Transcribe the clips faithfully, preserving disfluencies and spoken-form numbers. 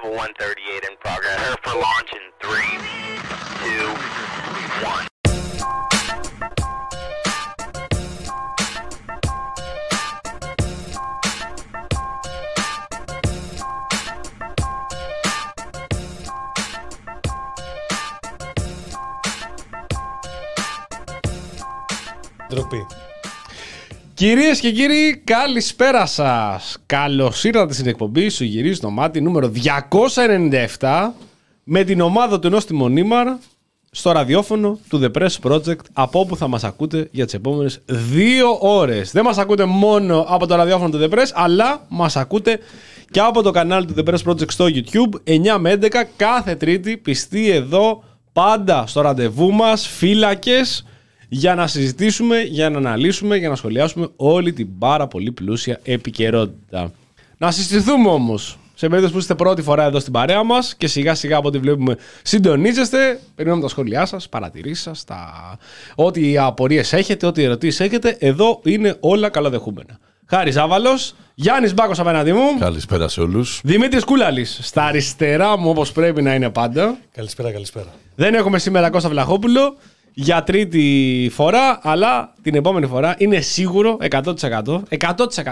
Level one thirty-eight in progress. Prepare for launch in three, two, one. Ντροπή. Κυρίες και κύριοι, καλησπέρα σας. Καλώς ήρθατε στην εκπομπή Σου γυρίζει το μάτι νούμερο διακόσια ενενήντα επτά με την ομάδα του ενός τιμονίμαρ στο ραδιόφωνο του The Press Project, από όπου θα μας ακούτε για τις επόμενες δύο ώρες. Δεν μας ακούτε μόνο από το ραδιόφωνο του The Press, αλλά μας ακούτε και από το κανάλι του The Press Project στο YouTube εννιά με έντεκα κάθε Τρίτη, πιστοί εδώ πάντα στο ραντεβού μας, φύλακες, για να συζητήσουμε, για να αναλύσουμε, για να σχολιάσουμε όλη την πάρα πολύ πλούσια επικαιρότητα. Να συστηθούμε όμως, σε περίπτωση που είστε πρώτη φορά εδώ στην παρέα μας και σιγά σιγά από ό,τι βλέπουμε συντονίζεστε, περιμένουμε τα σχόλιά σας, παρατηρήσεις σας, τα... ό,τι απορίες έχετε, ό,τι ερωτήσεις έχετε, εδώ είναι όλα καλοδεχούμενα. Χάρης Ζάβαλος, Γιάννης Μπάκος απέναντί μου. Καλησπέρα σε όλους. Δημήτρης Κούλαλης, στα αριστερά μου όπως πρέπει να είναι πάντα. Καλησπέρα, καλησπέρα. Δεν έχουμε σήμερα Κώστα Βλαχόπουλο για τρίτη φορά, αλλά την επόμενη φορά είναι σίγουρο εκατό τοις εκατό, εκατό τοις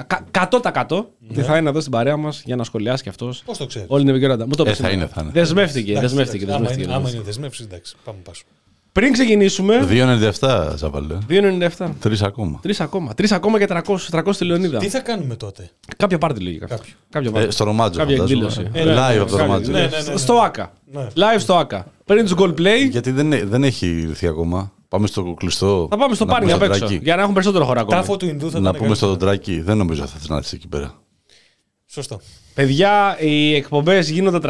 εκατό ότι θα είναι εδώ στην παρέα μας για να σχολιάσει και αυτός. Πώς το ξέρεις? Όλη την επικαιρότητα. Μου το Ε, πες. θα είναι, θα είναι. Δεσμεύτηκε, Εντάξει, δεσμεύτηκε. εντάξει, δεσμεύτηκε, άμα είναι- Άμα δεσμεύτηκε. είναι δεσμεύσεις, εντάξει, πάμε πάσο. Πριν ξεκινήσουμε. δύο ενενήντα επτά, Ζαβαλέ. δύο ενενήντα επτά. Τρεις ακόμα. Τρεις ακόμα. Τρεις ακόμα και τριακόσια, τριακόσια τη Λεωνίδα. Τι θα κάνουμε τότε? Κάποια πάρτι λογικά. Κάποιο. Κάποια Ε, πάρτι. στο Ρομάτζο. Κάποια φαντάζομαι. εκδήλωση. Ε, Ναι, ναι, Live ναι, από το κάποια- Ρομάτζο. ναι, ναι, ναι, ναι. Στο Άκα. Ναι. Live στο Άκα. Πριν του goal play. Γιατί δεν, ε- δεν έχει ήρθεί ακόμα. Πάμε στο κλειστό. Θα πάμε στο να πάρκινγκ πούμε απ' στο έξω. Ντράκι. Για να έχουμε περισσότερο χώρο ακόμα. Τάφο του Ινδού θα Να ήταν πούμε στο καλύτερο. Ντράκι. Δεν νομίζω θα θες να έρθεις εκεί πέρα. Σωστό. Παιδιά, οι εκπομπές γίνονται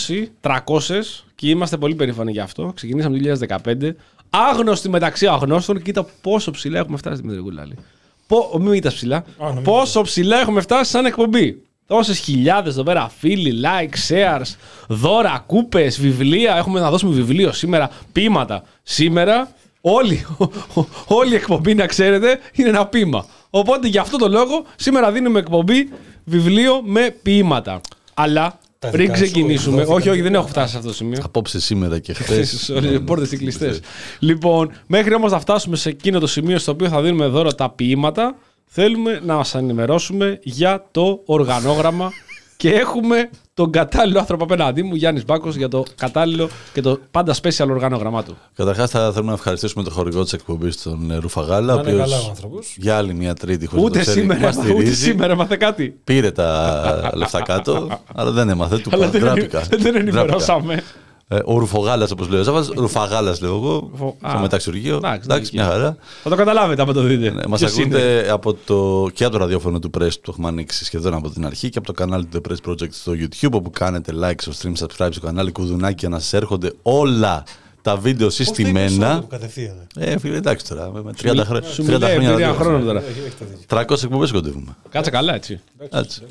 τριακόσιες και είμαστε πολύ περήφανοι γι' αυτό. Ξεκινήσαμε το δύο χιλιάδες δεκαπέντε. Άγνωστοι μεταξύ αγνώστων. Κοίτα πόσο ψηλά έχουμε φτάσει, Δημήτρη Κούλαλη. Πο... Μην ήταν ψηλά. νομίζω. Πόσο ψηλά έχουμε φτάσει σαν εκπομπή. Τόσες χιλιάδες εδώ πέρα φίλοι, like, shares, δώρα, κούπες, βιβλία. Έχουμε να δώσουμε βιβλίο σήμερα, ποίηματα. Σήμερα όλη, όλη η εκπομπή, να ξέρετε, είναι ένα ποίημα. Οπότε γι' αυτό το λόγο σήμερα δίνουμε εκπομπή βιβλίο με ποίηματα. Αλλά Τα πριν δικά σου ξεκινήσουμε. εκδόθηκαν Όχι, όχι, δεν βιβλία. έχω φτάσει σε αυτό το σημείο. Απόψε, σήμερα και χθες. Οι πόρτες είναι κλειστές. Λοιπόν, μέχρι όμως να φτάσουμε σε εκείνο το σημείο στο οποίο θα δίνουμε δώρο τα ποίηματα, θέλουμε να σας ενημερώσουμε για το οργανόγραμμα και έχουμε τον κατάλληλο άνθρωπο απέναντί μου, Γιάννης Μπάκος, για το κατάλληλο και το πάντα special οργανόγραμμά του. Καταρχάς θα θέλουμε να ευχαριστήσουμε τον χορηγό της εκπομπής, τον Ρούφα Γάλα, ο Να είναι καλά ο οποίος άνθρωπος. για άλλη μια τρίτη χωρίς να Ούτε το ξέρει, σήμερα, μας ούτε στηρίζει. σήμερα μάθε κάτι. Πήρε τα λεφτά κάτω, αλλά δεν έμαθε. Του Αλλά δεν, ντράπηκα. δεν τον ενημερώσαμε. Ε, ο Ρουφογάλας, όπως λέει ο Ζάβας, Ρουφαγάλας λέω εγώ, Ρουφο- στο Α, μεταξουργείο. εντάξει, Εντάξει, μια χαρά. Θα το καταλάβετε άμα το δείτε. Ναι, μας Ποιος είναι. ακούτε από το, και από το ραδιόφωνο του Press που το έχουμε ανοίξει σχεδόν από την αρχή και από το κανάλι του The Press Project στο YouTube, όπου κάνετε like στο stream, subscribe στο κανάλι, κουδουνάκι για να σας έρχονται όλα τα βίντεο Πώς δεν είναι συστημένα. σώμα κατευθείαν. Ε, φίλε, εντάξει τώρα, με τριάντα χρό- Σου τριάντα μιλάει χρόνια εμπειρία ραδιόφωνο. χρόνων τώρα. Έχει, έχει το δίκιο. τριακόσιες εκπομπές κοντεύουμε. Κάτσε καλά, έτσι. Έτσι.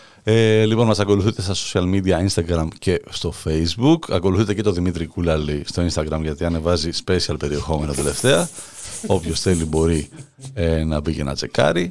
Ε, λοιπόν, μας ακολουθείτε στα social media, Instagram και στο Facebook. Ακολουθείτε και το Δημήτρη Κούλαλη στο Instagram, γιατί ανεβάζει special περιεχόμενο τελευταία. Όποιος θέλει μπορεί ε, να μπει και να τσεκάρει.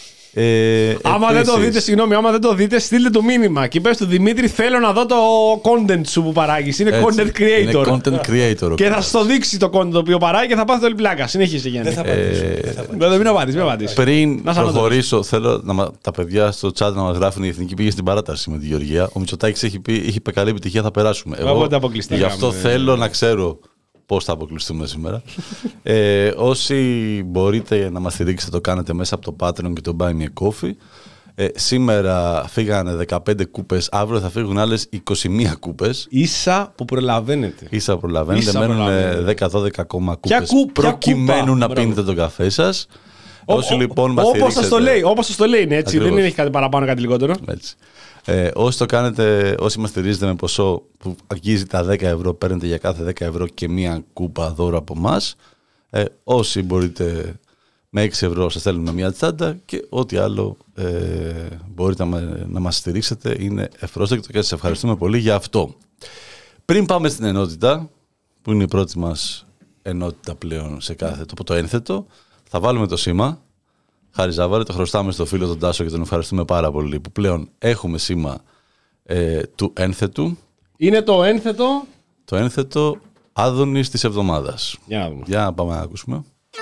Ε, Άμα δεν το επίσης, δείτε, συγγνώμη, άμα δεν το δείτε, στείλτε το μήνυμα και πες του Δημήτρη, θέλω να δω το content σου που παράγεις. Είναι έτσι, content creator. Είναι content creator. ο Και θα Κούλαλης. σου το δείξει το content το οποίο παράγει και θα πάθει όλη πλάκα. Συνέχισε, Δεν θα Γιάννη. απαντήσω. Ε, δεν θα απαντήσω. Δεν μην απαντήσει, μην απαντήσει. Πριν Να σαν προχωρήσω, θέλω να, μα- τα παιδιά στο chat να μας γράφουν: η Εθνική πήγε στην παράταση με τη Γεωργία. Ο Μητσοτάκης έχει πει: είχε πει καλή επιτυχία, θα περάσουμε. Οπότε αποκλειστήκαμε. Γι' αυτό θέλω να ξέρω πώς θα αποκλειστούμε σήμερα. ε, όσοι μπορείτε να μας στηρίξετε, το κάνετε μέσα από το Patreon και το Buy Me a Coffee. Ε, σήμερα φύγανε δεκαπέντε κούπες, αύριο θα φύγουν άλλες είκοσι μία κούπες. Ίσα που προλαβαίνετε. Ίσα προλαβαίνετε, Ίσα μένουν προλαβαίνετε. δέκα δώδεκα ακόμα Ποια κούπες κου- ποια προκειμένου κούπα? να Μπράβο. πίνετε τον καφέ σας. Όσοι λοιπόν μας Όπως σας στηρίξετε- το λέει, όπως σας το λέει είναι έτσι. Ακριβώς. Δεν έχει κάτι παραπάνω, κάτι λιγότερο. Έτσι. Ε, όσοι το κάνετε, όσοι μας στηρίζετε με ποσό που αγγίζει τα δέκα ευρώ, παίρνετε για κάθε δέκα ευρώ και μία κούπα δώρο από εμάς. Ε, όσοι μπορείτε με έξι ευρώ σας στέλνουμε μία τσάντα και ό,τι άλλο ε, μπορείτε να, να μας στηρίξετε είναι ευπρόσδεκτο και σας ευχαριστούμε πολύ για αυτό. Πριν πάμε στην ενότητα, που είναι η πρώτη μας ενότητα πλέον σε κάθε το, το ένθετο, θα βάλουμε το σήμα. Χάρη Ζάβαρη, το χρωστάμε στο φίλο τον Τάσο και τον ευχαριστούμε πάρα πολύ που πλέον έχουμε σήμα ε, του ένθετου. Είναι το ένθετο. Το ένθετο Άδωνης της εβδομάδας. Για να δούμε. Για να πάμε να ακούσουμε.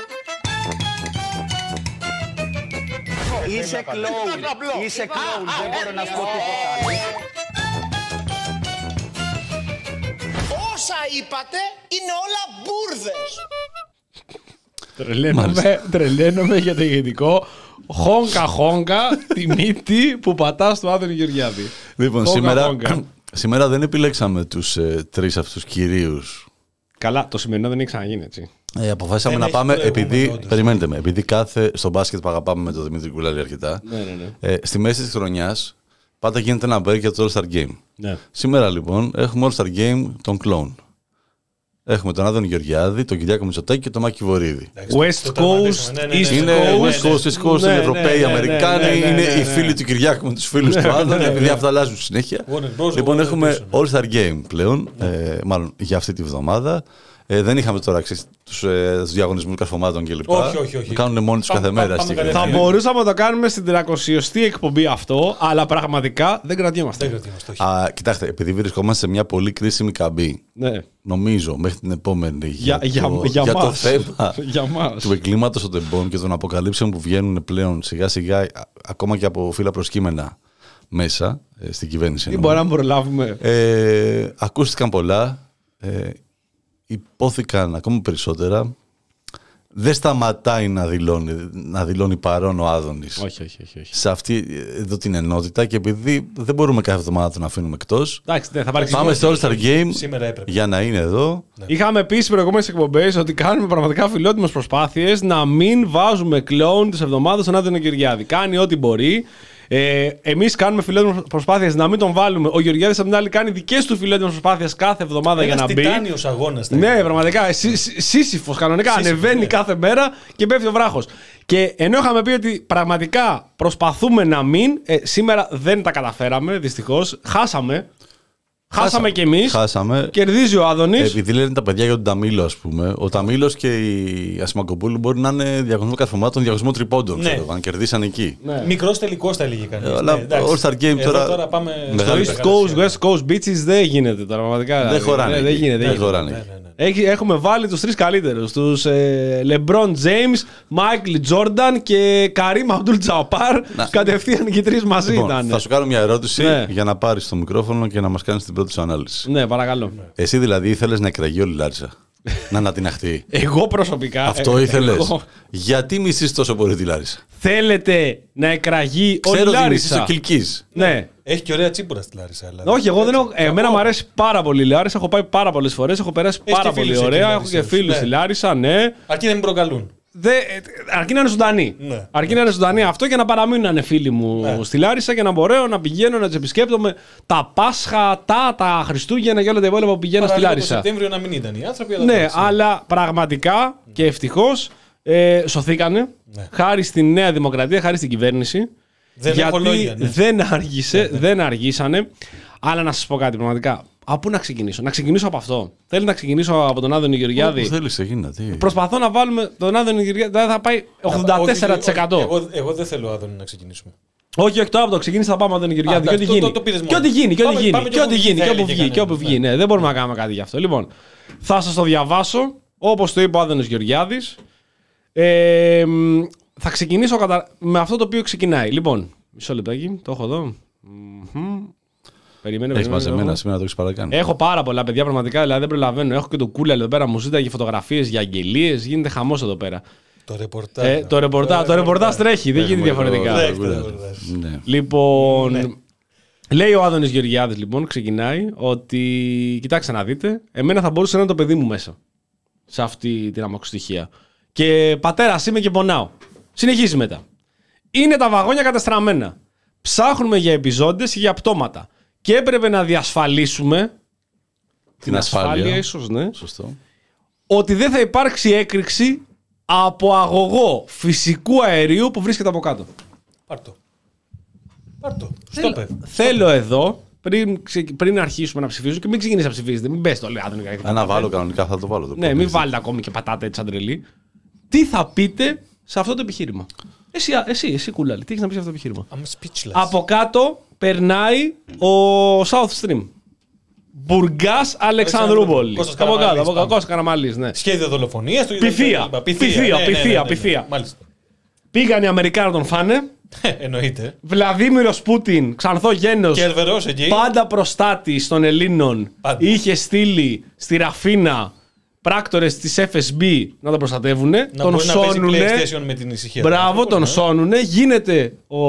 Είσαι κλόουν. Είσαι κλόουν. Δεν μπορώ να σου πω τίποτα άλλο. Όσα είπατε είναι όλα μπουρδες. Τρελαίνομαι, τρελαίνομαι για το ηγετικό. Χόγκα χόγκα τη μύτη που πατά στο Άδωνη Γεωργιάδη. Λοιπόν, Χόγκα, σήμερα, χόγκα. σήμερα δεν επιλέξαμε τους ε, τρεις αυτούς κυρίους. Καλά, το σημερινό δεν έχει ξαναγίνει έτσι. Ε, αποφάσισαμε Δεν να έχει πάμε προηγούμενο, επειδή. όντως. Περιμένετε με. Επειδή κάθε. Στο μπάσκετ που αγαπάμε με τον Δημήτρη Κουλάλη αρκετά. Ναι, ναι, ναι. Ε, στη μέση της χρονιάς πάντα γίνεται ένα break για το All Star Game. ναι. Σήμερα λοιπόν έχουμε All Star Game τον κλόουν. Έχουμε τον Άδωνη Γεωργιάδη, τον Κυριάκο Μητσοτάκη και τον Μάκη Βορίδη. West Coast, East Είναι Coast. West Coast, East Coast, Ναι, είναι ναι, Ευρωπαίοι, ναι, ναι, Αμερικάνοι, ναι, ναι, είναι ναι, οι ναι. φίλοι του Κυριάκου με τους φίλους του Άδωνη, επειδή αυτά αλλάζουν συνέχεια. Warner Bros, Λοιπόν, Warner έχουμε Bros, All Star Game πλέον, ε, μάλλον για αυτή τη βδομάδα. Ε, δεν είχαμε τώρα ξέρεις, τους, ε, τους διαγωνισμούς καρφωμάτων κλπ. Όχι, όχι, όχι. Το κάνουν μόνοι τους Πάμε- κάθε πάμε- μέρα. πάμε συγκεκριμένα. Θα κατευθείαν. μπορούσαμε να το κάνουμε στην τριακοσιοστή εκπομπή αυτό, αλλά πραγματικά δεν κρατιόμαστε. Δεν κρατήμαστε, όχι. Α, κοιτάξτε, επειδή βρισκόμαστε σε μια πολύ κρίσιμη καμπή, Ναι. νομίζω μέχρι την επόμενη Για, για, για, το, για, για το μας. θέμα για μας. του εγκλήματος των τεμπών και των αποκαλύψεων που βγαίνουν πλέον σιγά σιγά α- ακόμα και από φύλλα προσκύμενα μέσα ε, στην κυβέρνηση. Τι εννοώ. μπορεί να προλάβουμε. Ε, ακούστηκαν πολλά, ε, υπόθηκαν ακόμα περισσότερα. Δεν σταματάει να δηλώνει, να δηλώνει παρόν ο Άδωνης Όχι, όχι, όχι. όχι. σε αυτή εδώ την ενότητα και επειδή δεν μπορούμε κάθε εβδομάδα να τον αφήνουμε εκτός, Εντάξει, ναι, θα πάρει πάμε στο All Star Game Σήμερα έπρεπε. για να είναι εδώ. Είχαμε πει στι προηγούμενε εκπομπέ ότι κάνουμε πραγματικά φιλότιμες προσπάθειες να μην βάζουμε κλόουν τη εβδομάδα στον Άδωνη Γεωργιάδη. Κάνει ό,τι μπορεί. Ε, εμείς κάνουμε φιλότιμες προσπάθειες να μην τον βάλουμε. Ο Γεωργιάδης απ' την άλλη κάνει δικές του φιλότιμες προσπάθειες κάθε εβδομάδα για Ένας να μπει. τιτάνιος αγώνας. θα Ναι, είναι. πραγματικά. Σύ- σύ- Σύσυφος κανονικά. Σύσυφος, Ανεβαίνει ναι. κάθε μέρα και πέφτει ο βράχος. Και ενώ είχαμε πει ότι πραγματικά προσπαθούμε να μην, ε, σήμερα δεν τα καταφέραμε, δυστυχώς. Χάσαμε. Χάσαμε κι εμείς. Χάσαμε. Κερδίζει ο Άδωνης. Επειδή λένε τα παιδιά για τον Ταμίλο, ας πούμε, ο Ταμίλος και η Ασημακοπούλου μπορεί να είναι διαγωνισμό καρφωμάτων, διαγωνισμό τριπώντων. Ναι. Ξέρω, αν κερδίσαν εκεί. Ναι. Μικρός τελικός θα έλεγε κανείς. Ε, αλλά Ναι, εντάξει. All Star Game Εδώ τώρα- τώρα πάμε Μεγάλη στο East μεγάλο Coast, σιωπή. West Coast Beaches δεν γίνεται τώρα, πραγματικά. Δεν δηλαδή. χωράνε. Δεν εκεί. γίνεται. Δεν Δεν γίνεται. χωράνε. Ναι, εκεί. ναι, ναι. Έχει, έχουμε βάλει τους τρεις καλύτερους. Τους ε, LeBron James, Michael Jordan και Kareem Abdul-Jabbar. Κατευθείαν και οι τρεις μαζί Λοιπόν, ήταν. θα σου κάνω μια ερώτηση Ναι. για να πάρεις το μικρόφωνο και να μας κάνεις την πρώτη σου ανάλυση. Ναι, παρακαλώ. Εσύ δηλαδή ήθελες να εκραγεί όλη η Λάρισα. Να ανατιναχτεί. Εγώ προσωπικά. Αυτό ε, ήθελες. εγώ- Γιατί μισείς τόσο πολύ τη Λάρισα. Θέλετε να εκραγεί όλη η Ξέρω ότι μισείς Λάρισα. ο Κιλκής. Ναι. Έχει και ωραία τσίπουρα στη Λάρισα. αλλά- Όχι, εγώ δεν έχω. Έτσι. Εμένα Κακό. μου αρέσει πάρα πολύ η Λάρισα. Έχω πάει πάρα πολλές φορές. Έχω περάσει Έχεις πάρα και πολύ φίλους εκεί, ωραία. Έχω Λάρισες. και φίλους Ναι. στη Λάρισα, ναι. Αρκεί να μην προκαλούν. Δε, ε, αρκεί να είναι ζωντανοί. Ναι. Αρκεί να είναι ζωντανοί αυτό και να παραμείνουν να είναι φίλοι μου Ναι. στη Λάρισα και να μπορώ να πηγαίνω να του επισκέπτομαι τα Πάσχα, τα, τα Χριστούγεννα και όλα τα υπόλοιπα που πηγαίνω στη Παραλίγο το Λάρισα. Σεπτέμβριο να μην ήταν οι άνθρωποι. αλλά Ναι, εντάξει. αλλά πραγματικά και ευτυχώς ε, σωθήκανε Ναι. χάρη στη Νέα Δημοκρατία, χάρη στην κυβέρνηση. Δεν γιατί έχω λόγια, ναι. δεν άργησε, δεν αργήσανε. Αλλά να σας πω κάτι πραγματικά. Από πού να ξεκινήσω, να ξεκινήσω από αυτό. Θέλει να ξεκινήσω από τον Άδωνη Γεωργιάδη. Όπου θέλεις εκείνα. Τι. Προσπαθώ να βάλουμε τον Άδωνη Γεωργιάδη, δηλαδή θα πάει ογδόντα τέσσερα τοις εκατό. Όχι, όχι, Εγώ, εγώ δεν θέλω Άδωνη να ξεκινήσουμε. Όχι, όχι, τώρα από το ξεκίνησε θα πάμε Άδωνη Γεωργιάδη. Α, Και ό,τι εντάξει, το- γίνει. το- το πήρες Και μόνο. ό,τι γίνει, και ό,τι Πάμε- γίνει. πάμε Και ό,τι γίνει, και θα όπου έλεγε βγει. Και όπου κανένας, βγει. ναι. Ναι, δεν μπορούμε να κάνουμε κάτι γι' αυτό. Λοιπόν, θα σας το διαβάσω όπως το είπε ο Άδωνης Γεωργιάδης. Ε, μ, θα ξεκινήσω κατα... με αυτό το οποίο ξεκινάει. Λοιπόν, μισό λεπτάκι, το έχω εδώ. Μμμ. Περιμένω, Έχεις περιμένω, μαζεμένα έχω. σήμερα, το έχεις παρακάνει. Έχω πάρα πολλά παιδιά πραγματικά, δηλαδή δεν προλαβαίνω. Έχω και το κούλα εδώ πέρα, μου ζήταγε φωτογραφίες για αγγελίες. Γίνεται χαμός εδώ πέρα. Το ρεπορτάζ. Ε, το ρεπορτάζ, το ρεπορτάζ τρέχει, δεν γίνεται Έχουμε διαφορετικά. το- Τρέχει το το- ρεπορτάζ. Ναι. Λοιπόν, Ναι. λέει ο Άδωνης Γεωργιάδης, λοιπόν, ξεκινάει ότι, κοιτάξτε να δείτε, εμένα θα μπορούσε να είναι το παιδί μου μέσα σε αυτή την αμαξοστοιχεία. Και πατέρας είμαι και πονάω. Συνεχίζει μετά. Είναι τα βαγόνια κατεστραμμένα. Ψάχνουμε για επιζώντες και για πτώματα. Και έπρεπε να διασφαλίσουμε Την ασφάλεια. ίσως, ναι, Σωστό. ότι δεν θα υπάρξει έκρηξη από αγωγό φυσικού αερίου που βρίσκεται από κάτω. Πάρ' το. Πάρ' το. Θέλω, Στόπε. θέλω εδώ, πριν, ξε- πριν αρχίσουμε να ψηφίζουμε και μην ξεκινήσει να ψηφίζετε, μην πες το λέει Άδωνη. Αν να βάλω κανονικά θα το βάλω. Το Ναι, πω. μην βάλετε ακόμη και πατάτε έτσι αντρελή. Τι θα πείτε σε αυτό το επιχείρημα. Εσύ, α, εσύ, εσύ κουλάλη, τι έχεις να πεις σε αυτό το επιχείρημα. I'm speechless. Από κάτω περνάει ο South Stream. Μπουργκάς Αλεξανδρούπολη. Κώστας Από κάτω, Καραμαλής, από κάτω. πάμε. Κώστας Καραμαλής, ναι. Σχέδιο δολοφονίας του. Πυθία. Πυθία, πυθία, πυθία. Μάλιστα. Πήγαν οι Αμερικάνοι να τον φάνε. Εννοείται. Βλαδίμηρος Πούτιν, ξανθό γένος. Κερβερός εκεί. Πάντα προστάτης των Ελλήνων. Πάντα. Είχε στείλει στη Ραφίνα πράκτορες της εφ ες μπι να τον προστατεύουν. Να Τον μπορεί να παίζει σώνουνε. PlayStation με την ησυχία. Μπράβο, του. τον Ναι. σώνουνε. Γίνεται ο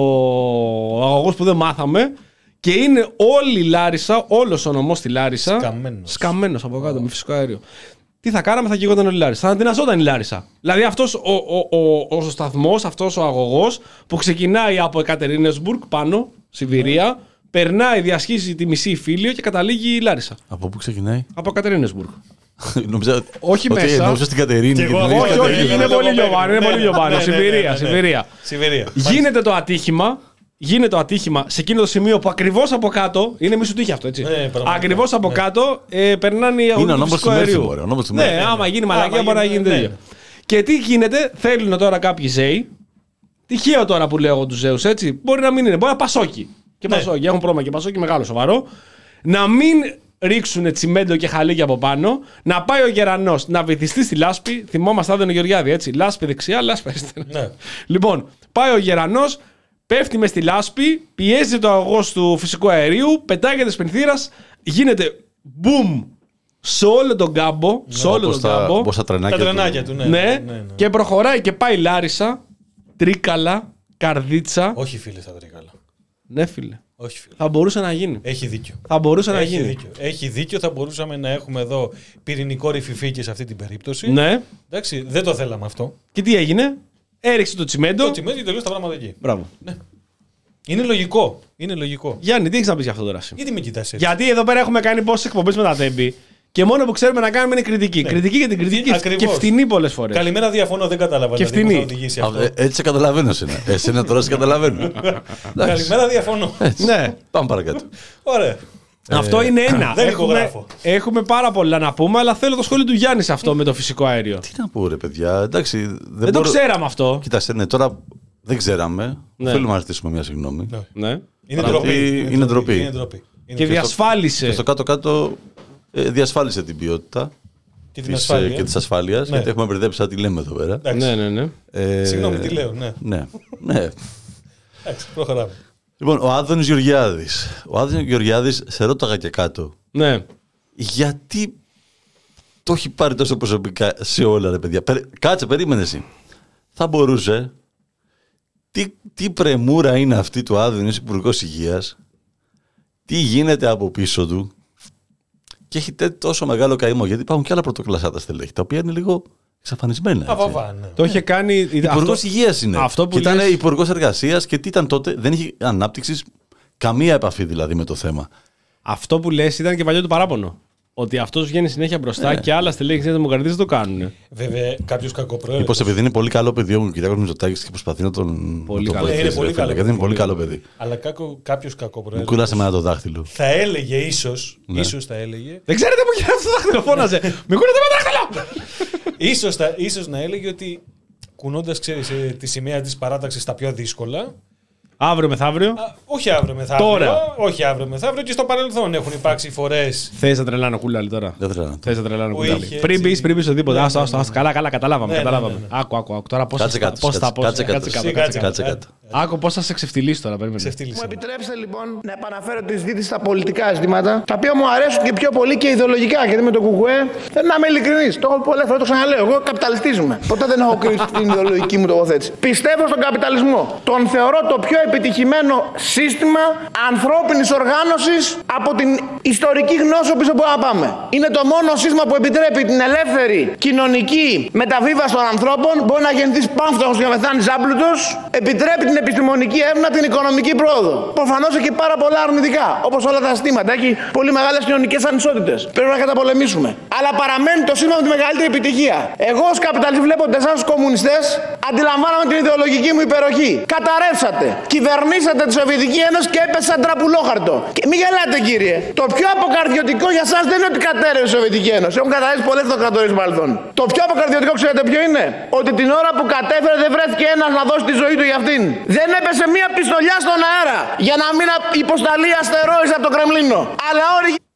αγωγός που δεν μάθαμε. Και είναι όλη η Λάρισα, όλος ο νομός στη Λάρισα. Σκαμμένος. Σκαμμένος από κάτω με φυσικό αέριο. Τι θα κάναμε, θα γιγόταν όλη η Λάρισα. Θα ανατιναζόταν η Λάρισα. Δηλαδή αυτός ο, ο, ο, ο σταθμός, αυτός ο αγωγός που ξεκινάει από Εκατερίνεσμπουργκ πάνω, Σιβηρία, περνάει, διασχίζει τη μισή Φίλιο και καταλήγει η Λάρισα. Από πού ξεκινάει? Από Εκατερίνεσμπουργκ. Νόμιζα Όχι ότι μέσα. εννοούσα στην Κατερίνη. Και και εγώ- την Όχι, ίδια όχι, Κατερίνη. είναι πολύ πιο πάνω. Είναι Ναι, πολύ πιο ναι, πάνω. ναι, ναι, Σιβηρία, ναι, ναι. Σιβηρία. Σιβηρία. Γίνεται το ατύχημα. Γίνεται το ατύχημα σε εκείνο το σημείο που ακριβώς από κάτω. Είναι μη σου τύχει αυτό, έτσι. Ναι, πραγματικά. Ακριβώς από Ναι. κάτω ε, περνάνε οι αγωγοί ο του νόμος φυσικού του Μέρφυ, αερίου. μωρέ, ο νόμος του Ναι, Μέρφυ. άμα γίνει Άμα μαλακία μπορεί να γίνει, γίνει ναι. τέτοιο. Και τι γίνεται, θέλουν τώρα κάποιοι Ζέοι. Τυχαίο τώρα που λέω εγώ του Ζέους, έτσι. Μπορεί να μην είναι, μπορεί να πασόκι. Και Ναι. πασόκι, έχουν πρόβλημα και πασόκι μεγάλο σοβαρό. Να μην ρίξουν τσιμέντο και χαλίκι από πάνω. Να πάει ο Γερανός να βυθιστεί στη λάσπη. Θυμόμαστε Άδωνο Γεωργιάδη, έτσι. Λάσπη δεξιά, λάσπη αριστερά. Ναι. Λοιπόν, πάει ο Γερανός, πέφτει μες στη λάσπη, πιέζει το αγωγός του φυσικού αερίου, πετάγεται σπινθήρας, γίνεται boom σε όλο τον κάμπο. Σε όλο Όπως τον τα- κάμπο. όπως τα τρενάκια Τα του. τρενάκια του, ναι. Ναι, ναι, ναι. και προχωράει και πάει Λάρισα, Τρίκαλα, Καρδίτσα. Όχι φίλε στα τρίκαλα. Ναι, φίλε. Όχι φίλε. Θα μπορούσε να γίνει. Έχει δίκιο. Θα μπορούσε να Έχει γίνει. δίκιο. Έχει δίκιο. Θα μπορούσαμε να έχουμε εδώ πυρηνικό ρηφιφίκι σε αυτή την περίπτωση. Ναι. Εντάξει, δεν το θέλαμε αυτό. Και τι έγινε, έριξε το τσιμέντο. Το τσιμέντο και τελείωσε τα πράγματα εκεί. Μπράβο. Ναι. Είναι λογικό. Είναι λογικό. Γιάννη, τι έχει να πει για αυτό τώρα εσύ? Γιατί με κοιτάς έτσι. Γιατί εδώ πέρα έχουμε κάνει πόσες εκπομπές με τα τέμπη και μόνο που ξέρουμε να κάνουμε είναι κριτική. Κριτική για την κριτική και- Ακριβώς. και φτηνή πολλές φορές. Καλημέρα, διαφωνώ, δεν κατάλαβα. Και δηλαδή, πού φτηνή. θα οδηγήσει Α, αυτό. ε, Έτσι σε καταλαβαίνω εσένα. Εσένα τώρα σε καταλαβαίνω. Εντάξει. Καλημέρα, διαφωνώ. Ναι. Πάμε παρακάτω. Ωραία. Αυτό είναι ένα. δεν έχουμε, υπογράφω. έχουμε πάρα πολλά να πούμε, αλλά θέλω το σχόλιο του Γιάννη σε αυτό με το φυσικό αέριο. Τι να πω, ρε παιδιά. Εντάξει, δεν, Δεν το μπορώ- ξέραμε αυτό. Κοίταξε, ναι, τώρα δεν ξέραμε. Ναι. Θέλουμε να ζητήσουμε μια συγγνώμη. Ναι. Είναι Πράγματι, ντροπή. είναι ντροπή. Είναι ντροπή. Είναι Και ντροπή. διασφάλισε. Και στο κάτω-κάτω ε, διασφάλισε την ποιότητα Και την της, ασφάλεια. ε, και της ασφάλειας. Ναι. Γιατί έχουμε μπερδέψει σαν τι λέμε εδώ πέρα. Εντάξει. Ναι, ναι, ναι. Ε, Συγγνώμη, τι λέω, ναι. Ναι, ναι. Εντάξει, προχωράμε. Λοιπόν, ο Άδωνης Γεωργιάδης. Ο Άδωνης Γεωργιάδης, σε ρώταγα και κάτω. Ναι. Γιατί το έχει πάρει τόσο προσωπικά σε όλα, ρε παιδιά. Περι- Κάτσε, περίμενε εσύ. Θα μπορούσε. Τι, τι πρεμούρα είναι αυτή του Άδωνη ως Υπουργός Υγείας. Τι γίνεται από πίσω του. Και έχει τέ- τόσο μεγάλο καημό. Γιατί υπάρχουν και άλλα πρωτοκλασσάτα στελέχη, τα οποία είναι λίγο εξαφανισμένα. έτσι. Αβαβά, ναι. Το είχε κάνει. Υπουργός Υγείας είναι. αυτό που και ήταν λες- Υπουργός Εργασίας και τι ήταν τότε. Δεν είχε ανάπτυξη, καμία επαφή δηλαδή με το θέμα. Αυτό που λες ήταν και παλιό το παράπονο. Ότι αυτό βγαίνει συνέχεια μπροστά Ναι. και άλλα στελέχη τη Δημοκρατία δεν το κάνουν. Βέβαια, κάποιο κακοπροαίρετο. Μήπως επειδή είναι πολύ καλό παιδί ο Κυριάκος Μητσοτάκης και προσπαθεί να τον Πολύ να τον καλό. βοηθήσει, Είναι ρε πολύ φίλε, καλό γιατί είναι παιδί. πολύ καλό παιδί. Αλλά κάποιο Μου κακοπροαίρετο. κούλασε με το δάχτυλο. Θα έλεγε ίσω, Ναι. ίσως θα έλεγε, Δεν ξέρετε που γίνεται αυτό το δάχτυλο, φώναζε. Μην κούνετε με δάχτυλο! ίσως, θα, ίσως να έλεγε ότι κουνώντας, ξέρεις, ε, τη σημαία της παράταξης στα πιο δύσκολα. Αύριο μεθαύριο. Α, όχι αύριο μεθαύριο. Τώρα. Όχι αύριο μεθαύριο και στο παρελθόν έχουν υπάρξει φορές. Θε να τρελάνω κούλαλι τώρα. Δεν θέλω να το. Θε να τρελάνω Που κούλαλι. είχε Πριν έτσι- πει, πριν πει οτιδήποτε. Ναι, Άστο, ναι, άστο, ναι. άστο. Καλά, καλά, καταλάβαμε. Ναι, καταλάβαμε. ναι, ναι, ναι. Άκου, άκου, άκου. Τώρα πώ Κάτσε θα κάτω. πώς θα- πώς- Κάτσε κάτω. κάτσε κάτω, Κάτσε κάτσε κάτω. Κάτσε κάτω. Άκου πώ θα σε ξεφτυλίσει τώρα. Περίμενε. Ξεφτύλισε. Μου επιτρέψετε λοιπόν να επαναφέρω τη συζήτηση στα πολιτικά ζητήματα, τα οποία μου αρέσουν και πιο πολύ και ιδεολογικά. Γιατί με το κουκουέ θέλω να είμαι ειλικρινή. Το έχω πολλές φορές, το ξαναλέω. Εγώ καπιταλιστής είμαι. Ποτέ δεν έχω κρίσει την ιδεολογική μου τοποθέτηση. Πιστεύω στον καπιταλισμό. Τον θεωρώ το πιο επιτυχημένο σύστημα ανθρώπινης οργάνωσης από την ιστορική γνώση πίσω που να πάμε. Είναι το μόνο σύστημα που επιτρέπει την ελεύθερη κοινωνική μεταβίβαση των ανθρώπων. Μπορεί να γεννηθείς πάμφτωχος και να πεθάνεις άπλουτος. Επιτρέπει την επιστημονική έρευνα, την οικονομική πρόοδο. Προφανώς έχει πάρα πολλά αρνητικά, όπως όλα τα συστήματα. Έχει πολύ μεγάλες κοινωνικές ανισότητες. Πρέπει να καταπολεμήσουμε. Αλλά παραμένει το σύστημα με τη μεγαλύτερη επιτυχία. Εγώ ως καπιταλιστής, βλέποντας εσάς τους κομμουνιστές, αντιλαμβάνομαι την ιδεολογική μου υπεροχή. Καταρρεύσατε. Κυβερνήσατε τη Σοβιετική Ένωση και έπεσε σαν τραπουλόχαρτο. Και μην γελάτε, κύριε. Το πιο αποκαρδιωτικό για εσάς δεν είναι ότι κατέρευσε η Σοβιετική Ένωση. Έχουν καταρρεύσει πολλές αυτοκρατορίες στο παρελθόν. Το πιο αποκαρδιωτικό, ξέρετε ποιο είναι? Ότι την ώρα που κατέφερε δεν βρέθηκε ένας να δώσει τη ζωή του για αυτήν. Δεν έπεσε μία πιστολιά στον αέρα για να μην υποσταλεί αστερόιδες από το Κρεμλίνο. Αλλά όλοι.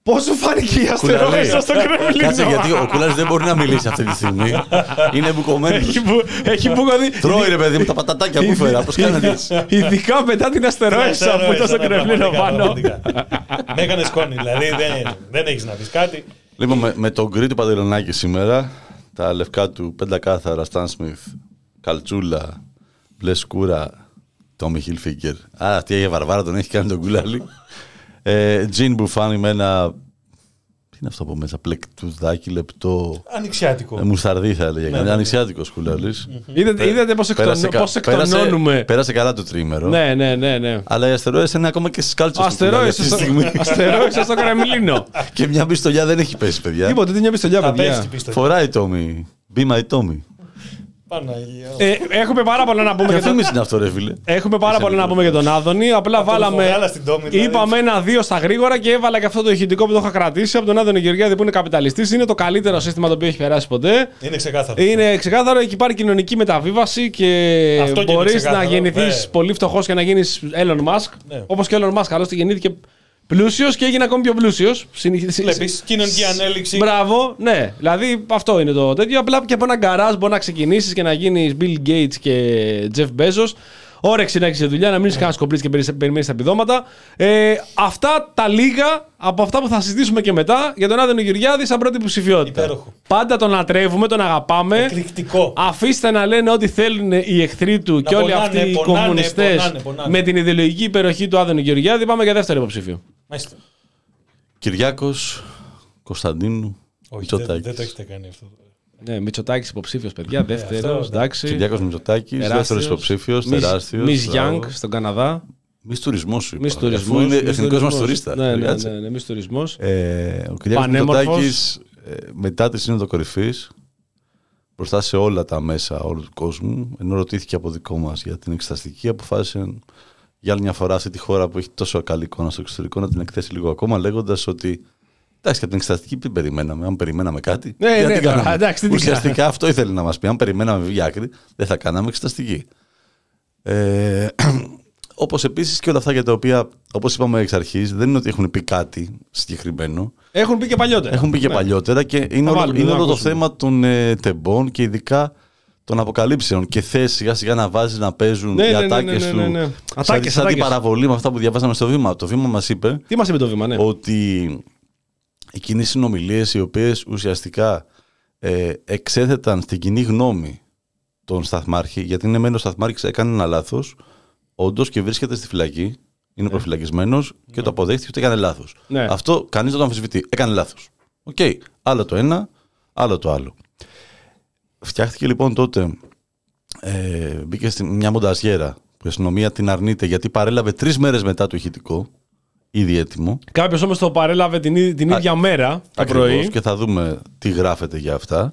Πώς σου φάνηκε η αστερόισα στο Κρεμλίνο? Κάτσε, γιατί ο Κουλάρης δεν μπορεί να μιλήσει αυτή τη στιγμή. Είναι μπουκωμένος. Έχει μπουκωθεί. Τρώει ρε παιδί μου τα πατατάκια που φέρα. Πώς κάνετε έτσι. Ειδικά μετά την αστερόισα που ήταν στο Κρεμλίνο πάνω. Με έκανε σκόνη, δηλαδή δεν έχεις να πεις κάτι. Λοιπόν, με, με τον Γκρι του Παντελονάκη σήμερα, τα λευκά του πεντακάθαρα, Stan Smith, καλτσούλα, μπλε σκούρα, Tommy Hilfiger. Α, αυτή η Βαρβάρα τον έχει κάνει τον κουλάλι. Τζιν Μπουφάνι με ένα. Τι είναι αυτό από μέσα, πλεκτουδάκι, λεπτό. Ανοιξιάτικο. Ε, μουσταρδί θα έλεγε. Ναι, ναι. Ανοιξιάτικο κουλάλι. Είδατε, είδατε πώς εκτονώνουμε. Πέρασε, πέρασε καλά το τρίμερο. Ναι, ναι, ναι, ναι. Αλλά οι αστερόες είναι ακόμα και στις κάλτσες. Αστερόισα στο Κρεμλίνο. Και μια πιστολιά δεν έχει πέσει, παιδιά. Τίποτε, τι μια πιστολιά, παιδιά. Φοράει Tommy. Be my Tommy. Ε, έχουμε πάρα πολλά να πούμε. Για το... είναι αυτό, ρε φίλε. Έχουμε πάρα πολλά να πούμε για τον Άδωνη. Απλά βάλαμε. Δηλαδή. Είπαμε ένα-δύο στα γρήγορα και έβαλα και αυτό το ηχητικό που το είχα κρατήσει από τον Άδωνη Γεωργιάδη που είναι καπιταλιστής. Είναι το καλύτερο σύστημα το οποίο έχει περάσει ποτέ. Είναι ξεκάθαρο. Είναι ξεκάθαρο. Εκεί υπάρχει κοινωνική μεταβίβαση και μπορεί να γεννηθεί πολύ φτωχός και να γίνει Elon Musk. Ναι. Όπως και ο Elon Musk, άλλωστε γεννήθηκε πλούσιος και έγινε ακόμη πιο πλούσιος. Βλέπεις, κοινωνική ανέλυξη. Μπράβο, ναι. Δηλαδή αυτό είναι το τέτοιο. Απλά και από ένα γκαράζ μπορεί να ξεκινήσεις και να γίνεις Bill Gates και Jeff Bezos. Όρεξη να έχεις δουλειά, να μην είσαι κανένα κομπλίτς και περιμένεις τα επιδόματα. Ε, αυτά τα λίγα από αυτά που θα συζητήσουμε και μετά για τον Άδωνη Γεωργιάδη σαν πρώτη υποψηφιότητα. Υπέροχο. Πάντα τον λατρεύουμε, τον αγαπάμε. Εκρηκτικό. Αφήστε να λένε ό,τι θέλουν οι εχθροί του να και όλοι αυτοί οι κομμουνιστές με την ιδεολογική υπεροχή του Άδωνη Γεωργιάδη. Πάμε για δεύτερο υποψήφιο. Μάλιστα. Κυριάκος Κωνσταντίνου. Όχι, δεν, δεν το έχετε κάνει αυτό. Ναι, Μητσοτάκης υποψήφιος, παιδιά. Δεύτερο, εντάξει. Κυριάκος Μητσοτάκης, δεύτερος υποψήφιος, τεράστιος. Μις Γιάνγκ στον Καναδά. Μης τουρισμός σου είπα. Μης τουρισμός. Είναι εθνικός μας τουρίστα. Ναι, ναι, ναι, ναι, μης τουρισμός. Ε, ο Κυριάκος Μητσοτάκης ε, μετά τη Σύνοδο Κορυφής μπροστά σε όλα τα μέσα όλου του κόσμου, ενώ ρωτήθηκε από δικό μας για την εξεταστική, αποφάσισε για άλλη μια φορά αυτή τη χώρα που έχει τόσο καλή εικόνα στο εξωτερικό να την εκθέσει λίγο ακόμα, λέγοντας ότι εντάξει, από την εξεταστική τι περιμέναμε, αν περιμέναμε κάτι. Ναι, ναι, ναι, τώρα, εντάξει, ουσιαστικά αυτό ήθελε να μας πει. Αν περιμέναμε βγει άκρη, δεν θα κάναμε εξεταστική. Ε, όπως επίσης και όλα αυτά για τα οποία, όπως είπαμε εξ αρχής, δεν είναι ότι έχουν πει κάτι συγκεκριμένο. Έχουν πει και παλιότερα. Έχουν πει και ναι. παλιότερα και είναι όλο, βάλουμε, είναι όλο το θέμα των ε, τεμπών και ειδικά των αποκαλύψεων. Και θες σιγά σιγά να βάζεις να παίζουν ναι, οι ναι, ατάκες ναι, ναι, ναι, ναι, ναι. του. Ατάκες, σαν την παραβολή με αυτά που διαβάσαμε στο βήμα. Το βήμα μας είπε. Τι μας είπε το βήμα, ναι. Ότι εκείνες οι συνομιλίες οι οποίες ουσιαστικά ε, εξέθεταν στην κοινή γνώμη τον Σταθμάρχη, γιατί είναι μένος ο Σταθμάρχης, έκανε ένα λάθος, όντως και βρίσκεται στη φυλακή, είναι ναι. προφυλακισμένος και ναι. το αποδέχτηκε ότι έκανε λάθος. Ναι. Αυτό κανείς δεν το αμφισβητεί. Έκανε λάθος. Οκ. Okay. Άλλο το ένα, άλλο το άλλο. Φτιάχτηκε λοιπόν τότε, ε, μπήκε στη μια μονταζιέρα που η αστυνομία την αρνείται γιατί παρέλαβε τρεις μέρες μετά το ηχητικό. Ήδη έτοιμο. Κάποιος όμως το παρέλαβε την, την ίδια μέρα το πρωί. Και θα δούμε τι γράφεται για αυτά.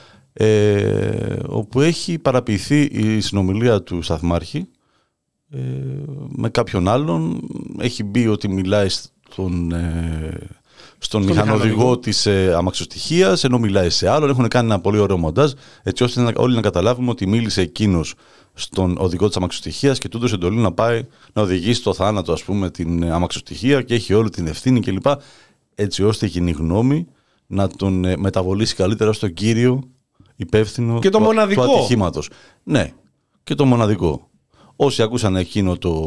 Ε, όπου έχει παραποιηθεί η συνομιλία του Σταθμάρχη ε, με κάποιον άλλον. Έχει μπει ότι μιλάει στον, ε, στον μηχανοδηγό της ε, αμαξοστοιχείας, ενώ μιλάει σε άλλον. Έχουν κάνει ένα πολύ ωραίο μοντάζ, έτσι ώστε να, όλοι να καταλάβουμε ότι μίλησε εκείνος στον οδηγό της αμαξοστοιχείας και του έδωσε εντολή να πάει να οδηγήσει στο θάνατο, ας πούμε, την αμαξοστοιχεία και έχει όλη την ευθύνη κλπ. Έτσι ώστε η κοινή γνώμη να τον ε, μεταβολήσει καλύτερα στον κύριο υπεύθυνο και το του, μοναδικό. του ατυχήματος. Ναι, και το μοναδικό. Όσοι ακούσαν εκείνο το,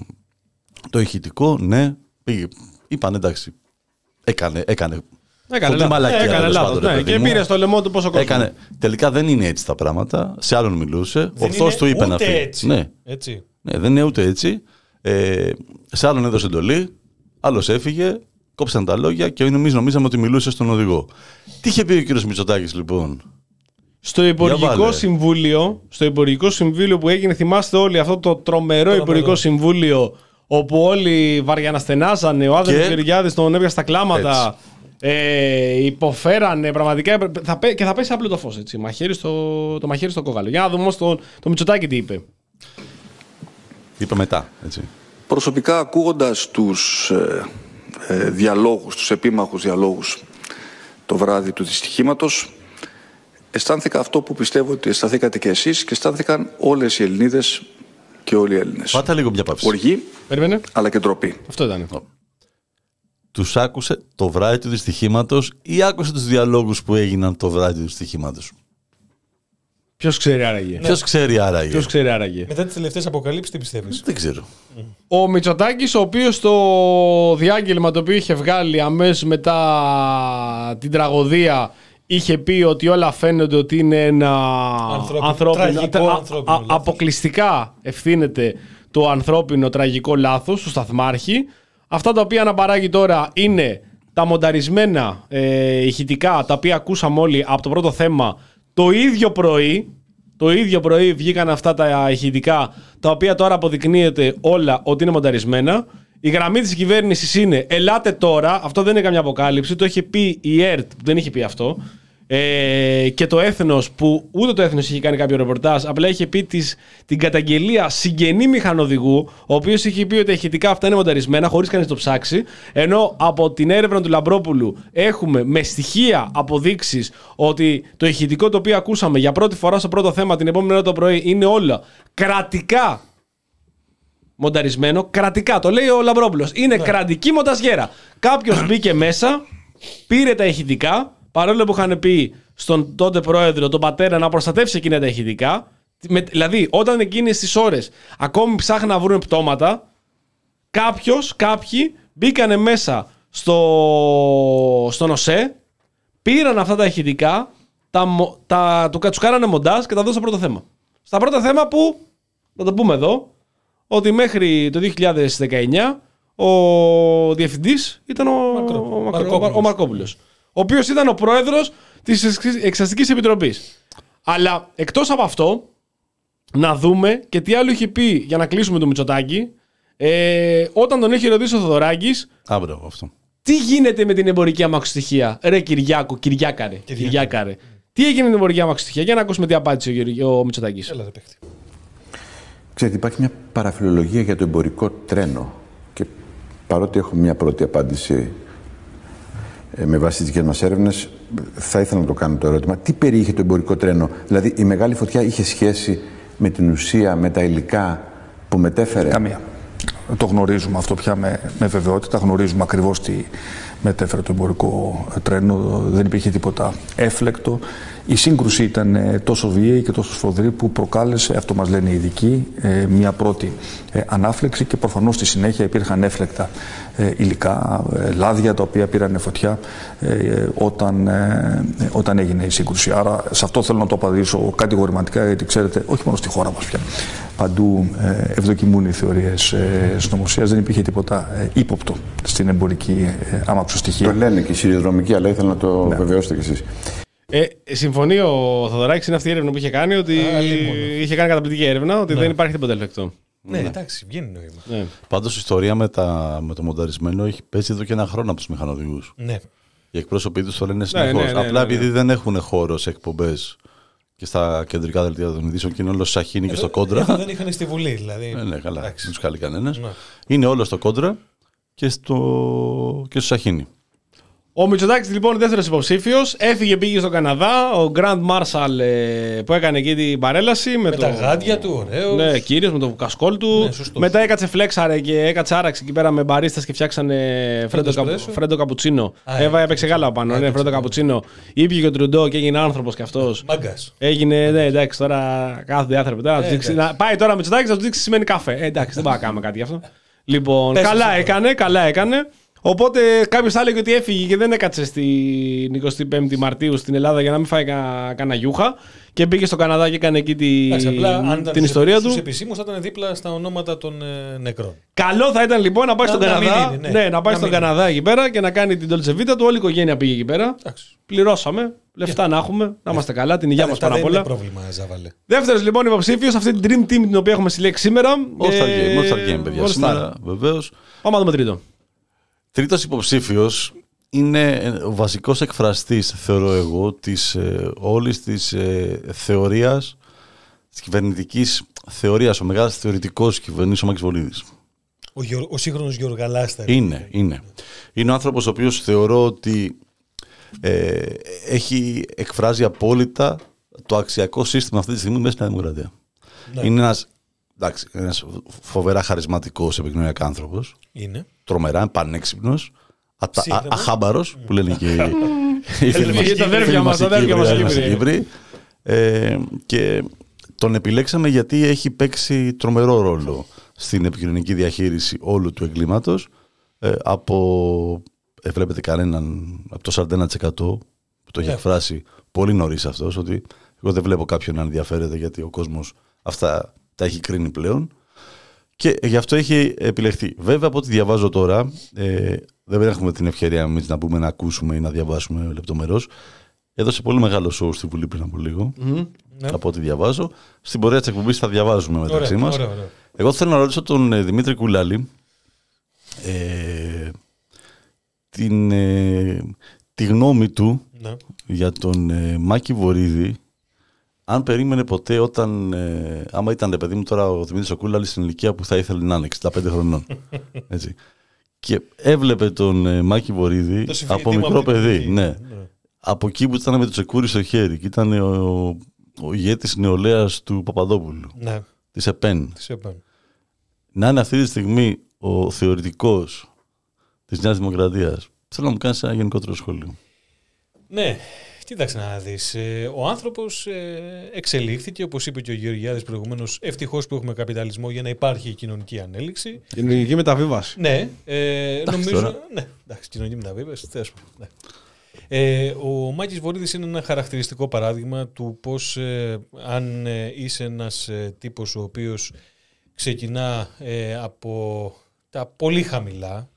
το ηχητικό, ναι, πήγε, είπαν εντάξει, έκανε, έκανε. Έκανε λάθος. Έκανε λάθος. Ναι, και πήρε στο λαιμό του πόσο κόσμο. Έκανε. Τελικά δεν είναι έτσι τα πράγματα. Σε άλλον μιλούσε. Ορθώς του είπε να φύγει. Έτσι. Ναι. έτσι. Ναι, δεν είναι ούτε έτσι. Ε, σε άλλον έδωσε εντολή. Άλλος έφυγε. Κόψαν τα λόγια και εμείς νομίζαμε ότι μιλούσε στον οδηγό. Τι είχε πει ο κύριος Μητσοτάκης λοιπόν? Στο Υπουργικό Συμβούλιο, στο Υπουργικό Συμβούλιο που έγινε, θυμάστε όλοι αυτό το τρομερό Υπουργικό Συμβούλιο όπου όλοι βαριαναστενάζανε, ο Άδωνης Γεωργιάδης τον έβγασε στα κλάματα. Ε, υποφέρανε πραγματικά θα, και θα πέσει απλό το φως, έτσι, μαχαίρι στο, το μαχαίρι στο κόκαλο. Για να δούμε όμως το, το Μητσοτάκη τι είπε. Είπε μετά, έτσι. Προσωπικά ακούγοντας τους ε, ε, διαλόγους, τους επίμαχους διαλόγους το βράδυ του δυστυχήματος, αισθάνθηκα αυτό που πιστεύω ότι αισθανθήκατε και εσείς και αισθάνθηκαν όλες οι Ελληνίδες και όλοι οι Έλληνες. Πάτε λίγο μια παύση. Οργή, Περίμενε. αλλά και ντροπή. Αυτό ήταν. τους άκουσε το βράδυ του δυστυχήματος ή άκουσε τους διαλόγους που έγιναν το βράδυ του δυστυχήματος? Ποιος ξέρει άραγε. Ποιος ξέρει άραγε. Ποιος ξέρει άραγε. Μετά τις τελευταίες αποκαλύψεις, τι πιστεύεις? Δεν ξέρω. Ο Μητσοτάκης, ο οποίος στο διάγγελμα το οποίο είχε βγάλει αμέσως μετά την τραγωδία, είχε πει ότι όλα φαίνονται ότι είναι ένα Ανθρώπινο, ανθρώπινο, τραγικό α- ανθρώπινο α- λάθος. αποκλειστικά ευθύνεται το ανθρώπινο τραγικό λάθος του σταθμάρχη. Αυτά τα οποία αναπαράγει τώρα είναι τα μονταρισμένα ε, ηχητικά, τα οποία ακούσαμε όλοι από το πρώτο θέμα το ίδιο πρωί. Το ίδιο πρωί βγήκαν αυτά τα ηχητικά, τα οποία τώρα αποδεικνύεται όλα ότι είναι μονταρισμένα. Η γραμμή της κυβέρνησης είναι ελάτε τώρα. Αυτό δεν είναι καμιά αποκάλυψη. Το είχε πει η ΕΡΤ, που δεν είχε πει αυτό. Ε, και το Έθνος, που ούτε το Έθνος είχε κάνει κάποιο ρεπορτάζ, απλά είχε πει τις, την καταγγελία συγγενή μηχανοδηγού, ο οποίος είχε πει ότι τα ηχητικά αυτά είναι μονταρισμένα, χωρίς κανείς το ψάξει. Ενώ από την έρευνα του Λαμπρόπουλου έχουμε με στοιχεία αποδείξεις ότι το ηχητικό το οποίο ακούσαμε για πρώτη φορά στο πρώτο θέμα την επόμενη μέρα το πρωί είναι όλα κρατικά μονταρισμένο. Κρατικά, το λέει ο Λαμπρόπουλος. Είναι Ναι. κρατική μονταζιέρα. Κάποιος μπήκε μέσα, πήρε τα ηχητικά. Παρόλο που είχαν πει στον τότε πρόεδρο, τον πατέρα, να προστατεύσει εκείνα τα ηχητικά. Με, δηλαδή, όταν εκείνες τις ώρες ακόμη ψάχναν να βρουν πτώματα, κάποιος, κάποιοι μπήκανε μέσα στο, στον ΟΣΕ, πήραν αυτά τα ηχητικά, τα, τα, του τους κάνανε μοντάζ και τα δώσαν στο πρώτο θέμα. Στα πρώτα θέμα που, θα το πούμε εδώ, ότι μέχρι το δύο χιλιάδες δεκαεννιά ο διευθυντής ήταν ο, Μακρό, ο, Μακρό, Μαρκόπουλος. ο Μαρκόπουλος, ο οποίος ήταν ο πρόεδρος της Εξεταστικής Επιτροπής. Αλλά εκτός από αυτό, να δούμε και τι άλλο είχε πει για να κλείσουμε το Μητσοτάκη, ε, όταν τον έχει ρωτήσει ο Θοδωράκης, Άμπραβο αυτό. τι γίνεται με την εμπορική αμαξοστοιχεία. Ρε Κυριάκο, Κυριάκαρε. Κυριάκαρε. Τι έγινε με την εμπορική αμαξοστοιχεία? Για να ακούσουμε τι απάντησε ο, Γεωργ- ο Μητσοτάκης. Έλα, ρε παίχτη. Ξέρετε, υπάρχει μια παραφιλολογία για το εμπορικό τρένο και παρότι έχω μια πρώτη απάντηση ε, με βάση τις δικές μας έρευνες, θα ήθελα να το κάνω το ερώτημα. Τι περιείχε το εμπορικό τρένο? Δηλαδή η μεγάλη φωτιά είχε σχέση με την ουσία, με τα υλικά που μετέφερε? Καμία. Το γνωρίζουμε αυτό πια με, με βεβαιότητα. Γνωρίζουμε ακριβώς τι μετέφερε το εμπορικό τρένο. Δεν υπήρχε τίποτα έφλεκτο. Η σύγκρουση ήταν ε, τόσο βίαιη και τόσο σφοδρή που προκάλεσε, αυτό μας λένε οι ειδικοί, ε, μια πρώτη ε, ανάφλεξη και προφανώς στη συνέχεια υπήρχαν έφλεκτα ε, υλικά, ε, λάδια τα οποία πήραν φωτιά ε, όταν, ε, όταν έγινε η σύγκρουση. Άρα σε αυτό θέλω να το απαντήσω κατηγορηματικά, γιατί ξέρετε, όχι μόνο στη χώρα μας πια. Παντού ε, ευδοκιμούν οι θεωρίες ε, συνωμοσίας, δεν υπήρχε τίποτα ε, ύποπτο στην εμπορική ε, αμαξοστοιχεία. Το λένε και οι σιδηροδρομικοί, αλλά ήθελα να το Ναι. βεβαιώσετε κι εσείς. Ε, συμφωνεί ο Θοδωράκης, είναι αυτή η έρευνα που είχε κάνει, ότι Α, αλίμονο. είχε κάνει καταπληκτική έρευνα, ότι δεν υπάρχει τίποτα ελεκτό. Ναι, εντάξει, βγαίνει νόημα. Ναι. Πάντως η ιστορία με, τα, με το μονταρισμένο έχει πέσει εδώ και ένα χρόνο από τους μηχανοδηγούς. Ναι. Οι εκπρόσωποι τους το λένε Ναι, συνεχώς. ναι, ναι, Απλά ναι, ναι. επειδή δεν έχουν χώρο σε εκπομπές και στα κεντρικά δελτία των ειδήσεων και είναι όλο στο Σαχίνι και στο κόντρα. Εδώ δεν είχαν στη Βουλή, δηλαδή. Ναι, ναι, καλά. Δεν Εντάξει. τους καλεί κανένας. Ναι. Είναι όλο στο κόντρα και στο, και στο Σαχίνι. Ο Μητσοτάκης λοιπόν δεύτερος υποψήφιος, έφυγε, πήγε στο Καναδά, ο Grand Marshal ε, που έκανε εκεί την παρέλαση. Με, Με το... τα γάντια του, ωραίος. Ναι, κύριος, με το κασκόλ του. Ναι, σωστός. Μετά έκατσε φλέξαρε και έκατσε άραξε εκεί πέρα με μπαρίστας και φτιάξανε φρέντο, καπου... εσπρέσο. φρέντο καπουτσίνο. Α, Έβα ε, έπαιξε γάλα πάνω, ε, ναι, φρέντο καπουτσίνο. Ήπια και ο Τρουντό και έγινε άνθρωπος κι αυτός. Μάγκας. Έγινε, ναι, εντάξει, τώρα κάθονται οι άνθρωποι. Τώρα, να τους Ε, δείξει- εντάξει. να, πάει τώρα με Μητσοτάκης να του δείξει σημαίνει καφέ. Ε, εντάξει, δεν πάμε να κάνουμε κάτι γι' αυτό. Λοιπόν, Πες καλά εσύ έκανε, καλά έκανε. Οπότε κάποιο θα έλεγε ότι έφυγε και δεν έκατσε στην εικοστή πέμπτη Μαρτίου στην Ελλάδα για να μην φάει κα- κανένα γιούχα. Και πήγε στο Καναδά και έκανε εκεί τη, Εντάξει, απλά αν ήταν την στους ιστορία επι- στους του. επισήμους θα ήταν δίπλα στα ονόματα των ε, νεκρών. Καλό θα ήταν λοιπόν να πάει Να- στον να μην Καναδά. είναι, ναι. ναι. να πάει Να στον μην Καναδά εκεί πέρα και να κάνει την Dolce Vita του. Όλη η οικογένεια πήγε εκεί πέρα. Εντάξει. Πληρώσαμε. Λεφτά να έχουμε. Να είμαστε καλά. Την υγεία Τα μα λεφτά πάνω απ' δεν είναι όλα. πρόβλημα, Ζάβαλε. Δεύτερο λοιπόν υποψήφιο, αυτή την Dream Team την οποία έχουμε συλλέξει σήμερα. All Star Ε, Game, All Star Game, παιδιά. All Star. Σήμερα, βεβαίως. Πάμε να δούμε τρίτο. Τρίτος υποψήφιος είναι ο βασικός εκφραστής, θεωρώ εγώ, της ε, όλης της ε, θεωρίας, της κυβερνητικής θεωρίας, ο μεγάλος θεωρητικός κυβερνής, ο Μάκης Βολίδης. Ο, Γεω- ο σύγχρονος Γεωργαλάστα. Είναι, είναι. Είναι ο άνθρωπος ο οποίος θεωρώ ότι ε, έχει εκφράζει απόλυτα το αξιακό σύστημα αυτή τη στιγμή μέσα στην Δημοκρατία. Ναι. Είναι ένας, εντάξει, ένας φοβερά χαρισματικός επικοινωνιακά άνθρωπος, Είναι. τρομερά πανέξυπνος, αχάμπαρος, που λένε και οι φίλοι μας οι Κύπροι. Και τον επιλέξαμε γιατί έχει παίξει τρομερό ρόλο στην επικοινωνική διαχείριση όλου του εγκλήματος. Από, βλέπετε κανέναν, από το σαράντα ένα τοις εκατό που το έχει εκφράσει πολύ νωρίς αυτός, ότι εγώ δεν βλέπω κάποιον να ενδιαφέρεται γιατί ο κόσμος αυτά τα έχει κρίνει πλέον. Και γι' αυτό έχει επιλεχθεί. Βέβαια, από ό,τι διαβάζω τώρα, ε, δεν έχουμε την ευκαιρία εμείς να πούμε να ακούσουμε ή να διαβάσουμε λεπτομερώς. Έδωσε πολύ μεγάλο show στη Βουλή πριν από λίγο. Mm-hmm. Από ό,τι διαβάζω. Στην πορεία της εκπομπής θα διαβάζουμε μεταξύ μας. Ωραία, ωραία. Εγώ θέλω να ρωτήσω τον ε, Δημήτρη Κουλάλη ε, την, ε, τη γνώμη του ναι. για τον ε, Μάκη Βορίδη. Αν περίμενε ποτέ όταν, ε, άμα ήταν παιδί μου τώρα ο Δημήτρης Κουλάλης στην ηλικία που θα ήθελε να είναι εξήντα πέντε χρονών. Έτσι. Και έβλεπε τον ε, Μάκη Βορίδη από μικρό παιδί. Ναι. Ναι. Από εκεί που ήταν με το τσεκούρι στο χέρι και ήταν ο, ο, ο ηγέτης νεολαίας του Παπαδόπουλου. Ναι. Της ΕΠΕΝ. Της ΕΠΕΝ. Να είναι αυτή τη στιγμή ο θεωρητικός της Νέας Δημοκρατίας. Θέλω να μου κάνεις ένα γενικότερο σχόλιο. Ναι. Κοίταξε να δεις. Ο άνθρωπος εξελίχθηκε, όπως είπε και ο Γεωργιάδης προηγουμένως, ευτυχώς που έχουμε καπιταλισμό για να υπάρχει κοινωνική ανέλυξη. Κοινωνική μεταβίβαση. Ναι. Ε, νομίζω. Ναι, εντάξει, κοινωνική μεταβίβαση. Θες, ναι. Ε, ο Μάκης Βορίδης είναι ένα χαρακτηριστικό παράδειγμα του πώς ε, αν ε, είσαι ένας ε, τύπος ο οποίος ξεκινά ε, από τα πολύ χαμηλά,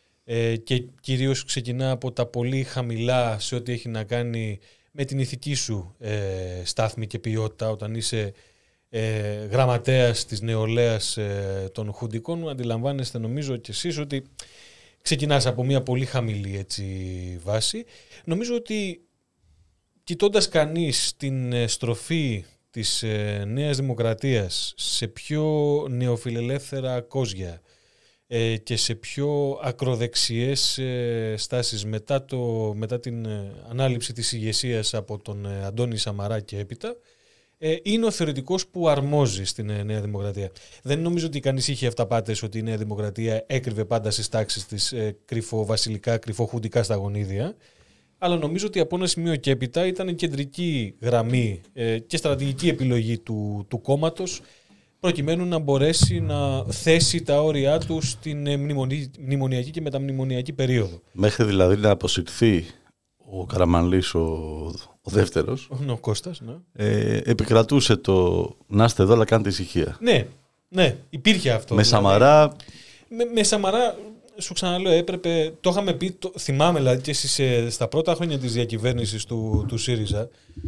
και κυρίως ξεκινά από τα πολύ χαμηλά σε ό,τι έχει να κάνει με την ηθική σου ε, στάθμη και ποιότητα όταν είσαι ε, γραμματέας της νεολαίας ε, των χουντικών. Αντιλαμβάνεστε νομίζω και εσείς ότι ξεκινάς από μια πολύ χαμηλή έτσι, βάση. Νομίζω ότι κοιτώντας κανείς την στροφή της ε, Νέας Δημοκρατίας σε πιο νεοφιλελεύθερα κόζια και σε πιο ακροδεξιές στάσεις μετά, το, μετά την ανάληψη της ηγεσίας από τον Αντώνη Σαμαρά και έπειτα, είναι ο θεωρητικός που αρμόζει στην Νέα Δημοκρατία. Δεν νομίζω ότι κανείς είχε αυταπάτες ότι η Νέα Δημοκρατία έκρυβε πάντα στις τάξεις της κρυφοβασιλικά, κρυφοχουντικά σταγονίδια, αλλά νομίζω ότι από ένα σημείο και έπειτα ήταν κεντρική γραμμή και στρατηγική επιλογή του, του κόμματος, προκειμένου να μπορέσει να θέσει τα όρια του στην μνημονιακή και μεταμνημονιακή περίοδο. Μέχρι δηλαδή να αποσυρθεί ο Καραμανλής, ο, ο δεύτερος, ο Κώστας, ναι. ε, επικρατούσε το να είστε εδώ αλλά κάντε ησυχία. Ναι, ναι, υπήρχε αυτό. Με δηλαδή, Σαμαρά... Με, με Σαμαρά, σου ξαναλέω, έπρεπε, το είχαμε πει, το, θυμάμαι δηλαδή και εσείς, στα πρώτα χρόνια της διακυβέρνησης του, του ΣΥΡΙΖΑ,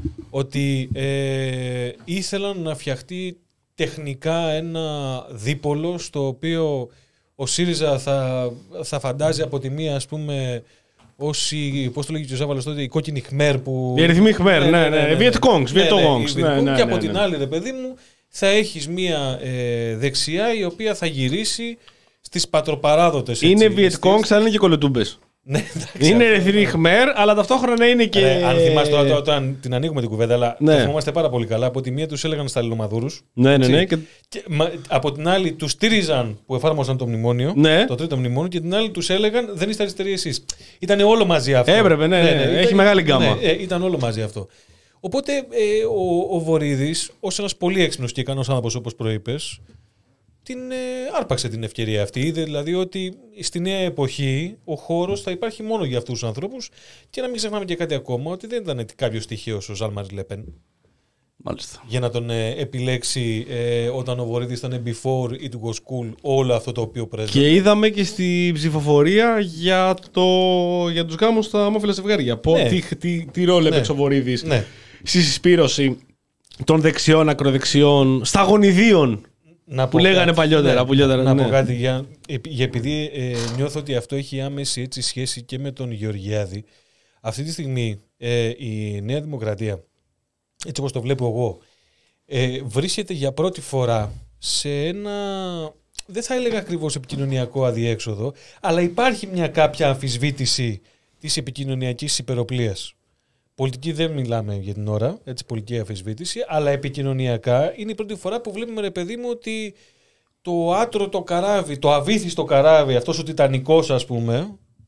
ότι ε, ήθελαν να φτιαχτεί τεχνικά ένα δίπολο στο οποίο ο ΣΥΡΙΖΑ θα, θα φαντάζει από τη μία, ας πούμε, ως η, πώς το λέγει και ο Ζάβαλος τότε, η κόκκινη Χμέρ που... Η αριθμή Χμέρ, ναι, ναι, Βιετκόγκς, Βιετκόγκς. Και από την άλλη, ρε παιδί μου, θα έχεις μία ε, δεξιά η οποία θα γυρίσει στις πατροπαράδοτες. Είναι Βιετκόγκς, αλλά είναι και κολοτούμπες. Ναι, είναι Ερυθρή Χμέρ, αλλά ταυτόχρονα είναι και. Ε, αν θυμάστε τώρα, όταν την ανοίγουμε την κουβέντα, αλλά ναι. το θυμόμαστε πάρα πολύ καλά. Από τη μία τους έλεγαν Σταλινομαδούρους. Ναι, ναι, ναι. Και... Και, μα, από την άλλη τους στήριζαν που εφάρμοσαν το μνημόνιο, ναι. το τρίτο μνημόνιο, και την άλλη τους έλεγαν δεν είστε αριστεροί εσείς. Ήταν όλο μαζί αυτό. Έπρεπε, ναι, ναι, ναι, ναι. Έχει ήταν, μεγάλη γκάμα. Ναι, ε, ήταν όλο μαζί αυτό. Οπότε ε, ο, ο Βορίδης, ως ένας πολύ έξυπνος και ικανός άνθρωπος, όπως προείπες, την ε, άρπαξε την ευκαιρία αυτή. Είδε δηλαδή ότι στη νέα εποχή ο χώρος θα υπάρχει μόνο για αυτούς τους ανθρώπους, και να μην ξεχνάμε και κάτι ακόμα, ότι δεν ήταν κάποιος τυχαίος ο Ζαν Μαρί Λεπέν. Μάλιστα. Για να τον ε, επιλέξει ε, όταν ο Βορίδης ήταν before it was cool όλο αυτό το οποίο πρέσβευε. Και είδαμε και στη ψηφοφορία για, το, για τους γάμους στα ομόφυλα ζευγάρια. Ναι. Τι, τι, τι ρόλο έπαιξε ναι. ο Βορίδης ναι. στη συσπήρωση των δεξιών, ακροδεξιών, σταγονιδίων. Να που λέγανε κάτι, παλιότερα. Ναι, παλιότερα να ναι. πω κάτι, για, για, επειδή ε, νιώθω ότι αυτό έχει άμεση έτσι, σχέση και με τον Γεωργιάδη. Αυτή τη στιγμή ε, η Νέα Δημοκρατία, έτσι όπως το βλέπω εγώ, ε, βρίσκεται για πρώτη φορά σε ένα, δεν θα έλεγα ακριβώς επικοινωνιακό αδιέξοδο, αλλά υπάρχει μια κάποια αμφισβήτηση της επικοινωνιακής υπεροπλίας. Πολιτική δεν μιλάμε για την ώρα, έτσι, πολιτική αμφισβήτηση, αλλά επικοινωνιακά είναι η πρώτη φορά που βλέπουμε, ρε παιδί μου, ότι το άτρωτο καράβι, το αβύθιστο καράβι, αυτός ο τιτανικός, ας πούμε,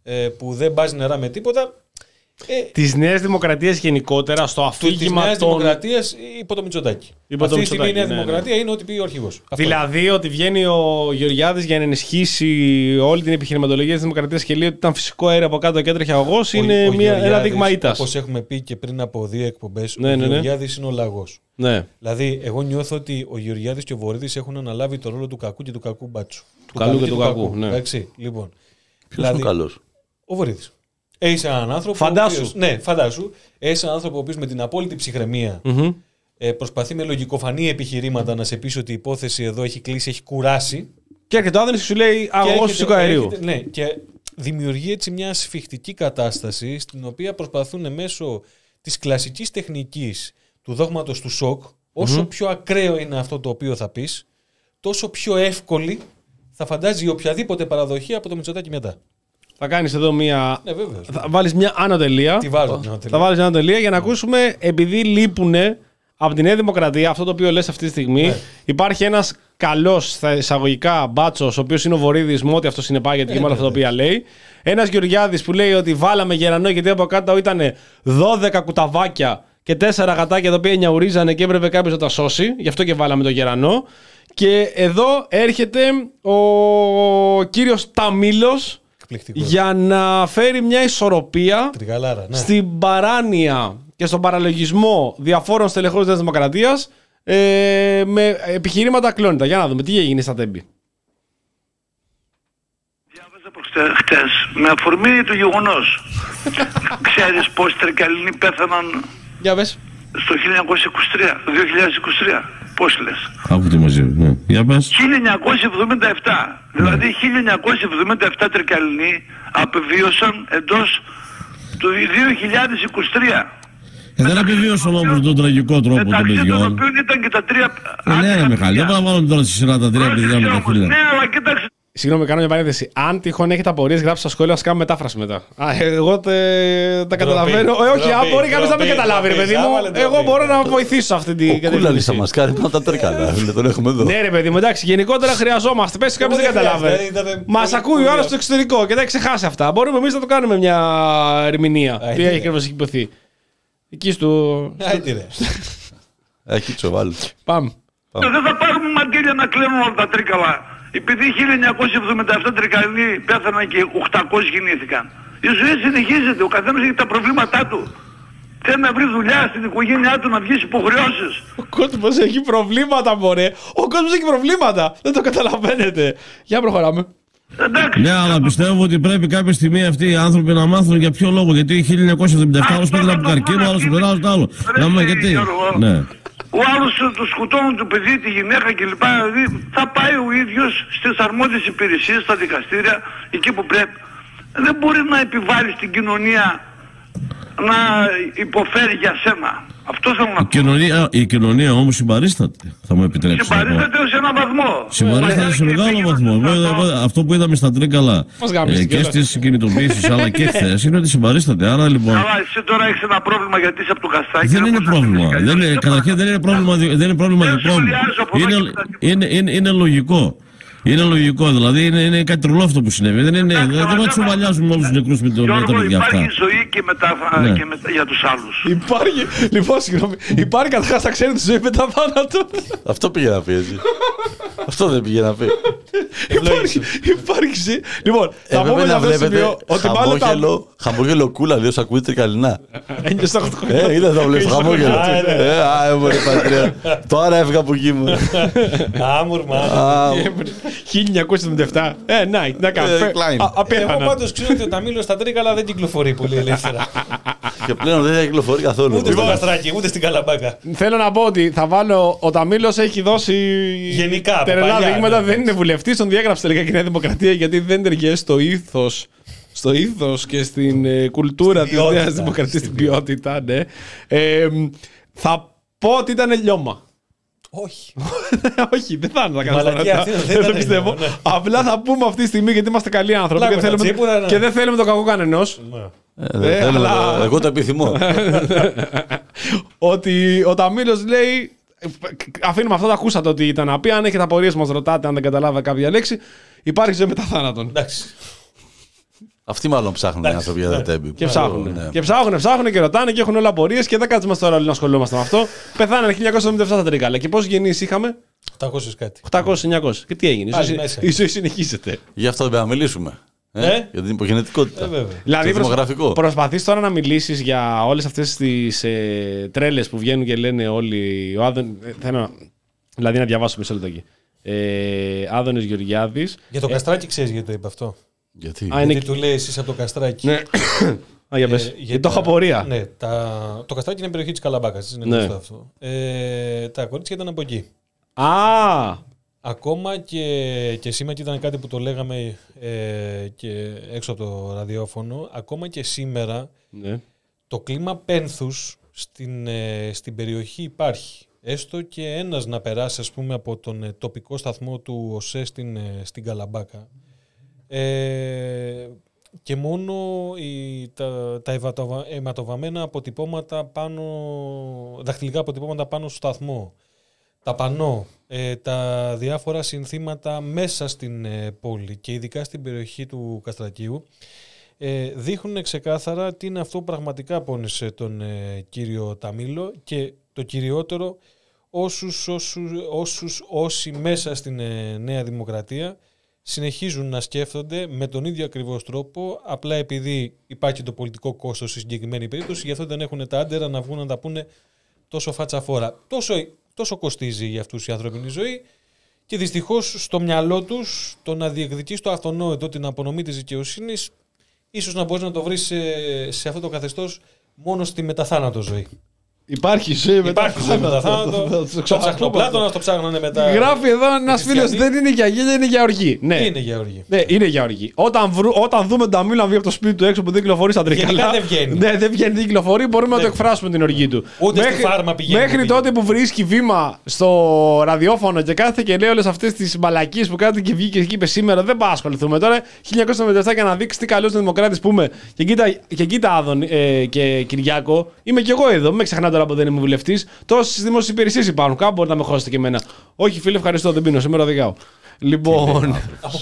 ε, που δεν μπάζει νερά με τίποτα. Ε, Της Νέας Δημοκρατίας γενικότερα, στο αφήγημα της Νέας των... Δημοκρατίας υπό το Μητσοτάκη. Υπό Αυτή το τη στιγμή η Νέα Μητσοτάκη, ναι, Δημοκρατία ναι. είναι ό,τι πει ο αρχηγός. Δηλαδή ότι βγαίνει ο Γεωργιάδης για να ενισχύσει όλη την επιχειρηματολογία της Δημοκρατίας και λέει ότι ήταν φυσικό αέριο από κάτω και έτρεχε αγωγός, είναι ο μια, ένα δείγμα ήττας. Όπως έχουμε πει και πριν από δύο εκπομπές, Ναι, ο ναι, ναι. Γεωργιάδης είναι ο λαγός. Ναι. Δηλαδή, εγώ νιώθω ότι ο Γεωργιάδης και ο Βορύδης έχουν αναλάβει το ρόλο του κακού και του κακού μπάτσου. Του καλού και του κακού, ναι. Εντάξει, λοιπόν. Ποιος Δηλαδή, είναι ο καλός? Ο Βορύδης. Έχει έναν άνθρωπο. Φαντάσου. Ο οποίος, ναι, φαντάσου. Έχει έναν άνθρωπο ο οποίος με την απόλυτη ψυχραιμία Mm-hmm. ε, προσπαθεί με λογικοφανή επιχειρήματα να σε πείσει ότι η υπόθεση εδώ έχει κλείσει, έχει κουράσει. Και έρχεται ο Άδωνης και σου λέει αγωγός έρχεται- φυσικού αερίου. έρχεται- Ναι, και δημιουργεί έτσι μια σφιχτική κατάσταση στην οποία προσπαθούν μέσω της κλασικής τεχνικής του δόγματος του σοκ, όσο Mm-hmm. πιο ακραίο είναι αυτό το οποίο θα πεις, τόσο πιο εύκολη θα φαντάζει οποιαδήποτε παραδοχή από το Μητσοτάκη μετά. Θα κάνεις εδώ μία... Ναι, βέβαιως. Θα βάλεις μια ανωτελεία. Τι βάζω την ανωτελεία. Θα βάλεις μια ανωτελεία για να ακούσουμε, επειδή λείπουνε από τη Νέα Δημοκρατία, αυτό το οποίο λες αυτή τη στιγμή, Ναι. υπάρχει ένας καλός, στα εισαγωγικά, μπάτσος, ο οποίος είναι ο Βορύδης, με ό,τι αυτό συνεπάγεται και με όλα αυτά τα οποία λέει. Ένας Γεωργιάδης που λέει ότι βάλαμε γερανό γιατί από κάτω ήταν δώδεκα κουταβάκια και τέσσερα γατάκια τα οποία νιαουρίζανε και έπρεπε κάποιος να τα σώσει. Γι' αυτό και βάλαμε το γερανό. Και εδώ έρχεται ο κύριος Ταμήλος Εκπληκτικός. για να φέρει μια ισορροπία Τριγαλάρα, ναι. στην παράνοια και στον παραλογισμό διαφόρων στελεχών της Νέας Δημοκρατίας ε, με επιχειρήματα ακλόνητα. Για να δούμε τι έγινε στα Τέμπη. Διάβαζα προχτέ- χτες με αφορμή το γεγονός. Ξέρεις πόσοι Τρικαλινοί πέθαναν Για πες. στο χίλια εννιακόσια είκοσι τρία, δύο χιλιάδες είκοσι τρία. Πώς λες? Άκουτε μαζί μου, ναι. Για πες. χίλια εννιακόσια εβδομήντα επτά. Δηλαδή χίλια εννιακόσια εβδομήντα επτά Τρικαλινοί απεβίωσαν εντός του δύο χιλιάδες είκοσι τρία. Ε, δεν επιβίωσαν όμως τον τραγικό τρόπο των Μεταξύ των παιδιών. οποίων ήταν και τα τρία... Ε, ναι, ρε Μιχάλη, δεν παραβάλλονται τώρα στη σειρά τα τρία παιδιά με τα χίλια. Ναι, αλλά κοίταξε. Συγγνώμη, κάνω μια παρένθεση. Αν τυχόν έχετε απορίες, γράψτε στα σχόλια, ας κάνουμε μετάφραση μετά. Α, εγώ τε- τα καταλαβαίνω. Ε, όχι, αν ντροπή, μπορεί κάποιος να με ντροπή, καταλάβει, ρε ντροπή, παιδί μου. άβαλε ντροπή, Εγώ μπορώ να ντροπή. βοηθήσω σε αυτή την Ο Κούλαλης θα κατεύθυνση. μας κάνει να τα τρίκαλα. Τον έχουμε εδώ. Ναι, ρε παιδί μου, εντάξει, γενικότερα χρειαζόμαστε. Πες κάποιος δεν δεν καταλάβει. χρειάζεται, ήταν Μας πολύ ακούει ο πολύ άλλος στο εξωτερικό και δεν έχει ξεχάσει αυτά. Μπορούμε εμείς να το κάνουμε μια ερμηνεία. Τι είναι. έχει ακριβώς υποθεί. Εκεί στο. Άιντε, ρε. Έχει τσοβάλει. Πάμε. Δεν θα πάρουμε μαγγέλια να κλαίνουν όλα τα τρίκαλα. Επειδή χίλια εννιακόσια εβδομήντα επτά Τρικαλινοί πέθαναν και οκτακόσιοι γεννήθηκαν. Η ζωή συνεχίζεται, ο καθένας έχει τα προβλήματά του. Θέλει να βρει δουλειά στην οικογένειά του, να βγει στις υποχρεώσεις. Ο κόσμος έχει προβλήματα, μωρέ. Ο κόσμος έχει προβλήματα. Δεν το καταλαβαίνετε. Για προχωράμε. Εντάξει. Ναι, αλλά πιστεύω ότι πρέπει κάποια στιγμή αυτοί οι άνθρωποι να μάθουν για ποιο λόγο. Γιατί χίλια εννιακόσια εβδομήντα επτά άλλος πέθανε από καρκίνο, άλλος από το άλλο, το άλλο. Να πούμε γιατί. Ναι. Ο άλλος του σκοτώνουν το παιδί, τη γυναίκα κλπ. Δηλαδή θα πάει ο ίδιος στις αρμόδιες υπηρεσίες, στα δικαστήρια, εκεί που πρέπει. Δεν μπορεί να επιβάλλει στην κοινωνία να υποφέρει για σένα. Αυτό θέλω να Η πω. κοινωνία, η κοινωνία όμως συμπαρίσταται, θα μου επιτρέψετε. να πω. Συμπαρίσταται σε έναν βαθμό. Συμπαρίσταται σε μεγάλο βαθμό. Εγώ- εγώ- Αυτό που είδαμε στα Τρίκαλα Μας γάμισε ε, και κιόλας. στις κινητοποιήσεις αλλά και χθες είναι ότι συμπαρίσταται. Άρα λοιπόν. Αλλά εσύ τώρα έχεις ένα πρόβλημα γιατί είσαι από το Καστάκι. Δεν να είναι μπορείς να πρόβλημα. πεις Δεν είναι, καλύτερα. καταρχήν δεν είναι πρόβλημα, δι- δεν είναι πρόβλημα Δεν δικό μου. σχολιάζω από εδώ Είναι, και μετά. είναι, είναι, είναι λογικό. Είναι λογικό, δηλαδή είναι, είναι κάτι τρελό αυτό που συνέβη. Δεν είναι, δεν δεν μας τσουβαλιάζουμε όλους τους νεκρούς με, το, με τα Γιώργο, παιδιά αυτά. υπάρχει ζωή και, μετά, Ναι. και μετά για τους άλλους. Υπάρχει. Λοιπόν, συγγνώμη. Υπάρχει καταρχάς να ξέρει τη ζωή μετά θάνατο. Αυτό πήγε να πει έτσι. Αυτό δεν πήγε να πει. Υπάρχει. Υπάρχει. ζή- Λοιπόν, θα πούμε Έπρεπε για να αυτό το βλέπετε σημείο ότι μάλλον τα. χαμόγελο, χαμόγελο κούλα, δύο ακούει Τρικαλινά. Ένιωσα αυτό το Ε, είδα το βλέπεις χαμόγελο. Α, ναι. Ε, α, έμορφε πατρία. Τώρα έφυγα από εκεί μου. Άμουρμα. Α, χίλια εννιακόσια εβδομήντα επτά. Ε, να, τι να κάνω. Ε, Φε- Klein. α- Εγώ Απέθανα. πάντως ξέρω ότι ο Ταμήλος στα Τρίκαλα δεν κυκλοφορεί πολύ ελεύθερα. Και πλέον δεν θα κυκλοφορεί καθόλου. Ούτε στο Καστράκι, ούτε στην Καλαμπάκα. Θέλω να πω ότι θα βάλω. Ο Ταμήλος έχει δώσει. Γενικά, από Τερελά παλιά, δείγματα. ναι. Δεν είναι βουλευτής. Τον διέγραψε τελικά και η Νέα Δημοκρατία γιατί δεν ταιριάζει στο ήθος. Στο ήθος και στην ε, κουλτούρα Στην της ποιότητα, Νέας Δημοκρατίας, στην στην ποιότητα, ναι. Ε, θα πω ότι ήταν λιώμα. Όχι. Όχι, δεν θα είναι να κάνω μαλακία τώρα. αυτή δεν Δεν το ήταν πιστεύω. λιώμα, ναι. Απλά θα πούμε αυτή τη στιγμή γιατί είμαστε καλοί άνθρωποι Πλάκα και δεν με τα θέλουμε- τσίπουρα, ναι. και δεν θέλουμε το κακό κανενός. Ε, δεν Ε, θέλω αλλά- να- Εγώ το επιθυμώ. Ότι ο Ταμήλος λέει. Αφήνουμε αυτό, το ακούσατε ότι ήταν να πει. Αν έχετε απορίες, μας ρωτάτε αν δεν καταλάβα κάποια λέξη. Υπάρχει ζωή μετά θάνατον. Εντάξει. Αυτοί μάλλον ψάχνουν οι άνθρωποι για τα τέμπη. Και ψάχνουν. Ναι. Και ψάχνουν, ψάχνουν και ρωτάνε και έχουν όλα απορίες και δεν κάτσουμε τώρα όλοι να ασχολούμαστε με αυτό. Πεθάνανε χίλια εννιακόσια εβδομήντα επτά στα Τρίκαλα. Και πόσους γεννήσεις είχαμε? οκτακόσιους κάτι. οκτακόσιους εννιακόσιους. Και τι έγινε? Η ζωή συνεχίζεται. Γι' αυτό δεν θα μιλήσουμε. Ε? Ε? Για την υπογενετικότητα. Ε, δηλαδή, δημογραφικό. Προσπαθείς τώρα να μιλήσεις για όλες αυτές τις ε, τρέλες που βγαίνουν και λένε όλοι. Ο Άδων, ε, θέλω, δηλαδή να διαβάσω μισό λεπτό εκεί. Ε, Άδωνης Γεωργιάδης. Για το Καστράκι ξέρεις γιατί το είπε αυτό? Γιατί, Α, γιατί είναι... του λέει εσείς από το Καστράκι. Ναι. Α, για πες. Ε, γιατί το έχω απορία. Ναι, τα... το Καστράκι είναι περιοχή της Καλαμπάκας. Είναι ναι. αυτό. Ε, τα κορίτσια ήταν από εκεί. Α! Ακόμα και, και σήμερα, και ήταν κάτι που το λέγαμε ε, και έξω από το ραδιόφωνο, ακόμα και σήμερα ναι. το κλίμα πένθους στην, ε, στην περιοχή υπάρχει. Έστω και ένας να περάσει, ας πούμε, από τον ε, τοπικό σταθμό του ΟΣΕ στην, ε, στην Καλαμπάκα. Ε, και μόνο οι, τα, τα αιματοβαμμένα αποτυπώματα πάνω, δαχτυλικά αποτυπώματα πάνω στο σταθμό, τα πανό, ε, τα διάφορα συνθήματα μέσα στην ε, πόλη και ειδικά στην περιοχή του Καστρακίου ε, δείχνουν ξεκάθαρα τι είναι αυτό που πραγματικά πόνισε τον ε, κύριο Ταμίλο και το κυριότερο όσους, όσους, όσους όσοι μέσα στην ε, Νέα Δημοκρατία συνεχίζουν να σκέφτονται με τον ίδιο ακριβώς τρόπο, απλά επειδή υπάρχει το πολιτικό κόστος στη συγκεκριμένη περίπτωση, γι' αυτό δεν έχουν τα άντερα να βγουν να τα πούνε τόσο φατσαφόρα. Τόσο, τόσο κοστίζει για αυτούς η ανθρώπινη ζωή και δυστυχώς στο μυαλό τους το να διεκδικείς το αυτονόητο, την απονομή της δικαιοσύνης, ίσως να μπορείς να το βρεις σε, σε αυτό το καθεστώς μόνο στη μεταθάνατο ζωή. Υπάρχει ζωή μετά. Υπάρχει ζωή μετά θάνατο. Το ψαχνοπλάτωνα το ψάχνανε μετά. Γράφει εδώ ένας φίλος, δεν είναι για γέλια, είναι για οργή. Ναι, είναι για οργή. Ναι, είναι για οργή. Όταν, βρου, όταν δούμε τον Ταμίλο να βγει από το σπίτι του έξω που δεν κυκλοφορεί στα Τρίκαλα. Δεν βγαίνει. Ναι, δεν βγαίνει, δεν κυκλοφορεί, μπορούμε ναι. να το εκφράσουμε την οργή του. Ούτε μέχρι, στη φάρμα πηγαίνει. Μέχρι πηγαίνει. τότε που βρίσκει βήμα στο ραδιόφωνο και κάθεται και λέει όλες αυτές τις μαλακίες που κάθεται και βγήκε και είπε σήμερα, δεν πάω να ασχοληθούμε τώρα. χίλια εννιακόσια εβδομήντα επτά για να δείξει τι καλός δημοκράτης που είμαι. Και κοίτα, και κοίτα Άδων ε, και Κυριάκο, είμαι κι εγώ εδώ. Μην ξεχνάτε τώρα που δεν είμαι βουλευτής. Τόσες δημόσιες υπηρεσίες υπάρχουν. Κάπου μπορείτε να με χώσετε και εμένα. Όχι, φίλε, ευχαριστώ, δεν πίνω. Σήμερα οδηγάω. Λοιπόν.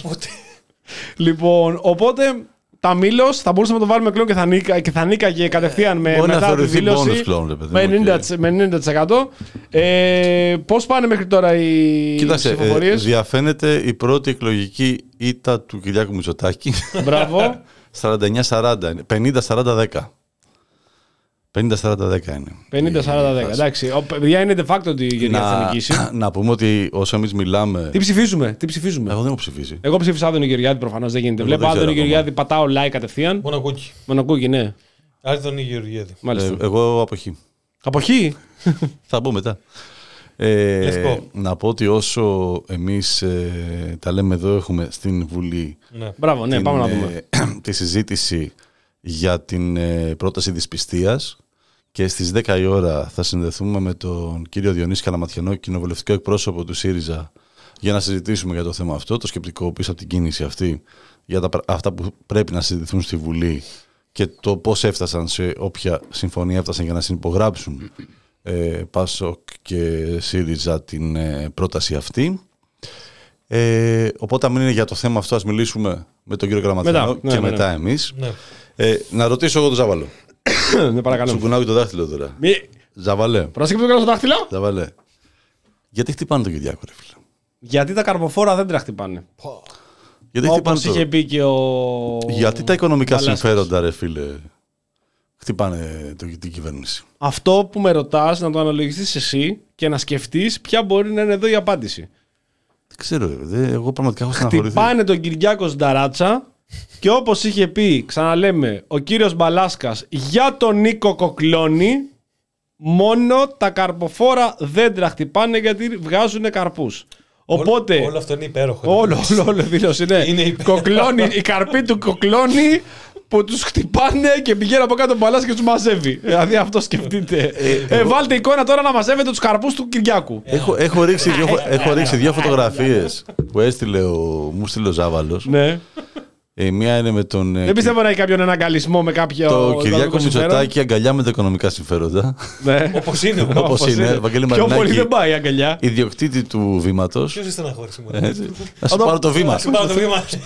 Λοιπόν, οπότε Ταμίλος θα μπορούσαμε να το βάλουμε κλόν και θα, νίκα, και θα νίκαγε κατευθείαν με, μετά τη δήλωση. Κλόν, με ενενήντα τοις εκατό. Ε, πώς πάνε μέχρι τώρα οι ψηφοφορίες? Ε, διαφαίνεται η πρώτη εκλογική ήττα του Κυριάκου Μητσοτάκη. Μπράβο. σαράντα εννιά σαράντα. πενήντα σαράντα δέκα. πενήντα σαράντα δέκα είναι. πενήντα σαράντα δέκα. Εντάξει. Παιδιά είναι de facto ότι η Γενιά θα νικήσει. Να πούμε ότι όσο εμείς μιλάμε. Τι ψηφίζουμε, τι ψηφίζουμε. Εγώ δεν έχω ψηφίσει. Εγώ ψήφισα Άδωνη Γεωργιάδη, προφανώς δεν γίνεται. Βλέπω Άδωνη Γεωργιάδη, πατάω like κατευθείαν. Μονοκούκι. Μονοκούκι, ναι. Άδωνη Γεωργιάδη. Μάλιστα. Ε, εγώ αποχή. Αποχή. Θα πω μετά. Ε, να πω ότι όσο εμείς ε, τα λέμε εδώ, έχουμε στην Βουλή. Ναι. Μπράβο, ναι, την, πάμε να δούμε. Ε, τη συζήτηση για την ε, πρόταση δυσπιστίας. Και στις δέκα η ώρα θα συνδεθούμε με τον κύριο Διονύση Καλαματιανό, κοινοβουλευτικό εκπρόσωπο του ΣΥΡΙΖΑ, για να συζητήσουμε για το θέμα αυτό, το σκεπτικό πίσω από την κίνηση αυτή, για τα, αυτά που πρέπει να συζητηθούν στη Βουλή και το πώς έφτασαν σε όποια συμφωνία έφτασαν για να συνυπογράψουν ε, ΠΑΣΟΚ και ΣΥΡΙΖΑ την ε, πρόταση αυτή. Ε, οπότε αν είναι για το θέμα αυτό, ας μιλήσουμε με τον κύριο Καλαματιανό μετά, και ναι, μετά ναι. εμείς. Ναι. Ε, να ρωτήσω εγώ τον Ζάβαλο. Ναι, παρακαλώ. Σου κουνάω το δάχτυλο τώρα. Μη... Ζαβαλέ. Πρόσεχε που το κάνω στο δάχτυλο. Ζαβαλέ. Γιατί χτυπάνε τον Κυριάκο, ρε φίλε? Γιατί τα καρποφόρα δέντρα χτυπάνε. Γιατί όπως είχε το... πει και ο... Γιατί τα οικονομικά Βαλάσκας. Συμφέροντα, ρε φίλε, χτυπάνε το, την κυβέρνηση. Αυτό που με ρωτάς να το αναλογιστείς εσύ και να σκεφτείς ποια μπορεί να είναι εδώ η απάντηση. Δεν ξέρω, ρε, εγώ πραγματικά έχω στεναχωρηθεί. Χτυπάνε τον Κυριάκο Σνταράτσα. Και όπως είχε πει, ξαναλέμε, ο κύριος Μπαλάσκας για τον Νίκο Κοκλώνη, μόνο τα καρποφόρα δέντρα χτυπάνε γιατί βγάζουν καρπούς. Οπότε, όλο, όλο αυτό είναι υπέροχο. Όλο, όλο, όλο δήλωση είναι. είναι Κοκλώνη, οι καρποί του Κοκλώνη που τους χτυπάνε και πηγαίνει από κάτω τον Μπαλάσκα και τους μαζεύει. Δηλαδή αυτό σκεφτείτε. Ε, ε, βάλτε εικόνα τώρα να μαζεύετε τους καρπούς του Κυριάκου. Έχω, έχω ρίξει δύο, έχω ρίξει δύο φωτογραφίες που έστειλε ο, μου στείλε ο Ζάβαλος. Ναι. Ε, μία είναι με τον. Δεν πιστεύω να έχει κάποιον αναγκαλισμό με κάποιο. Το Κυριάκο Μητσοτάκη αγκαλιά με τα οικονομικά συμφέροντα. Ναι. Όπως είναι. Όπως είναι. Βαγγέλη Πιο πολύ δεν πάει η αγκαλιά. Ιδιοκτήτη του βήματος. Ποιος είσαι να χωρίσει. Α σου πάρω το βήμα. Α σου πάρω το βήμα.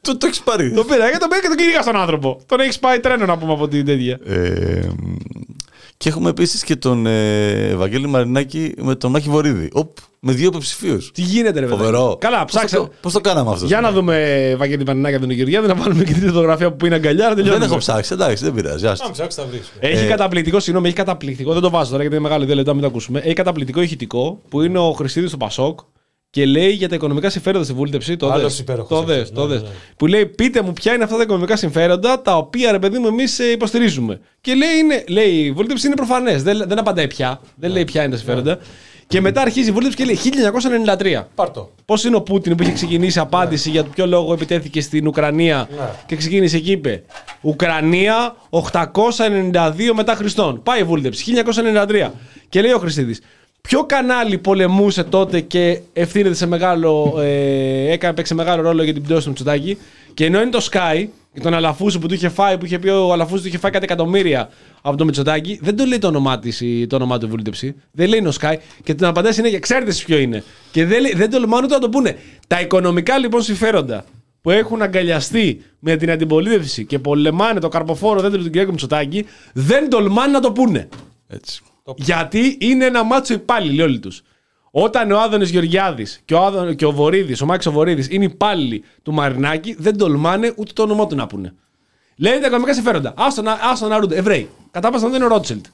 Το, το έχει πάρει. Το πήρα και τον πήρα και τον κυνήγα στον άνθρωπο. Τον έχει πάει τρένο να πούμε από την τέτοια. Ε, και έχουμε επίσης και τον ε, Ευαγγέλη Μαρινάκη με τον Μάκη Βορίδη. Οπ, με δύο υποψηφίους. Τι γίνεται, ρε παιδί. Φοβερό. Καλά, ψάξε. Πώς το κάναμε αυτό. Για να δούμε Ευαγγέλη Μαρινάκη από τον Γεωργιάδη, να βάλουμε και τη φωτογραφία που είναι αγκαλιά. Να δεν έχω ψάξει, εντάξει, δεν πειράζει. Αν ψάξει, θα βρει. Έχει Ε, καταπληκτικό, συγγνώμη, έχει καταπληκτικό. Δεν το βάζω τώρα γιατί είναι μεγάλο δύο λεπτά, μην το ακούσουμε. Έχει καταπληκτικό ηχητικό που είναι ο Χριστίδης στο Πασόκ και λέει για τα οικονομικά συμφέροντα στη βούλτεψη. Το Άλλος δες. υπέροχος Το δες, αυτός, το ναι, δες. ναι. Που λέει πείτε μου ποια είναι αυτά τα οικονομικά συμφέροντα τα οποία ρε παιδί μου εμείς ε, υποστηρίζουμε. Και λέει, είναι, λέει η βούλτεψη είναι προφανές. Δεν, δεν απαντάει πια. Δεν λέει ποια είναι τα συμφέροντα. Και μετά αρχίζει η βούλτεψη και λέει χίλια εννιακόσια ενενήντα τρία. Πάρτο. Πώς είναι ο Πούτιν που είχε ξεκινήσει απάντηση για το ποιο λόγο επιτέθηκε στην Ουκρανία Ναι. και ξεκίνησε και είπε Ουκρανία οκτακόσια ενενήντα δύο μετά Χριστόν. Πάει η βούλτεψη χίλια εννιακόσια ενενήντα τρία. Και λέει ο Χριστίδης, ποιο κανάλι πολεμούσε τότε και ευθύνεται σε μεγάλο, ε, έκανε, παίξει μεγάλο ρόλο για την πτώση του Μητσοτάκη. Και ενώ είναι το Sky, τον Αλαφούζο που του είχε φάει, που είχε πει ο Αλαφούζο του είχε φάει κάτι εκατομμύρια από το Μητσοτάκη, δεν το λέει το όνομά της, το όνομά του βούλτεψη. Δεν λέει είναι ο Sky και την απαντάει συνέχεια, ξέρετε εσείς ποιο είναι. Και δεν, δεν τολμάνε ούτε να το πούνε. Τα οικονομικά λοιπόν συμφέροντα που έχουν αγκαλιαστεί με την αντιπολίτευση και πολεμάνε το καρποφόρο δέντρο του Κυριάκου Μητσοτάκη, δεν τολμάνε να το πούνε. Έτσι. Γιατί είναι ένα μάτσο υπάλληλοι όλοι τους. Όταν ο Άδωνης Γεωργιάδης και ο, Άδων, και ο Βορίδης, ο Μάκης ο Βορίδης είναι υπάλληλοι του Μαρινάκη, δεν τολμάνε ούτε το όνομά του να πούνε. Λένε τα οικονομικά συμφέροντα. Άστο να ρούνται. Εβραίοι. Κατά πάσα δεν είναι ο Ρότσελτ.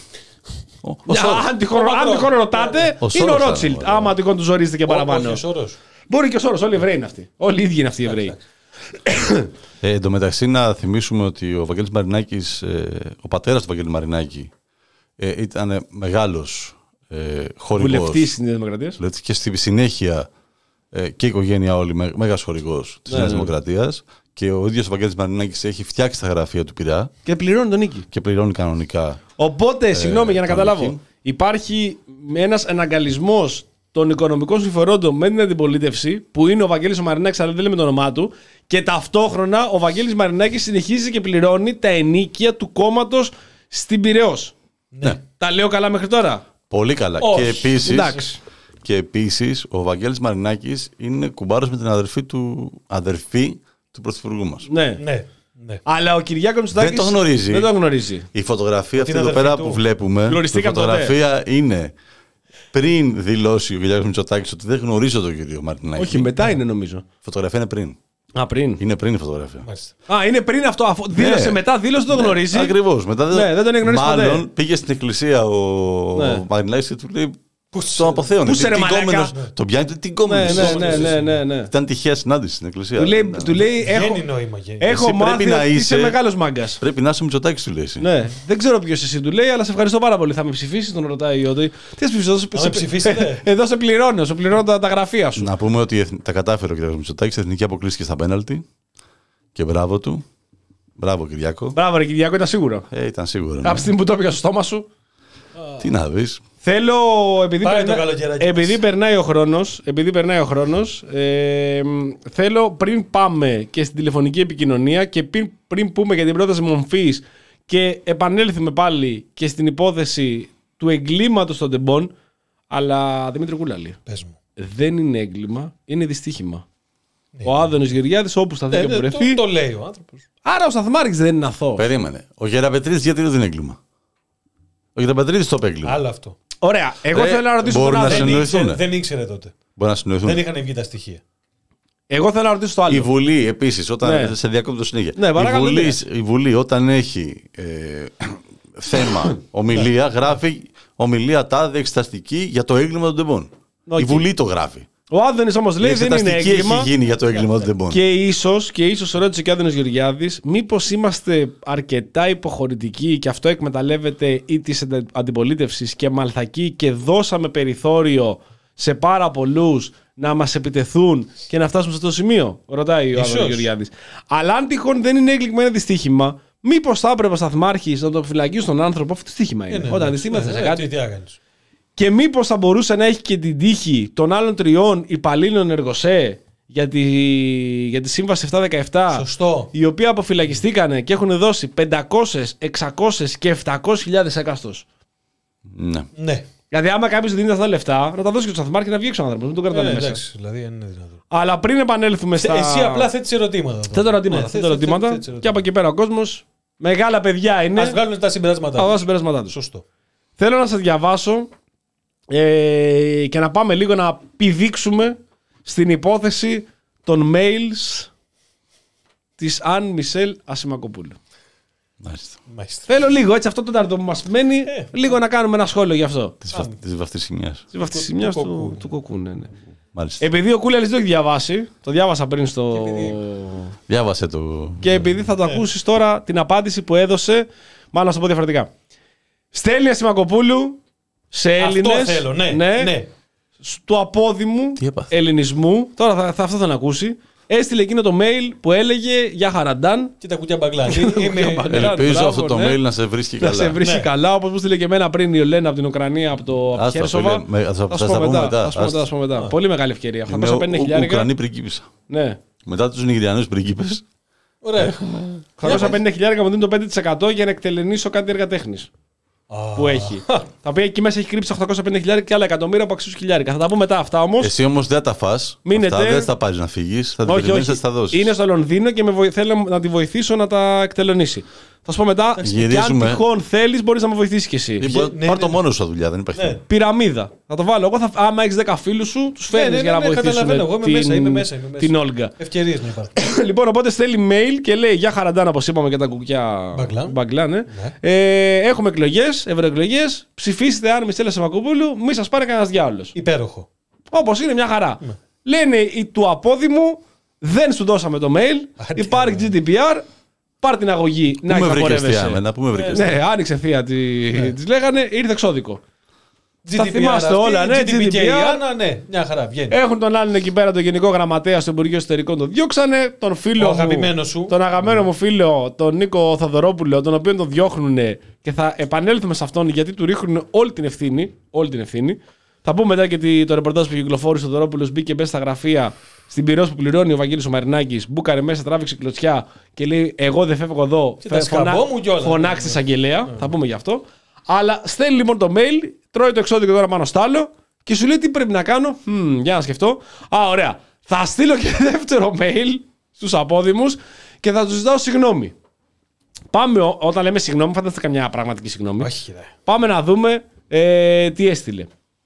Αν τυχόν ρωτάτε, είναι ο Ρότσελτ. Άμα τυχόν του ζορίζετε και παραπάνω. Μπορεί και ο Σόρος. Όλοι οι Εβραίοι είναι αυτοί. Όλοι οι ίδιοι είναι αυτοί οι Εβραίοι. Ε, εν τω μεταξύ, να θυμίσουμε ότι ο Βαγγέλης Μαρινάκης, ε, ο πατέρας του Βαγγέλη Μαρινάκη, ε, ήταν μεγάλος ε, χορηγός. Βουλευτής της Νέας Δημοκρατίας. Και στη συνέχεια ε, και η οικογένεια όλη με, μέγας χορηγός της ναι, Νέας ναι. Δημοκρατίας. Και ο ίδιος ο Βαγγέλης Μαρινάκης έχει φτιάξει τα γραφεία του Πειραιά. Και πληρώνει τον νίκη. Και πληρώνει κανονικά. Οπότε, ε, συγγνώμη για να καταλάβω, νίκη. Υπάρχει ένας εναγκαλισμός των οικονομικών συμφερόντων με την αντιπολίτευση, που είναι ο Βαγγέλης ο Μαρινάκης, αλλά δεν λέμε το όνομά του, και ταυτόχρονα ο Βαγγέλης Μαρινάκης συνεχίζει και πληρώνει τα ενίκια του κόμματος στην Πειραιώς. Ναι. Τα λέω καλά μέχρι τώρα? Πολύ καλά. Όχι. Και επίσης, Εντάξει. και επίσης ο Βαγγέλης Μαρινάκης είναι κουμπάρος με την αδερφή του, αδερφή του πρωθυπουργού μας. Ναι. Ναι. Ναι. Αλλά ο Κυριάκος Μητσοτάκης δεν το γνωρίζει. Δεν το γνωρίζει. Η φωτογραφία Την αυτή εδώ αδερφή πέρα του. που βλέπουμε, η Γνωριστήκαν φωτογραφία είναι πριν δηλώσει ο Κυριάκος Μητσοτάκης ότι δεν γνωρίζω τον κύριο Μαρινάκη. Όχι, μετά είναι νομίζω. Η φωτογραφία είναι πριν. Α, πριν. Είναι πριν η φωτογραφία. Μάλιστα. Α, είναι πριν αυτό. Αφού δήλωσε Ναι. μετά, δήλωσε δεν το γνωρίζει. Ακριβώς. Μετά Ναι, δεν τον έχει γνωρίσει ποτέ. Μάλλον πήγε στην εκκλησία ο Ναι. Μαρινάκης και του λέει. Τον αποθέωνε. Πού σε, ρε μαλάκα? Τον πιάνει τι Ναι, κόμενος. ναι, ναι, ναι, ναι, ναι. Ήταν τυχαία συνάντηση στην εκκλησία. Του λέει, Ναι. του λέει έχω, Γέννη νόημα. Γέννη. έχω Εσύ μάθει πρέπει να ότι είσαι είσαι- μεγάλος μάγκας. Πρέπει να είσαι Μητσοτάκης, του λέει. εσύ. Ναι, δεν ξέρω ποιος εσύ του λέει, αλλά σε ευχαριστώ πάρα πολύ. Θα με ψηφίσεις, τον ρωτάει ο Ιώτη. Τι θα ψηφίσεις, εδώ σε- Θα με ψηφίσετε? Εδώ σε πληρώνω, σε πληρώνω τα, τα γραφεία σου. Να πούμε ότι η εθ- τα κατάφερε ο κ. Μητσοτάκης. Η εθνική αποκλείστηκε στα πέναλτι. Και μπράβο του. Μπράβο, Κυριάκο. Μπράβο, ρε Κυριάκο, ήταν σίγουρο. Ε, ήταν σίγουρο. ναι. Από τη στιγμή που το έπιασε στο στόμα σου. Τι να δεις. Θέλω, επειδή, Πάρε περνά- το καλοκαιράκι επειδή μας. περνάει ο χρόνος, επειδή περνάει ο χρόνος, ε, θέλω πριν πάμε και στην τηλεφωνική επικοινωνία και πριν, πριν πούμε για την πρόταση μορφής και επανέλθουμε πάλι και στην υπόθεση του εγκλήματος των τεμπών, αλλά Δημήτρη Κούλαλη, Πες μου. δεν είναι έγκλημα, είναι δυστύχημα. Ο Άδωνης Γεωργιάδης όπου σταθεί Ναι, και ναι, βρεθεί. το, το λέει ο άνθρωπος. Άρα ο Σταθμάρχης δεν είναι αθώος. Περίμενε. Ο Γεραπετρίδης γιατί δεν είναι έγκλημα. Ο Γεραπετρίδης το είπε έγκλημα. Άλλο αυτό. Ωραία, εγώ Ρε, θέλω να ρωτήσω μπορεί τον να Άδωνη. Δεν συνοηθούν. ήξερε, δεν ήξερε τότε. Μπορεί να συνοηθούν. Δεν είχαν βγει τα στοιχεία. Εγώ θέλω να ρωτήσω το άλλο. Η Βουλή επίσης, όταν Ναι. σε διακόπτω συνέχεια. Ναι, η, παρακαλώ, Βουλή, ναι. η Βουλή όταν έχει ε, θέμα, ομιλία, γράφει ομιλία τάδε εξεταστική για το έγκλημα των τεμπών. Οκ. Η Βουλή το γράφει. Ο Άδωνης όμως λέει Η δεν είναι εξεταστική έγκλημα. έχει γίνει για το έγκλημα των τεμπών. Και ίσως, και ίσως ρώτησε και ο Άδωνης Γεωργιάδης, μήπως είμαστε αρκετά υποχωρητικοί και αυτό εκμεταλλεύεται ή της αντα- αντιπολίτευσης και μαλθακοί και δώσαμε περιθώριο σε πάρα πολλούς να μας επιτεθούν και να φτάσουμε σε αυτό το σημείο, ρωτάει ο Ίσως. Άδωνης Γεωργιάδης. Αλλά αν τυχόν δεν είναι έγκλημα, είναι δυστύχημα, μήπως θα έπρεπε ο Σταθμάρχης να το φυλακίσει τον άνθρωπο, αυτό δυστύχημα είναι. Ε, ναι, Όταν ναι, δυστύχημα ναι, θες ναι, κάτι. τι- τι να κάνεις. Και μήπως θα μπορούσε να έχει και την τύχη των άλλων τριών υπαλλήλων εργοσέ για τη, για τη σύμβαση επτακόσια δεκαεπτά. Σωστό. Οι οποίοι αποφυλακιστήκανε και έχουν δώσει πεντακόσιες, εξακόσιες και επτακόσιες χιλιάδες έκαστος. Ναι. Ναι. Δηλαδή, άμα κάποιο δίνει αυτά τα λεφτά, να τα δώσει και στο σταθμάρχη και να βγει έξω ο άνθρωπο. Δεν τον κρατάνε ε, μέσα. Εντάξει, δηλαδή, είναι δυνατό. Αλλά πριν επανέλθουμε στα. Εσύ απλά θέτει ερωτήματα. Θέτω ερωτήματα. Ναι, θέτω ερωτήματα. Θέτω, θέτω, και από εκεί πέρα ο κόσμο. Μεγάλα παιδιά είναι. Ας βγάλουν τα συμπεράσματά τους. Τα συμπεράσματά τους. Σωστό. Θέλω να σας διαβάσω ε, και να πάμε λίγο να πηδήξουμε στην υπόθεση των mails της Αν Μισελ Ασημακοπούλου. Μάλιστα. Μάλιστα. Θέλω λίγο έτσι αυτό το τάρτο που μας μένει, ε, λίγο να κάνουμε ένα σχόλιο γι' αυτό. Της βαφτισιμιάς. Της βαφτισιμιάς του, του, του κοκκού, ναι, ναι. Μάλιστα. Επειδή ο Κούλιαλης δεν το έχει διαβάσει, το διάβασα πριν στο... Διάβασε το... Και επειδή θα το ε. ακούσεις τώρα την απάντηση που έδωσε, μάλλον να σου πω διαφορετικά. Στέλνει Ασημακοπούλου σε Έλληνες. Αυτό θέλω, ναι. ναι, ναι. Του απόδημου ελληνισμού. Τώρα θα, θα, αυτό θα ακούσει. Έστειλε εκείνο το mail που έλεγε για χαραντάν. Και τα κουτιά μπαγκλάν. Ελπίζω αυτό το mail να σε βρίσκει καλά. Να σε βρίσκει καλά, όπως μου στείλε και εμένα πριν η Ολένα από την Ουκρανία, από το Χέρσοβα. Θα σου πω μετά. Θα σου πω μετά. Πολύ μεγάλη ευκαιρία. οκτακόσια πενήντα χιλιάρικα. Ουκρανή πριγκίπισσα. Ναι. Μετά τους Νιγηριανούς πριγκίπες. Ωραία. οκτακόσια πενήντα χιλιάρικα μου δίνει το πέντε τοις εκατό για να εκτελενήσω κάτι έργα τέχνης. Που έχει. Τα οποία εκεί μέσα έχει κρύψει οχτακόσια πενήντα χιλιάρικα και άλλα εκατομμύρια που αξίζουν χιλιάρικα. Θα τα πούμε μετά αυτά όμως. Εσύ όμως δεν θα τα φας. Μείνετε. Αυτά δεν θα πάρεις να φύγεις. Θα τα περιμένεις, θα τα δώσεις. Είναι στο Λονδίνο και με βοη... θέλω να τη βοηθήσω να τα εκτελονίσει. Θα σου πω μετά. Και αν τυχόν θέλεις, μπορείς να με βοηθήσεις κι εσύ. Λοιπόν, ναι, πάρ' το μόνο σου δουλειά, δεν υπάρχει. Ναι. Πυραμίδα. Θα το βάλω. Εγώ θα... άμα έχεις δέκα φίλους σου, τους φέρνεις ναι, ναι, ναι, για να ναι, βοηθήσουν. Εγώ είμαι την... μέσα, είμαι μέσα, είμαι μέσα. Την Όλγα. Ευκαιρίες να υπάρχουν. Λοιπόν, οπότε στέλνει mail και λέει για χαραντάν, όπως είπαμε και τα κουκιά μπαγκλά. Ναι. Ναι. Ε, έχουμε εκλογές, ευρωεκλογές. Ψηφίστε αν Μισελ Ασημακοπούλου, μη σας πάρει κανένας διάολος. Υπέροχο. Όπως είναι, μια χαρά. Ναι. Λένε οι του απόδημου, δεν σου δώσαμε το mail, Άντε, υπάρχει ναι. τζι ντι πι αρ. Πάρ' την αγωγή πού να εξαγορεύεσαι. Να πούμε βρήκες. Ναι, άνοιξε θεία, τη, ναι. Της λέγανε, ήρθε εξώδικο. Τα θυμάστε όλα, ναι, τζι ντι πι αρ, ναι, μια χαρά, βγαίνει. Έχουν τον άλλον εκεί πέρα, τον Γενικό Γραμματέα στο Υπουργείο Εσωτερικών, τον διώξανε. Τον φίλο μου, σου. Τον αγαπημένο mm. μου φίλο, τον Νίκο Θοδωρόπουλο, τον οποίο τον διώχνουν και θα επανέλθουμε σε αυτόν γιατί του ρίχνουν όλη την ευθύνη. Όλη την ευθύνη. Θα πούμε μετά και το ρεπορτάζ που κυκλοφόρησε ο Θοδωρόπουλος, μπήκε μέσα στα γραφεία στην πυρός που πληρώνει ο Βαγγέλης ο Μαρινάκης, μπούκαρε μέσα, τράβηξε κλωτσιά και λέει: εγώ δεν φεύγω εδώ. Φωνα... Φωνάξτε ναι. εισαγγελέα. Ναι. Θα πούμε γι' αυτό. Αλλά στέλνει λοιπόν το mail, τρώει το εξώδικο τώρα πάνω στο άλλο και σου λέει τι πρέπει να κάνω. Hm, για να σκεφτώ. Α, ωραία. Θα στείλω και δεύτερο mail στους απόδημους και θα τους ζητάω συγγνώμη. Πάμε, όταν λέμε συγγνώμη, φανταστείτε καμιά πραγματική συγγνώμη. Όχι, δε. Πάμε να δούμε ε, τι έστειλε.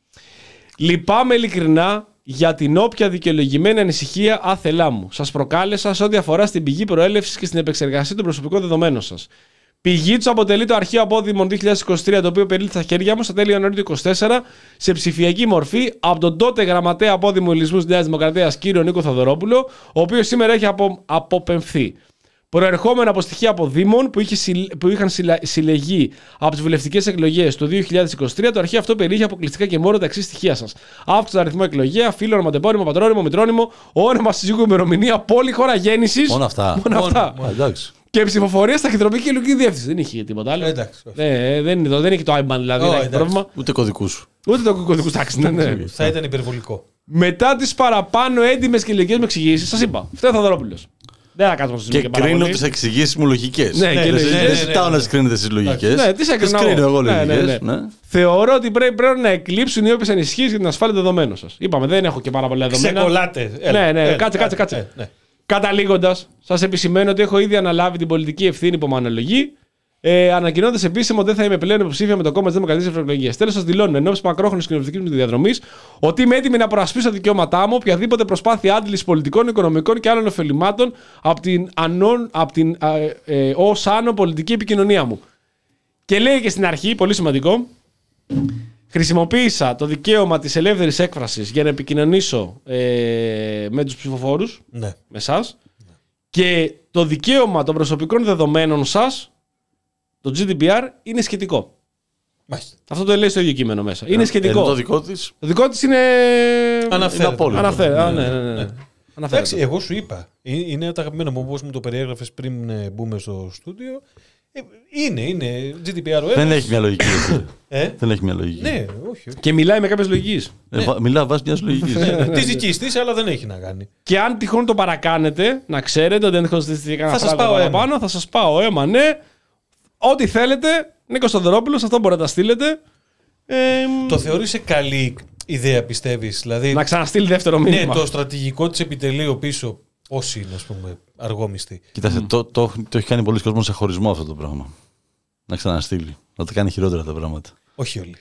Λυπάμαι ειλικρινά για την όποια δικαιολογημένη ανησυχία άθελά μου σας προκάλεσα σε ό,τι αφορά στην πηγή προέλευσης και στην επεξεργασία των προσωπικών δεδομένων σας. Πηγή του αποτελεί το Αρχείο Απόδημων δύο χιλιάδες είκοσι τρία, το οποίο περίληφθη στα χέρια μου στα τέλη Ιανουαρίου του είκοσι τέσσερα σε ψηφιακή μορφή από τον τότε γραμματέα Απόδημου Ελληνισμού της Νέας Δημοκρατίας, κύριο Νίκο Θοδωρόπουλο, ο οποίος σήμερα έχει απο, αποπεμφθεί. Προερχόμενο από στοιχεία από Δήμων που, είχε, που είχαν συλλεγεί από τις βουλευτικές εκλογές του δύο χιλιάδες είκοσι τρία, το αρχείο αυτό περιείχε αποκλειστικά και μόνο τα εξής στοιχεία σας. Αύξηση αριθμό εκλογέα, φύλλο, ονοματεπώνυμο, πατρόνυμο, μητρόνυμο, όνομα συζύγου, ημερομηνία, πόλη, χώρα γέννησης. Μόνο αυτά. Μόνο αυτά. Μόνο, εντάξει. Και ψηφοφορία στα χειροτροπική και ηλικία διεύθυνση. Δεν είχε τίποτα άλλο. Εντάξει, ε, δεν, είναι, δεν έχει το άιμπαν δηλαδή. Oh, πρόβλημα. Ούτε κωδικού σου. Ούτε το κωδικού. Εντάξει, ναι, ναι. Θα ήταν υπερβολικό. Μετά τις παραπάνω έντιμες και ηλικίες με εξηγήσεις, σας είπα. Φταίει ο Θοδωρόπουλος. Δεν θα κάτσουμε και κρίνω τις εξηγήσεις μου λογικές. Ναι, ναι, δεν ζητάω να τις κρίνετε εσείς λογικές. Ναι, τις κρίνω εγώ λογικές. Θεωρώ ότι πρέπει να εκλείψουν οι όποιες ανησυχίες για την ασφάλεια δεδομένων σας. Είπαμε, δεν έχω και πάρα πολλά δεδομένα. Ξεκολλάτε. Ναι, ναι, κάτσε, κάτσε, κάτσε. Καταλήγοντας, σας επισημαίνω ότι έχω ήδη αναλάβει την πολιτική ευθύνη που μου αναλογεί, ε, ανακοινώντας επίσημα ότι δεν θα είμαι πλέον υποψήφια με το κόμμα της Δημοκρατίας Ευρωεκλογές. Τέλος, σας δηλώνω εν ώψη μακρόχρονης κοινοβουλευτικής μου διαδρομής ότι είμαι έτοιμη να προασπίσω τα δικαιώματά μου, οποιαδήποτε προσπάθεια άντλησης πολιτικών, οικονομικών και άλλων ωφελημάτων από την, ανών, από την ε, ε, ως άνω πολιτική επικοινωνία μου. Και λέει και στην αρχή, πολύ σημαντικό, χρησιμοποίησα το δικαίωμα της ελεύθερης έκφρασης για να επικοινωνήσω ε, με τους ψηφοφόρους, ναι. με εσάς, ναι. Και το δικαίωμα των προσωπικών δεδομένων σας, το τζι ντι πι αρ, είναι σχετικό. Μάλιστα. Αυτό το λέει στο ίδιο κείμενο μέσα. Είναι σχετικό. Ενώ το δικό της... Το δικό της είναι... Αναφέρεται. Είναι Αναφέρεται. Ναι, ναι, ναι, ναι. Ναι. Εντάξει, εγώ σου είπα. Είναι το αγαπημένο μου, όπως μου το περιέγραφες πριν μπούμε στο στούντιο. Είναι, είναι τζι ντι πι αρ. Δεν έχει μια λογική. ε? Δεν έχει μια λογική. Ναι, όχι, όχι. Και μιλάει με κάποιες λογικές. Ε, ναι. Μιλά βάσει μιας λογικής. Τη δική τη, αλλά δεν έχει να κάνει. Και αν τυχόν το παρακάνετε, να ξέρετε ότι αν τυχόν στήσετε κανένα πράγμα παραπάνω, θα σας πάω αίμα, ναι. Ό,τι θέλετε, Νίκος Θοδωρόπουλος, αυτό μπορείτε να τα στείλετε. Ε, το θεωρείς καλή ιδέα, πιστεύεις? Δηλαδή, να ξαναστείλει δεύτερο μήνυμα. Ναι, το στρατηγικό της επιτελείου πίσω, πώς είναι, ας πούμε, αργόμιστη. Κοιτάξτε, mm. το, το, το έχει κάνει πολλοί κόσμος σε χωρισμό αυτό το πράγμα. Να ξαναστείλει. Να τα κάνει χειρότερα τα πράγματα. Όχι όλοι.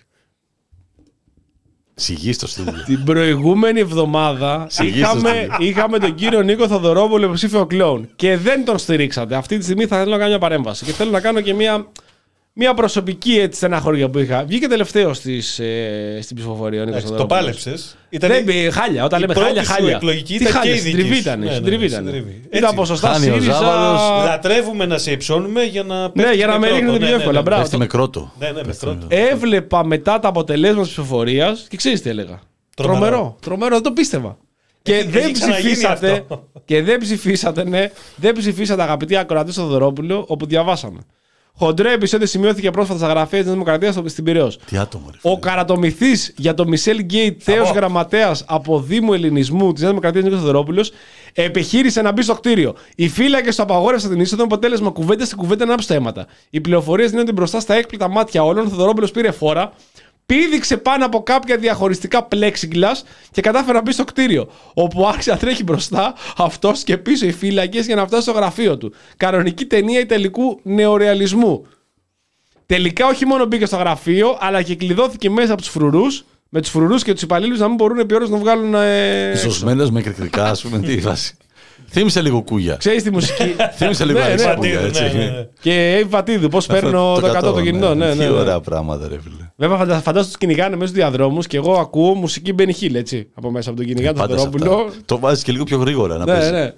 Σιγή στο στούντιο. Την προηγούμενη εβδομάδα είχαμε, είχαμε τον κύριο Νίκο Θοδωρόπουλο υποψήφιο κλόουν και δεν τον στηρίξατε. Αυτή τη στιγμή θα θέλω να κάνω μια παρέμβαση και θέλω να κάνω και μια, μια προσωπική έτσι, στεναχώρια που είχα. Βγήκε τελευταίο στις, ε, στην ψηφοφορία ο Νίκος Θοδωρόπουλος. Το πάλεψες. Ήταν δεν πει χάλια. Όταν λέμε χάλια, χάλια. Εκλογική Τι ήταν χάλια, και η δική ήταν. Ναι, ναι, ναι, ήταν ποσοστά ΣΥΡΙΖΑ. Λατρεύουμε να σε υψώνουμε για να ναι, για να με ρίχνετε πιο εύκολα. Πέφτει με κρότο. Έβλεπα μετά τα αποτελέσματα της ψηφοφορίας και ξέρεις τι έλεγα. Τρομερό, τρομερό, δεν το πίστευα. Και έχει, δεν έχει ψηφίσατε, και δεν ψηφίσατε, ναι, δεν ψηφίσατε αγαπητοί ακροατές στο Θοδωρόπουλο, όπου διαβάσαμε. Χοντρό επεισόδιο σημειώθηκε πρόσφατα στα γραφεία της Δημοκρατίας στην Πειραιώς. Τι άτομο, ρε. Ο καρατομηθής για το Μισελ Γκέιτ, θέος γραμματέας από Δήμου Ελληνισμού της Νέας Δημοκρατίας Νίκος Θοδωρόπουλος, επιχείρησε να μπει στο κτίριο. Οι φύλακες του απαγόρευσαν την είσοδο, αποτέλεσμα κουβέντα στην κουβέντα να άψουν τα αίματα. Οι πληροφορίες δίνονται μπροστά στα έκπληκτα μάτια όλων. Ο Θοδωρόπουλος πήρε φόρα. Πήδηξε πάνω από κάποια διαχωριστικά plexiglass και κατάφερε να μπει στο κτίριο. Όπου άρχισε να τρέχει μπροστά αυτός και πίσω οι φύλακες για να φτάσει στο γραφείο του. Κανονική ταινία ιταλικού νεορεαλισμού. Τελικά όχι μόνο μπήκε στο γραφείο, αλλά και κλειδώθηκε μέσα από τους φρουρούς, με τους φρουρούς και τους υπαλλήλους να μην μπορούν επί ώρες να βγάλουν. Ε... Ζωσμένος με κριτικά, ας πούμε, τι βάση. Θύμισε λίγο κούγια. Ξέρεις τη μουσική. Θύμισε λίγο Αλέξη Κούγια, έτσι. Και Εύη Βατίδου, πώς παίρνω το εκατό το κινητό. Τι ωραία πράγματα, ρε φίλε. Βέβαια, φαντάζομαι τους κυνηγάνε μέσα στους διαδρόμους και εγώ ακούω μουσική Μπένι Χίλ, έτσι. Από μέσα από τον κυνηγά του Θοδωρόπουλο. Το βάζεις και λίγο πιο γρήγορα να πέσει. Ναι,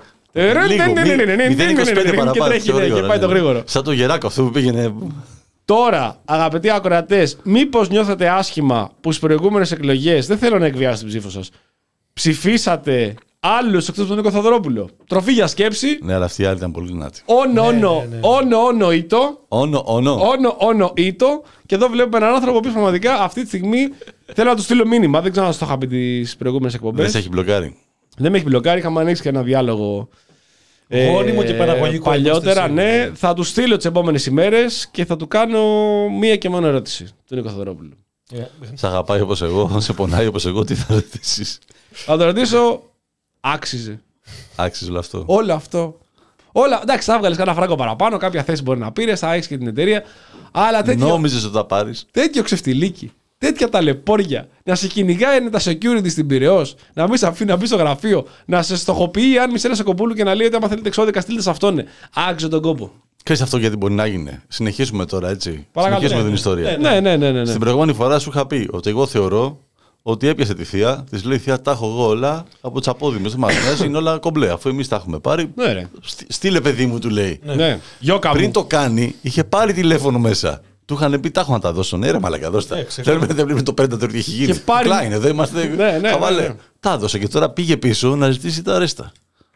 μηδέν είκοσι πέντε παραπάνω. Και πάει το γρήγορο. Σαν το γεράκο αυτό που πήγαινε. Τώρα, αγαπητοί ακροατές, μήπως νιώθετε άσχημα που στις προηγούμενες εκλογές, δεν θέλω να εκβιάσω την ψήφο σας, ψηφίσατε άλλους εκτός από τον Νίκο Θοδωρόπουλο? Τροφή για σκέψη. Ναι, αλλά αυτή η άλλη ήταν πολύ δυνατή. Όνο, όνο, όνο, όνο, ήτο. Όνο, όνο. Όνο, όνο, ήτο. Και εδώ βλέπουμε έναν άνθρωπο που πραγματικά αυτή τη στιγμή θέλω να του στείλω μήνυμα. Δεν ξέρω αν το είχα πει τις προηγούμενες εκπομπές. Δεν σε έχει μπλοκάρει. Δεν με έχει μπλοκάρει. Είχαμε ανοίξει και ένα διάλογο. Γόνιμο και παραγωγικό. Παλιότερα, ναι. Θα του στείλω τις επόμενες ημέρες και θα του κάνω μία και μόνο ερώτηση. Τον Νίκο Θοδωρόπουλο. Yeah. Σε αγαπάει όπως εγώ, σε πονάει όπως εγώ, τι θα ρωτήσεις? Θα το ρωτήσω, άξιζε. Άξιζε όλο αυτό. Όλο αυτό. Όλα, εντάξει, θα βγάλεις κανένα φράγκο παραπάνω, κάποια θέση μπορεί να πήρες, θα έχεις και την εταιρεία. Αλλά τέτοιο. Νόμιζες ότι θα πάρεις. Τέτοιο ξεφτιλίκι. Τέτοια ταλαιπώρια. Να σε κυνηγάει τα security στην Πειραιώς, να μην σε αφήνει να μπει στο γραφείο, να σε στοχοποιεί αν μισέλα σε κοπούλου και να λέει ότι άμα θέλετε εξώδικα, στείλτε σε αυτόν. Άξιζε τον κόπο. Ξέρεις αυτό γιατί μπορεί να γίνει? Συνεχίσουμε τώρα, έτσι. Παρακαλώ. Συνεχίσουμε ναι, την ιστορία. Ναι, ναι, ναι, ναι, ναι. Στην προηγούμενη φορά σου είχα πει ότι εγώ θεωρώ ότι έπιασε τη θεία, τη λέει: Θεία, τα έχω εγώ όλα από τσαπόδημες. Δεν μας νοιάζει, είναι όλα κομπλέ. Αφού εμείς τα έχουμε πάρει. Ναι, ρε. Στείλε, παιδί μου, του λέει. Ναι. Πριν το κάνει, είχε πάρει τηλέφωνο μέσα. Του είχαν πει: Τα έχω να τα δώσω. Ναι, ρε, μαλακά, δώστα. Θέλουμε να βλέπουμε το πέντε τι έχει γίνει. Πάρει... Κλάιν, εδώ είμαστε. Ναι, ναι, ναι, ναι, ναι. Τα έδωσε και τώρα πήγε πίσω να ζητήσει τα ρέστα.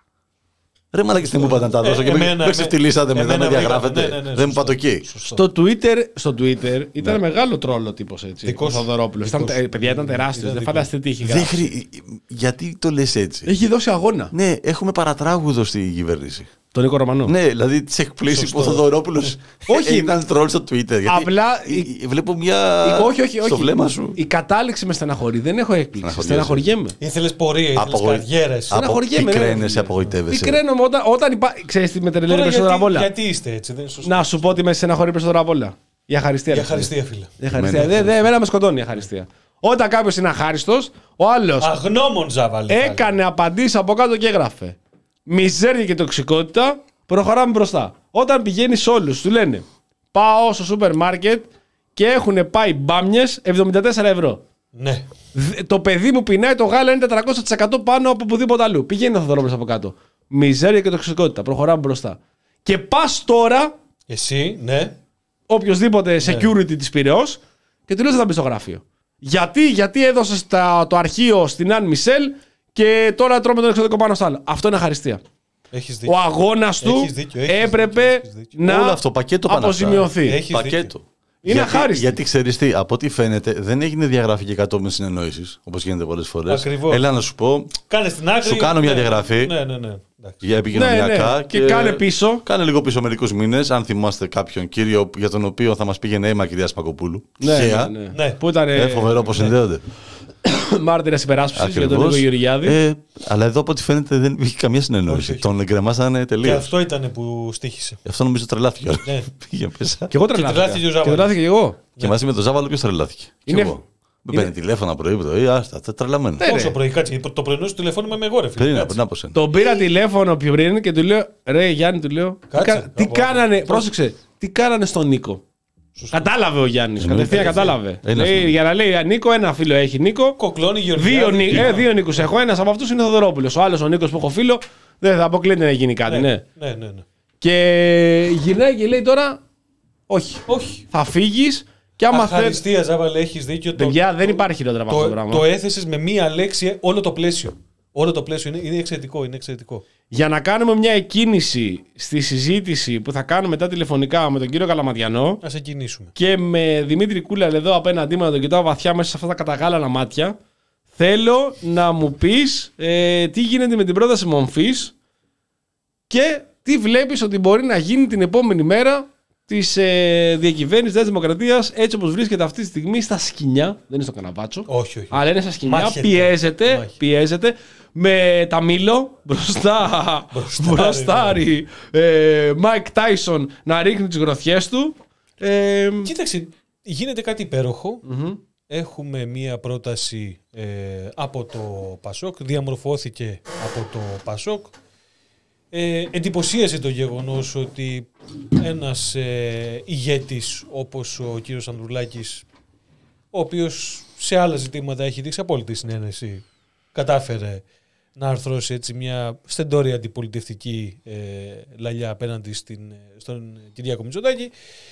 Ρε μαλακά, τι μου είπατε να τα δώσω. Και με ξεφτυλίσατε μετά να διαγράφετε. Δεν μου είπατε οκ. Στο Twitter, στο Twitter ήταν μεγάλο τρόλο τύπος έτσι. Ο Θοδωρόπουλος. Παιδιά ήταν τεράστιος. Δεν φανταστείτε τι είχε γράψει. Γιατί το λες έτσι? Έχει δώσει αγώνα. Ναι, έχουμε παρατράγουδο στη κυβέρνηση. Τον Νίκο Ρωμανό. Ναι, δηλαδή τη εκπλήσει που ο Θοδωρόπουλος ήταν τρόλ στο Twitter. Απλά. Βλέπω μια. Όχι, όχι, όχι. Στο βλέμμα σου. Η κατάληξη με στεναχωρεί. Δεν έχω έκπληξη. Στεναχωριέμαι. Ήθελες πορεία, ήθελες καριέρες. Στεναχωριέμαι. Τι κραίνεσαι, απογοητεύεσαι. Τι κραίνομαι όταν υπάρχει. Ξέρεις τι με τρελαίνει περισσότερο απ' όλα? Γιατί είστε έτσι, δεν είναι σωστό? Να σου πω ότι με στεναχωρεί περισσότερο απ' όλα. Η αχαριστία. Η αχαριστία, φίλε. Η αχαριστία. Δεν με σκοτώνει η αχαριστία. Όταν κάποιο είναι αχάριστος, ο άλλος. Αγνώμων ζάβαλε. Έκανε απαντήσεις από κάτω και έγραφε. Μιζέρια και τοξικότητα. Προχωράμε μπροστά. Όταν πηγαίνει σε όλους, του λένε πάω στο σούπερ μάρκετ και έχουν πάει μπάμιες εβδομήντα τέσσερα ευρώ. Ναι. Το παιδί μου πεινάει, το γάλα είναι τετρακόσια τοις εκατό πάνω από οπουδήποτε αλλού. Πηγαίνει ο Θοδωρόπουλος από κάτω. Μιζέρια και τοξικότητα. Προχωράμε μπροστά. Και πας τώρα. Εσύ, ναι. Οποιοδήποτε security ναι. της Πειραιώς και του λες θα μπει στο γραφείο. Γιατί, γιατί έδωσε το αρχείο στην Αν Μισελ και τώρα τρώμε τον εξωτερικό πάνω στο άλλο. Αυτό είναι αχαριστία. Ο αγώνας του έχεις δίκιο, έχεις έπρεπε δίκιο, έχεις δίκιο. να όλο αυτό, πακέτο αποζημιωθεί. Πακέτο. Είναι αχάριστο. Γιατί ξέρεις τι, από ό,τι φαίνεται δεν έγινε διαγραφή και κατόπιν συνεννόησης, όπως γίνεται πολλές φορές. Ακριβώς. Έλα να σου πω. Κάνε στην άκρη. Σου κάνω μια ναι, διαγραφή. Ναι, ναι, ναι. για επικοινωνιακά. Ναι, ναι. Και, και κάνε πίσω. Κάνε λίγο πίσω μερικούς μήνες. Αν θυμάστε κάποιον κύριο για τον οποίο θα μας πήγαινε αίμα κυρία Σπακοπούλου. Ναι, ναι, ναι. ναι. Που ήταν. Ε, φοβερό πως ναι. συνδέονται. Μάρτυρας υπεράσπισης για τον Νίκο Γεωργιάδη. Ε, αλλά εδώ από ό,τι φαίνεται δεν υπήρχε καμία συνεννόηση. Τον εγκρεμάσανε τελείως. Και αυτό ήταν που στήχησε. Αυτό νομίζω τρελάθηκε. Ναι. Πήγε μέσα. Και εγώ τρελάθηκα. Και τρελάθηκα και εγώ. Και μαζί με τον Ζάβαλο ποιος τρελάθηκε. Είναι... Και εγώ. Με παίρνει τηλέφωνα πρωί-πρωί, άστα, τρελαμένο. Πόσο πρωί, κάτσε. Το πρωινό σου τηλεφώνημα με εγώ, ρε φίλε. Πριν, πριν από σένα. Τον πήρα τηλέφωνο πιο πριν και του λέω, ρε Γιάννη, του λέω. Κάτσε, τι κάνανε, πρόσεξε, τι κάνανε στον Νίκο. Σωστό. Κατάλαβε ο Γιάννης, κατευθείαν κατάλαβε. Λέει, για να λέει Νίκο, ένα φίλο έχει Νίκο. Κοκλώνει δύο, ε, δύο Νίκους έχω. Ένας από αυτούς είναι ο Θοδωρόπουλος. Ο άλλος ο Νίκος που έχω φίλο δεν θα αποκλείται να γίνει κάτι, ναι. Ναι, ναι, ναι. Και γυρνάει και λέει τώρα, όχι. όχι. Θα φύγεις. Αχαριστία, Ζάβαλε, έχεις δίκιο. Παιδιά, το, δεν υπάρχει χειρότερα από αυτό το πράγμα. Το έθεσες με μία λέξη όλο το πλαίσιο. Όλο το πλαίσιο είναι, είναι, εξαιρετικό, είναι εξαιρετικό. Για να κάνουμε μια εκκίνηση στη συζήτηση που θα κάνουμε μετά τηλεφωνικά με τον κύριο Καλαματιανό. Ας εκκινήσουμε. Και με Δημήτρη Κούλα εδώ απέναντί μου να τον κοιτάω βαθιά μέσα σε αυτά τα καταγάλανα μάτια. Θέλω να μου πεις ε, τι γίνεται με την πρόταση μομφής και τι βλέπεις ότι μπορεί να γίνει την επόμενη μέρα της ε, διακυβέρνησης της Δημοκρατίας έτσι όπως βρίσκεται αυτή τη στιγμή στα σκοινιά. Δεν είναι στο καναβάτσο. Όχι, όχι. Αλλά είναι στα σκοινιά. Πιέζεται, πιέζεται με τα Μήλο μπροστά. Μπροστάρι. Μάικ Τάισον να ρίχνει τις γροθιές του. Ε, Κοίταξε, γίνεται κάτι υπέροχο. Mm-hmm. Έχουμε μία πρόταση ε, από το Πασόκ. Διαμορφώθηκε από το Πασόκ. Ε, εντυπωσίασε το γεγονός ότι ένας ε, ηγέτης όπως ο κύριος Ανδρουλάκης, ο οποίος σε άλλα ζητήματα έχει δείξει απόλυτη συνένεση, κατάφερε να αρθρώσει έτσι μια στεντόρια αντιπολιτευτική ε, λαλιά απέναντι στην, στον Κυριάκο Μητσοτάκη.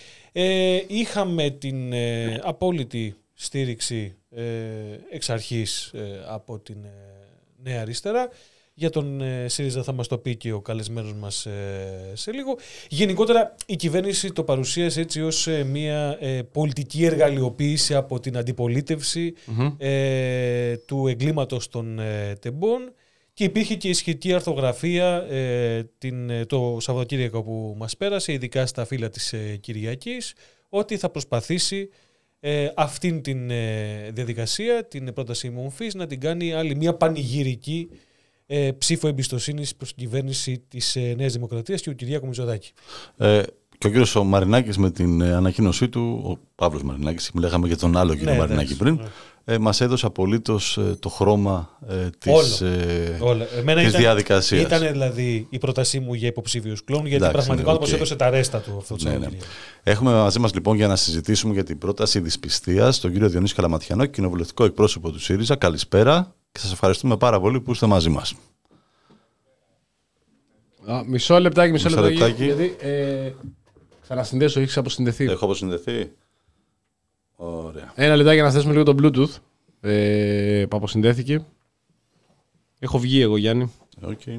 Ε, είχαμε την ε, απόλυτη στήριξη ε, εξ αρχής ε, από την ε, Νέα Αριστερά. Για τον ε, ΣΥΡΙΖΑ θα μας το πει και ο καλεσμένος μας ε, σε λίγο. Γενικότερα η κυβέρνηση το παρουσίασε έτσι ως ε, μια ε, πολιτική εργαλειοποίηση από την αντιπολίτευση mm-hmm. ε, του εγκλήματος των ε, τεμπών και υπήρχε και ισχυρή αρθογραφία ε, την, ε, το Σαββατοκύριακο που μας πέρασε, ειδικά στα φύλλα της ε, Κυριακής, ότι θα προσπαθήσει ε, αυτήν την ε, διαδικασία, την πρόταση μομφής, να την κάνει άλλη μια πανηγυρική Ε, ψήφο εμπιστοσύνης προς την κυβέρνηση της ε, Νέας Δημοκρατίας και ο Κυριάκου Μητσοτάκη. Ε, και ο κύριος ο Μαρινάκης με την ε, ανακοίνωσή του, ο Παύλος Μαρινάκης, μιλάγαμε για τον άλλο κύριο ναι, Μαρινάκη ναι, πριν, ναι. Ε, μας έδωσε απολύτως ε, το χρώμα ε, της, ε, της ήταν, διαδικασίας. Ήταν δηλαδή η πρότασή μου για υποψήφιους κλόν, γιατί πραγματικά ναι, okay. έδωσε τα ρέστα του αυτό το ναι, ναι. Έχουμε μαζί μας λοιπόν για να συζητήσουμε για την πρόταση δυσπιστίας τον κύριο Διονύση Καλαματιανό, κοινοβουλευτικό εκπρόσωπο του ΣΥΡΙΖΑ. Καλησπέρα. Και σας ευχαριστούμε πάρα πολύ που είστε μαζί μας. Α, μισό λεπτάκι, μισό, μισό λεπτάκι, λεπτάκι. Γιατί ε, ξανασυνδέσω, έχεις αποσυνδεθεί. Έχω αποσυνδεθεί. Ωραία. Ένα λεπτάκι να στέσουμε λίγο το Bluetooth ε, που αποσυνδέθηκε. Έχω βγει εγώ, Γιάννη. Okay.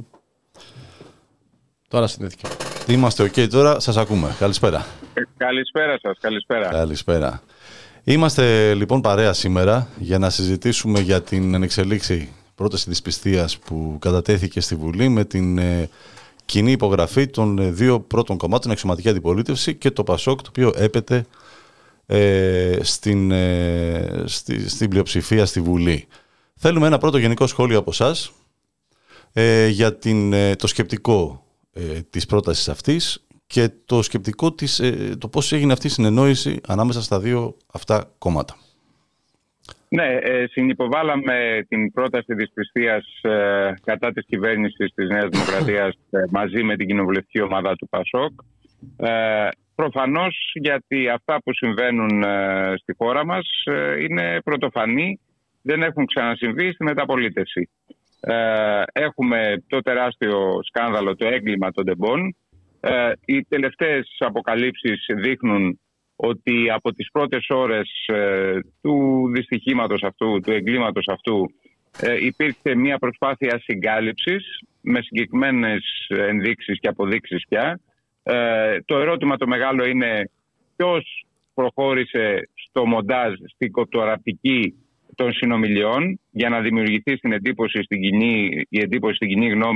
Τώρα συνδέθηκε. Είμαστε ok τώρα, σας ακούμε. Καλησπέρα. Ε, καλησπέρα σας, καλησπέρα. Καλησπέρα. Είμαστε λοιπόν παρέα σήμερα για να συζητήσουμε για την ενεξελίξη πρόταση δυσπιστίας που κατατέθηκε στη Βουλή με την ε, κοινή υπογραφή των ε, δύο πρώτων κομμάτων, αξιωματική αντιπολίτευση και το ΠΑΣΟΚ, το οποίο έπεται ε, στην, ε, στη, στην πλειοψηφία στη Βουλή. Θέλουμε ένα πρώτο γενικό σχόλιο από εσάς ε, για την, ε, το σκεπτικό ε, της πρότασης αυτής και το σκεπτικό της, ε, το πώς έγινε αυτή η συνεννόηση ανάμεσα στα δύο αυτά κόμματα. Ναι, ε, συνυποβάλαμε την πρόταση δυσπιστίας ε, κατά της κυβέρνησης της Νέας Δημοκρατίας ε, μαζί με την κοινοβουλευτική ομάδα του ΠΑΣΟΚ. Ε, προφανώς γιατί αυτά που συμβαίνουν ε, στη χώρα μας ε, είναι πρωτοφανή, δεν έχουν ξανασυμβεί στη μεταπολίτευση. Ε, έχουμε το τεράστιο σκάνδαλο, το έγκλημα των τεμπών. Ε, οι τελευταίες αποκαλύψεις δείχνουν ότι από τις πρώτες ώρες ε, του δυστυχήματος αυτού, του εγκλήματος αυτού, ε, υπήρξε μια προσπάθεια συγκάλυψης με συγκεκριμένες ενδείξεις και αποδείξεις πια. Ε, το ερώτημα το μεγάλο είναι ποιος προχώρησε στο μοντάζ, στην κοπτοραπτική των συνομιλιών για να δημιουργηθεί στην εντύπωση, στην κοινή, η εντύπωση στην κοινή γνώμη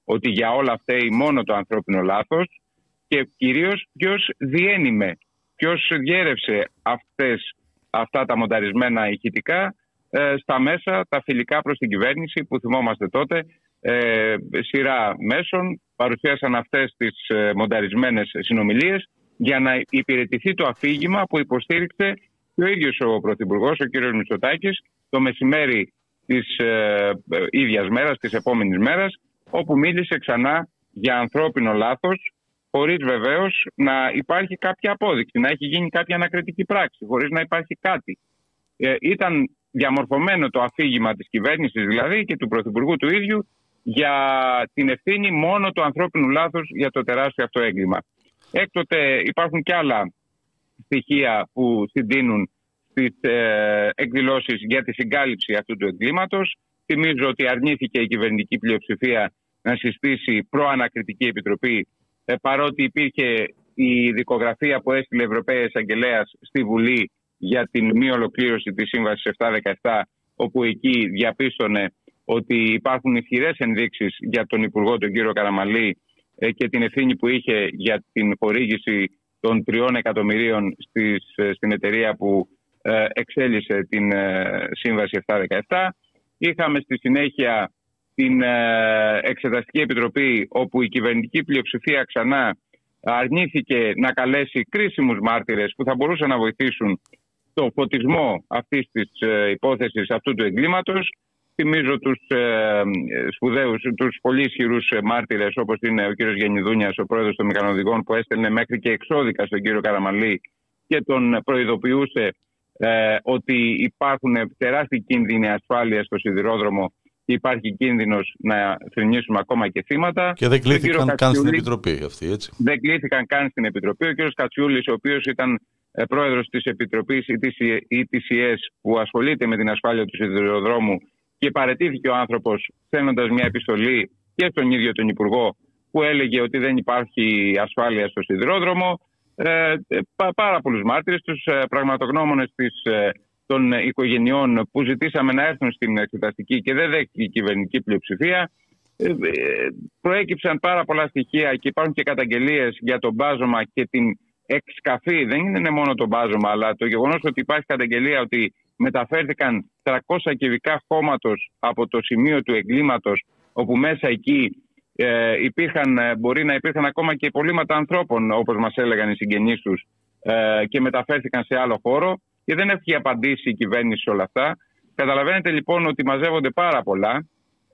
ότι για όλα φταίει μόνο το ανθρώπινο λάθος και κυρίως ποιος διένυμε, ποιος διέρευσε αυτές, αυτά τα μονταρισμένα ηχητικά ε, στα μέσα, τα φιλικά προς την κυβέρνηση που θυμόμαστε τότε. Ε, σειρά μέσων παρουσίασαν αυτές τις ε, μονταρισμένες συνομιλίες για να υπηρετηθεί το αφήγημα που υποστήριξε και ο ίδιος ο Πρωθυπουργός, ο κ. Μητσοτάκης, το μεσημέρι της ε, ε, ίδιας μέρας, της επόμενης μέρας, όπου μίλησε ξανά για ανθρώπινο λάθος, χωρίς βεβαίως να υπάρχει κάποια απόδειξη, να έχει γίνει κάποια ανακριτική πράξη, χωρίς να υπάρχει κάτι. Ε, ήταν διαμορφωμένο το αφήγημα της κυβέρνησης δηλαδή και του Πρωθυπουργού του ίδιου για την ευθύνη μόνο του ανθρώπινου λάθους για το τεράστιο αυτό έγκλημα. Έκτοτε υπάρχουν και άλλα στοιχεία που συντείνουν στις ε, εκδηλώσεις για τη συγκάλυψη αυτού του εγκλήματος. Θυμίζω ότι αρνήθηκε η κυβερνητική πλειοψηφία να συστήσει προανακριτική επιτροπή, ε, παρότι υπήρχε η δικογραφία που έστειλε Ευρωπαίος Εισαγγελέας στη Βουλή για την μη ολοκλήρωση της Σύμβασης επτακόσια δεκαεπτά, όπου εκεί διαπίστωνε ότι υπάρχουν ισχυρές ενδείξεις για τον Υπουργό, τον κύριο Καραμανλή, ε, και την ευθύνη που είχε για την χορήγηση των τριών εκατομμυρίων στις, στην εταιρεία που ε, εξέλισε την ε, Σύμβαση επτακόσια δεκαεπτά. Είχαμε στη συνέχεια την ε, Εξεταστική Επιτροπή, όπου η κυβερνητική πλειοψηφία ξανά αρνήθηκε να καλέσει κρίσιμους μάρτυρες που θα μπορούσαν να βοηθήσουν στο φωτισμό αυτής της ε, υπόθεσης, αυτού του εγκλήματος. Θυμίζω τους ε, σπουδαίους, τους πολύ ισχυρούς μάρτυρες, όπως είναι ο κύριος Γεννηδούνιας, ο πρόεδρος των μηχανοδηγών, που έστελνε μέχρι και εξώδικα στον κύριο Καραμανλή και τον προειδοποιούσε ε, ότι υπάρχουν τεράστιοι κίνδυνοι ασφάλειας στο σιδηρόδρομο και υπάρχει κίνδυνος να θρηνήσουμε ακόμα και θύματα. Και δεν κλήθηκαν καν στην Επιτροπή αυτή, έτσι. Δεν κλήθηκαν καν στην Επιτροπή. Ο κύριος Κατσιούλης, ο οποίος ήταν ε, πρόεδρος της Επιτροπής ι τι σι ες που ασχολείται με την ασφάλεια του σιδηροδρόμου, και παραιτήθηκε ο άνθρωπος στέλνοντας μια επιστολή και στον ίδιο τον Υπουργό που έλεγε ότι δεν υπάρχει ασφάλεια στο σιδηρόδρομο. Ε, πάρα πολλούς μάρτυρες, τους ε, πραγματογνώμονες της, ε, των οικογενειών που ζητήσαμε να έρθουν στην εξεταστική και δεν δέχτηκε η κυβερνητική πλειοψηφία. Ε, ε, προέκυψαν πάρα πολλά στοιχεία και υπάρχουν και καταγγελίες για το μπάζωμα και την εξκαφή. Δεν είναι μόνο το μπάζωμα, αλλά το γεγονός ότι υπάρχει καταγγελία ότι μεταφέρθηκαν τριακόσια κυβικά χώματος από το σημείο του εγκλήματος, όπου μέσα εκεί ε, υπήρχαν, μπορεί να υπήρχαν ακόμα και υπολείμματα ανθρώπων, όπως μας έλεγαν οι συγγενείς τους, ε, και μεταφέρθηκαν σε άλλο χώρο και δεν έχει απαντήσει η κυβέρνηση σε όλα αυτά. Καταλαβαίνετε λοιπόν ότι μαζεύονται πάρα πολλά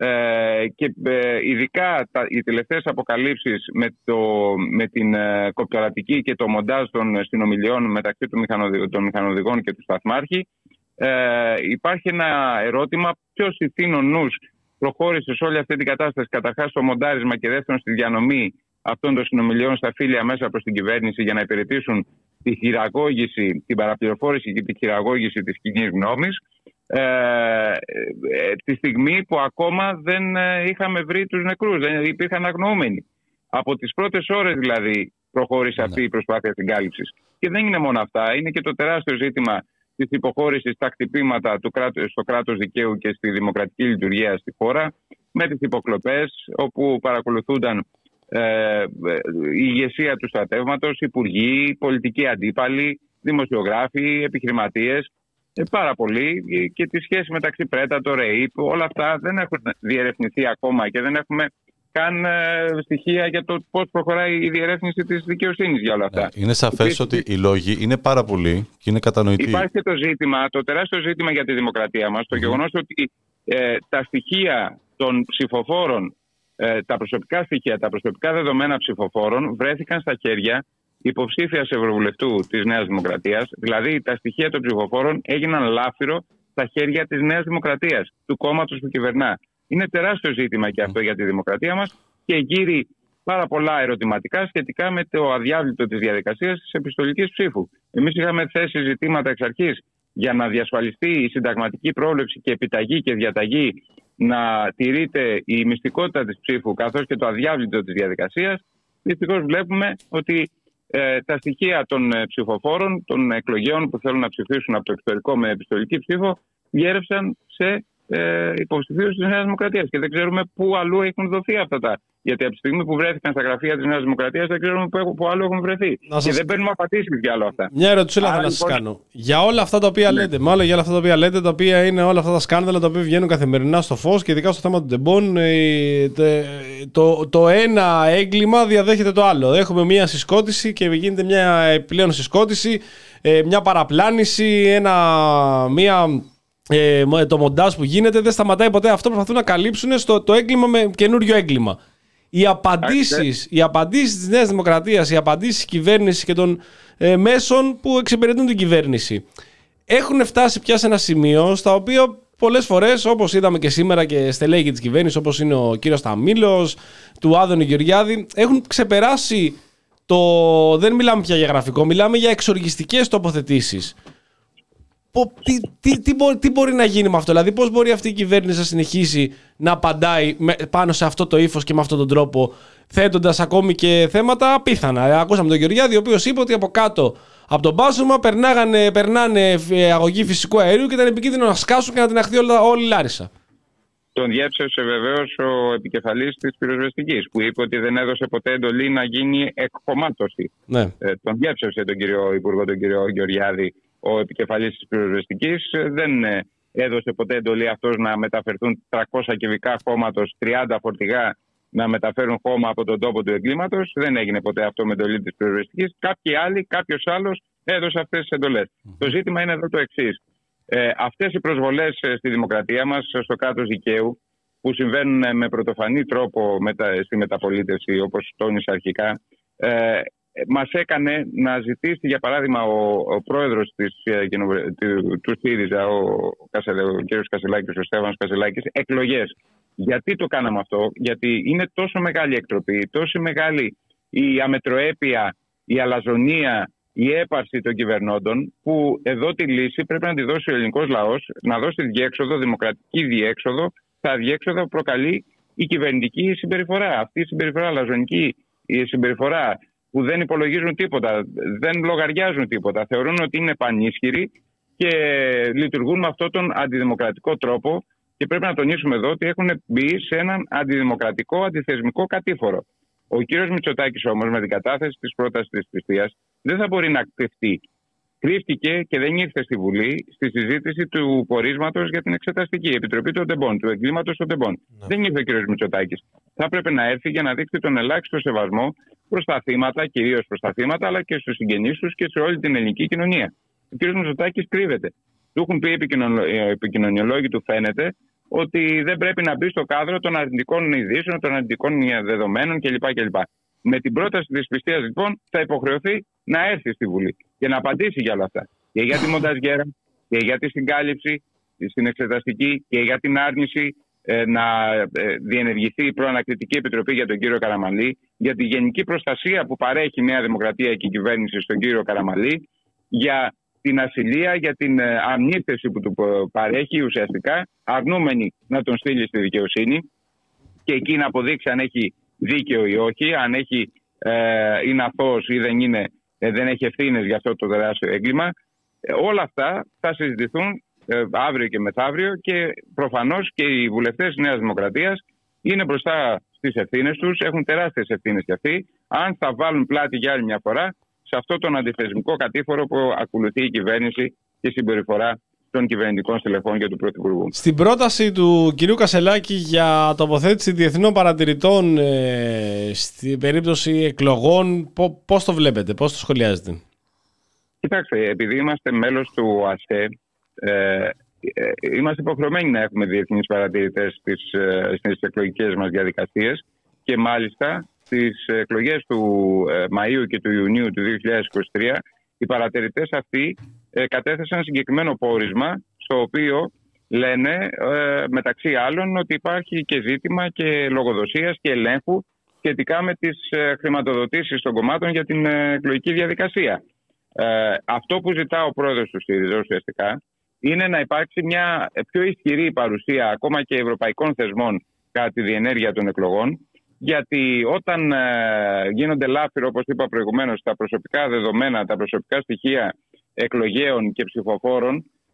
ε, και ε, ειδικά τα, οι τελευταίες αποκαλύψεις με, το, με την ε, κοπτορατική και το μοντάζ των συνομιλιών μεταξύ των μηχανοδηγών, των μηχανοδηγών και του σταθμάρχη. Ε, υπάρχει ένα ερώτημα: ποιος ηθήνων νους προχώρησε σε όλη αυτή την κατάσταση, καταρχάς στο μοντάρισμα και δεύτερον στη διανομή αυτών των συνομιλιών στα φύλλα μέσα προς την κυβέρνηση για να υπηρετήσουν τη χειραγώγηση, την παραπληροφόρηση και τη χειραγώγηση της κοινής γνώμης, ε, ε, τη στιγμή που ακόμα δεν είχαμε βρει τους νεκρούς, δεν υπήρχαν αγνοούμενοι. Από τις πρώτες ώρες δηλαδή προχώρησε αυτή η προσπάθεια συγκάλυψης. Και δεν είναι μόνο αυτά, είναι και το τεράστιο ζήτημα της υποχώρησης στα χτυπήματα του κράτους, στο κράτος δικαίου και στη δημοκρατική λειτουργία στη χώρα, με τις υποκλοπές όπου παρακολουθούνταν ε, η ηγεσία του στρατεύματος, υπουργοί, πολιτικοί αντίπαλοι, δημοσιογράφοι, επιχειρηματίες, ε, πάρα πολλοί, και τη σχέση μεταξύ Πρέτα, το ΡΕΙΠ, όλα αυτά δεν έχουν διερευνηθεί ακόμα και δεν έχουμε καν ε, στοιχεία για το πώς προχωράει η διερεύνηση της δικαιοσύνης για όλα αυτά. Ναι, είναι σαφές Υπήρχε... ότι οι λόγοι είναι πάρα πολλοί και είναι κατανοητοί. Υπάρχει και το ζήτημα, το τεράστιο ζήτημα για τη δημοκρατία μας, το mm. γεγονός ότι ε, τα στοιχεία των ψηφοφόρων, ε, τα προσωπικά στοιχεία, τα προσωπικά δεδομένα ψηφοφόρων βρέθηκαν στα χέρια υποψήφιας Ευρωβουλευτού της Νέας Δημοκρατίας. Δηλαδή τα στοιχεία των ψηφοφόρων έγιναν λάφυρο στα χέρια της Νέας Δημοκρατίας, του κόμματος που κυβερνά. Είναι τεράστιο ζήτημα και αυτό για τη δημοκρατία μας και γύρει πάρα πολλά ερωτηματικά σχετικά με το αδιάβλητο της διαδικασίας της επιστολικής ψήφου. Εμείς είχαμε θέσει ζητήματα εξ αρχής για να διασφαλιστεί η συνταγματική πρόβλεψη και επιταγή και διαταγή να τηρείται η μυστικότητα της ψήφου καθώς και το αδιάβλητο της διαδικασίας. Δυστυχώς βλέπουμε ότι ε, τα στοιχεία των ε, ψηφοφόρων, των εκλογέων που θέλουν να ψηφίσουν από το εξωτερικό με επιστολική ψήφο, διέρευσαν σε ε, υποψηφίους της Νέας Δημοκρατίας. Και δεν ξέρουμε πού αλλού έχουν δοθεί αυτά τα. Γιατί από τη στιγμή που βρέθηκαν στα γραφεία της Νέας Δημοκρατίας, δεν ξέρουμε πού, πού αλλού έχουν βρεθεί. Σας... Και δεν παίρνουμε απαντήσεις για όλα αυτά. Μια ερώτηση θέλω να λοιπόν... σας κάνω. Για όλα αυτά τα οποία ναι. λέτε, μάλλον για όλα αυτά τα οποία λέτε, τα οποία είναι όλα αυτά τα σκάνδαλα τα οποία βγαίνουν καθημερινά στο φως και ειδικά στο θέμα των τεμπών, το, το, το ένα έγκλημα διαδέχεται το άλλο. Έχουμε μια συσκότηση και γίνεται μια επιπλέον συσκότηση, μια παραπλάνηση, ένα, μια. Ε, το μοντάζ που γίνεται δεν σταματάει ποτέ αυτό. Προσπαθούν να καλύψουν στο, το έγκλημα με καινούριο έγκλημα. Οι απαντήσεις, οι απαντήσεις της Νέας Δημοκρατίας, οι απαντήσεις της κυβέρνησης και των ε, μέσων που εξυπηρετούν την κυβέρνηση έχουν φτάσει πια σε ένα σημείο στα οποία πολλές φορές, όπως είδαμε και σήμερα και στελέχη της κυβέρνησης, όπως είναι ο κύριος Σταμίλος, του Άδωνη Γεωργιάδη, έχουν ξεπεράσει το. Δεν μιλάμε πια για γραφικό, μιλάμε για εξοργιστικές τοποθετήσεις. Τι, τι, τι, μπορεί, τι μπορεί να γίνει με αυτό, δηλαδή πώς μπορεί αυτή η κυβέρνηση να συνεχίσει να απαντάει με, πάνω σε αυτό το ύφος και με αυτόν τον τρόπο, θέτοντας ακόμη και θέματα απίθανα. Ακούσαμε τον Γεωργιάδη, ο οποίος είπε ότι από κάτω από τον Πάσωμα περνάγανε, περνάνε αγωγή φυσικού αερίου και ήταν επικίνδυνο να σκάσουν και να την αχθεί όλη η Λάρισα. Τον διέψευσε βεβαίως ο επικεφαλής της πυροσβεστικής, που είπε ότι δεν έδωσε ποτέ εντολή να γίνει εκχωμάτωση. Ναι. Ε, τον διέψευσε τον κύριο Υπουργό, τον κύριο Γεωργιάδη, ο επικεφαλής της πυροσβεστικής. Δεν έδωσε ποτέ εντολή αυτός να μεταφερθούν τριακόσια κυβικά χώματος, τριάντα φορτηγά να μεταφέρουν χώμα από τον τόπο του εγκλήματος. Δεν έγινε ποτέ αυτό με εντολή της πυροσβεστικής. Κάποιοι άλλοι, κάποιος άλλος έδωσε αυτές τις εντολές. Mm. Το ζήτημα είναι εδώ το εξής. Ε, αυτές οι προσβολές στη δημοκρατία μας, στο κράτος δικαίου, που συμβαίνουν με πρωτοφανή τρόπο μετα, στη μεταπολίτευση, όπως τόνισα αρχικά, ε, μας έκανε να ζητήσει, για παράδειγμα, ο, ο πρόεδρος της, του, του ΣΥΡΙΖΑ, ο, ο, ο κ. Κασελάκης, ο Στέφανος Κασελάκης, εκλογές. Γιατί το κάναμε αυτό? Γιατί είναι τόσο μεγάλη εκτροπή, τόσο μεγάλη η αμετροέπεια, η αλαζονία, η έπαρση των κυβερνώντων, που εδώ τη λύση πρέπει να τη δώσει ο ελληνικός λαός, να δώσει διέξοδο, δημοκρατική διέξοδο, τα διέξοδο που προκαλεί η κυβερνητική συμπεριφορά. Αυτή η συμπεριφορά, αλαζονική η συμπεριφορά, που δεν υπολογίζουν τίποτα, δεν λογαριάζουν τίποτα, θεωρούν ότι είναι πανίσχυροι και λειτουργούν με αυτόν τον αντιδημοκρατικό τρόπο. Και πρέπει να τονίσουμε εδώ ότι έχουν μπει σε έναν αντιδημοκρατικό, αντιθεσμικό κατήφορο. Ο κύριος Μητσοτάκης όμως, με την κατάθεση της πρότασης της θητείας, δεν θα μπορεί να κρυφτεί. Κρύφτηκε και δεν ήρθε στη Βουλή στη συζήτηση του πορίσματος για την Εξεταστική Επιτροπή των Τεμπών, του εγκλήματος των Τεμπών. Ναι. Δεν ήρθε ο κύριος Μητσοτάκης. Θα έπρεπε να έρθει για να δείξει τον ελάχιστο σεβασμό προς τα θύματα, κυρίως προς τα θύματα, αλλά και στους συγγενείς τους και σε όλη την ελληνική κοινωνία. Ο κύριος Μητσοτάκης κρύβεται. Του έχουν πει οι επικοινωνιολόγοι του, φαίνεται, ότι δεν πρέπει να μπει στο κάδρο των αρνητικών ειδήσεων, των αρνητικών δεδομένων κλπ. κλπ. Με την πρόταση της πιστείας, λοιπόν, θα υποχρεωθεί να έρθει στη Βουλή και να απαντήσει για όλα αυτά. Και για τη μονταζιέρα, και για τη συγκάλυψη στην Εξεταστική, και για την άρνηση ε, να ε, διενεργηθεί η προανακριτική επιτροπή για τον κύριο Καραμανλή, για τη γενική προστασία που παρέχει η Νέα Δημοκρατία και η κυβέρνηση στον κύριο Καραμανλή, για την ασυλία, για την ε, αμνήθεση που του παρέχει ουσιαστικά, αρνούμενη να τον στείλει στη δικαιοσύνη και εκεί να αποδείξει αν έχει δίκαιο ή όχι, αν έχει, ε, είναι αθώος ή δεν, είναι, ε, δεν έχει ευθύνες για αυτό το τεράστιο έγκλημα. Ε, όλα αυτά θα συζητηθούν ε, αύριο και μεθαύριο και προφανώς και οι βουλευτές της Νέας Δημοκρατίας είναι μπροστά στις ευθύνες τους, έχουν τεράστιες ευθύνες κι αυτοί, αν θα βάλουν πλάτη για άλλη μια φορά σε αυτό τον αντιθεσμικό κατήφορο που ακολουθεί η κυβέρνηση και συμπεριφορά των κυβερνητικών στελεχών και του Πρωθυπουργού. Στην πρόταση του κυρίου Κασελάκη για τοποθέτηση διεθνών παρατηρητών ε, στην περίπτωση εκλογών, πώς το βλέπετε, πώς το σχολιάζετε? Κοιτάξτε, επειδή είμαστε μέλος του ΟΑΣΕ, ε, ε, είμαστε υποχρεωμένοι να έχουμε διεθνείς παρατηρητές στις, ε, στις εκλογικές μας διαδικασίες και μάλιστα στις εκλογές του ε, Μαΐου και του Ιουνίου του δύο χιλιάδες είκοσι τρία οι παρατηρητές αυτοί ε, κατέθεσαν συγκεκριμένο πόρισμα στο οποίο λένε ε, μεταξύ άλλων ότι υπάρχει και ζήτημα και λογοδοσίας και ελέγχου σχετικά με τις ε, χρηματοδοτήσεις των κομμάτων για την ε, εκλογική διαδικασία. Ε, αυτό που ζητά ο πρόεδρος του ΣΥΡΙΖΑ ουσιαστικά είναι να υπάρξει μια πιο ισχυρή παρουσία ακόμα και ευρωπαϊκών θεσμών κατά τη διενέργεια των εκλογών, γιατί όταν ε, γίνονται λάθη, όπως είπα προηγουμένως, τα προσωπικά δεδομένα, τα προσωπικά στοιχεία εκλογέων και ψηφοφόρων,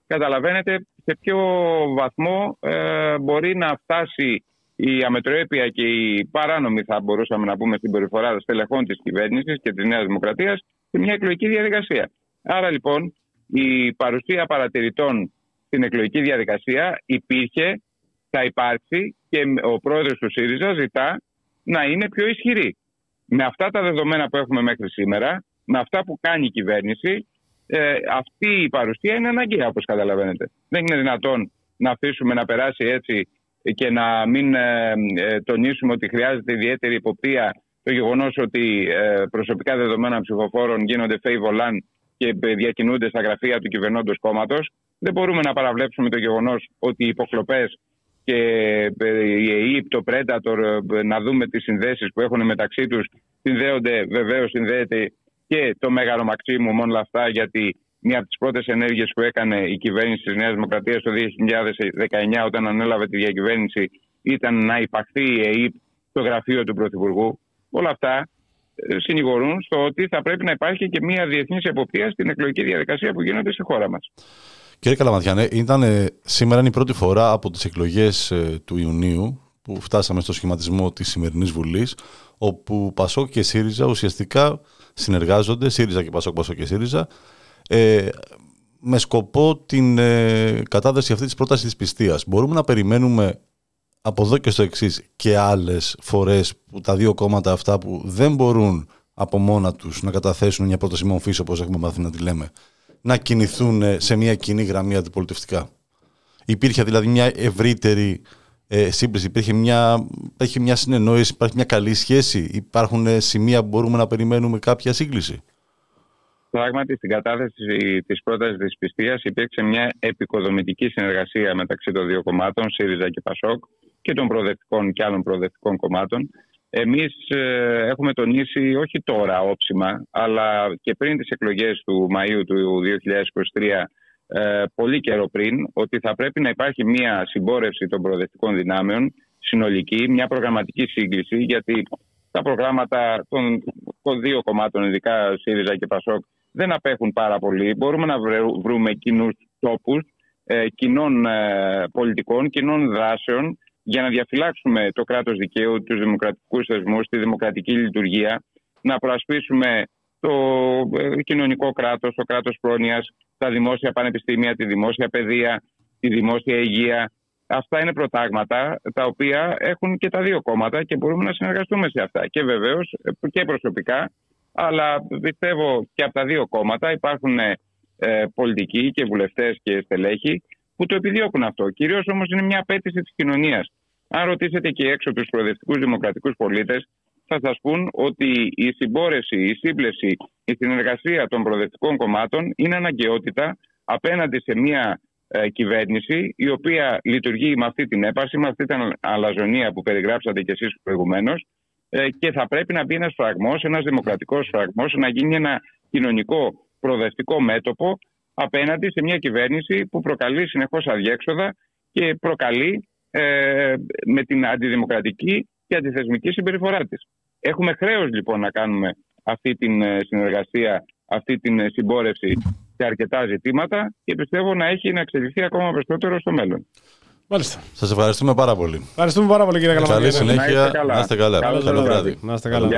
καταλαβαίνετε σε ποιο βαθμό ε, μπορεί να φτάσει η αμετροέπεια και η παράνομη, θα μπορούσαμε να πούμε, στην περιφορά στελεχών της κυβέρνησης και της Νέας Δημοκρατίας σε μια εκλογική διαδικασία. Άρα λοιπόν η παρουσία παρατηρητών στην εκλογική διαδικασία υπήρχε, θα υπάρξει και ο πρόεδρος του ΣΥΡΙΖΑ ζητά να είναι πιο ισχυρή. Με αυτά τα δεδομένα που έχουμε μέχρι σήμερα, με αυτά που κάνει η κυβέρνηση, ε, αυτή η παρουσία είναι αναγκαία, όπως καταλαβαίνετε. Δεν είναι δυνατόν να αφήσουμε να περάσει έτσι και να μην ε, ε, τονίσουμε ότι χρειάζεται ιδιαίτερη υποπτία το γεγονός ότι ε, προσωπικά δεδομένα ψηφοφόρων γίνονται φέι βολάν και διακινούνται στα γραφεία του κυβερνώντος κόμματος. Δεν μπορούμε να παραβλέψουμε το γεγονός ότι οι υποκλοπές και η ΕΕΠ, το Predator, να δούμε τις συνδέσεις που έχουν μεταξύ τους, συνδέονται, βεβαίως συνδέεται και το Μέγαρο Μαξίμου με όλα αυτά, γιατί μία από τις πρώτες ενέργειες που έκανε η κυβέρνηση της Νέας Δημοκρατίας το δύο χιλιάδες δεκαεννιά, όταν ανέλαβε τη διακυβέρνηση, ήταν να υπαχθεί η ΕΕΠ στο γραφείο του Πρωθυπουργού. Όλα αυτά συνηγορούν στο ότι θα πρέπει να υπάρχει και μία διεθνής εποπτεία στην εκλογική διαδικασία που γίνεται στη χώρα μας. Κύριε Καλαματιάνε, ήταν ε, σήμερα είναι η πρώτη φορά από τις εκλογές ε, του Ιουνίου που φτάσαμε στο σχηματισμό της σημερινής Βουλής, όπου Πασόκ και ΣΥΡΙΖΑ ουσιαστικά συνεργάζονται, ΣΥΡΙΖΑ και Πασόκ, Πασόκ και ΣΥΡΙΖΑ, ε, με σκοπό την ε, κατάθεση αυτή της πρότασης της πιστείας. Μπορούμε να περιμένουμε από εδώ και στο εξής και άλλες φορές που τα δύο κόμματα αυτά που δεν μπορούν από μόνα τους να καταθέσουν μια πρόταση μορφής, όπως έχουμε μάθει να τη λέμε, να κινηθούν σε μια κοινή γραμμή αντιπολιτευτικά? Υπήρχε δηλαδή μια ευρύτερη ε, σύμπληση, υπήρχε μια, υπήρχε μια συνεννόηση, υπάρχει μια καλή σχέση, υπάρχουν σημεία που μπορούμε να περιμένουμε κάποια σύγκληση? Πράγματι, στην κατάθεση της πρότασης της πιστείας υπήρξε μια επικοδομητική συνεργασία μεταξύ των δύο κομμάτων, ΣΥΡΙΖΑ και Πασόκ, και των προοδευτικών και άλλων προοδευτικών κομμάτων. Εμείς ε, έχουμε τονίσει όχι τώρα όψιμα, αλλά και πριν τις εκλογές του Μαΐου του δύο χιλιάδες είκοσι τρία, ε, πολύ καιρό πριν, ότι θα πρέπει να υπάρχει μια συμπόρευση των προοδευτικών δυνάμεων, συνολική, μια προγραμματική σύγκληση, γιατί τα προγράμματα των, των δύο κομμάτων, ειδικά ΣΥΡΙΖΑ και Πασόκ, δεν απέχουν πάρα πολύ. Μπορούμε να βρούμε κοινούς τόπους, ε, κοινών ε, πολιτικών, κοινών δράσεων, για να διαφυλάξουμε το κράτος δικαίου, τους δημοκρατικούς θεσμούς, τη δημοκρατική λειτουργία, να προασπίσουμε το κοινωνικό κράτος, το κράτος πρόνοιας, τα δημόσια πανεπιστήμια, τη δημόσια παιδεία, τη δημόσια υγεία. Αυτά είναι προτάγματα τα οποία έχουν και τα δύο κόμματα και μπορούμε να συνεργαστούμε σε αυτά. Και βεβαίως και προσωπικά, αλλά πιστεύω και από τα δύο κόμματα υπάρχουν ε, πολιτικοί και βουλευτές και στελέχοι που το επιδιώκουν αυτό. Κυρίως όμως είναι μια απέτηση της κοινωνίας. Αν ρωτήσετε και έξω τους προοδευτικούς δημοκρατικούς πολίτες, θα σας πούν ότι η συμπόρευση, η σύμπλευση, η συνεργασία των προοδευτικών κομμάτων είναι αναγκαιότητα απέναντι σε μια ε, κυβέρνηση η οποία λειτουργεί με αυτή την έπαρση, με αυτή την αλαζονία που περιγράψατε κι εσείς προηγουμένως, ε, και θα πρέπει να μπει ένας φραγμός, ένας δημοκρατικός φραγμός, να γίνει ένα κοινωνικό προοδευτικό μέτωπο απέναντι σε μια κυβέρνηση που προκαλεί συνεχώς αδιέξοδα και προκαλεί ε, με την αντιδημοκρατική και αντιθεσμική συμπεριφορά της. Έχουμε χρέος λοιπόν να κάνουμε αυτή την συνεργασία, αυτή την συμπόρευση σε αρκετά ζητήματα και πιστεύω να έχει να εξελιχθεί ακόμα περισσότερο στο μέλλον. Μάλιστα. Σας ευχαριστούμε πάρα πολύ. Ευχαριστούμε πάρα πολύ, κύριε Καλαματιάνη. Καλή συνέχεια. Να είστε καλά. Καλό βράδυ. Να είστε καλά.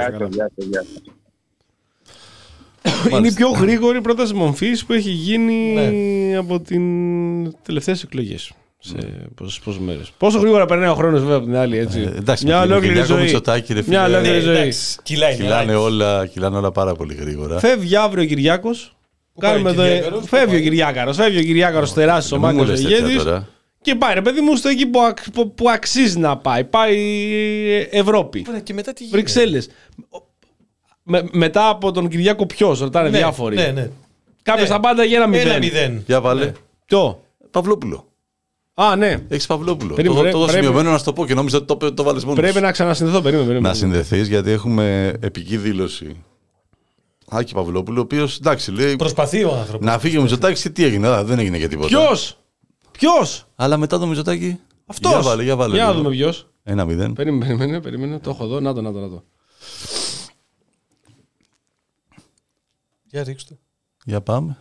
Είναι η πιο γρήγορη πρόταση μορφής που έχει γίνει ναι. από τις τελευταίες εκλογές. Σε πόσες μέρες. Πόσο γρήγορα περνάει ο χρόνος, βέβαια, από την άλλη. Έτσι. Ε, εντάξει, μια ολόκληρη ζωή. Μητσοτάκη, ρε, μια ολόκληρη ζωή. Εντάξει, κυλάει, κυλάνε, όλα, κυλάνε όλα πάρα πολύ γρήγορα. Φεύγει αύριο ο Κυριάκος. Κάνουμε το... Φεύγει ο Κυριάκαρος. Φεύγει ο Κυριάκαρος, τεράστιος ο Μάκος ηγέτης. Και πάει, ρε παιδί μου, στο εκεί που, ακ, που, που αξίζει να πάει. Πάει Ευρώπη. Και μετά τι γίνεται. Βρυξέλλες. Με, μετά από τον Κυριάκο ποιος, ρωτάνε ναι, διάφοροι. Ναι, ναι. Κάποιος θα πάντα για ένα μηδέν. Ένα μηδέν. Για βάλε. Ποιο? Παυλόπουλο. Α, ναι. Έχεις Παυλόπουλο. Περίμενε, το το, το πρέπει... σημειωμένο να σου το πω και νόμιζα ότι το, το βάλες μόνος. Πρέπει να ξανασυνδεθώ. Περίμενε, περίμενε. Να συνδεθείς γιατί έχουμε επική δήλωση. Άκη Παυλόπουλο, ο οποίος εντάξει λέει. Προσπαθεί ο άνθρωπος. Να φύγει ο Μητσοτάκης και τι έγινε. Α, δεν έγινε για τίποτα. Ποιος? Ποιος? Αλλά μετά το Μητσοτάκη. Αυτός. Για βάλε, για βάλε. Για να δούμε ποιος. Ένα μηδέν. Περίμενε, περίμενε, περίμενε. Το έχω εδώ. Να το, να το, να το. Για ρίξτε. Για πάμε.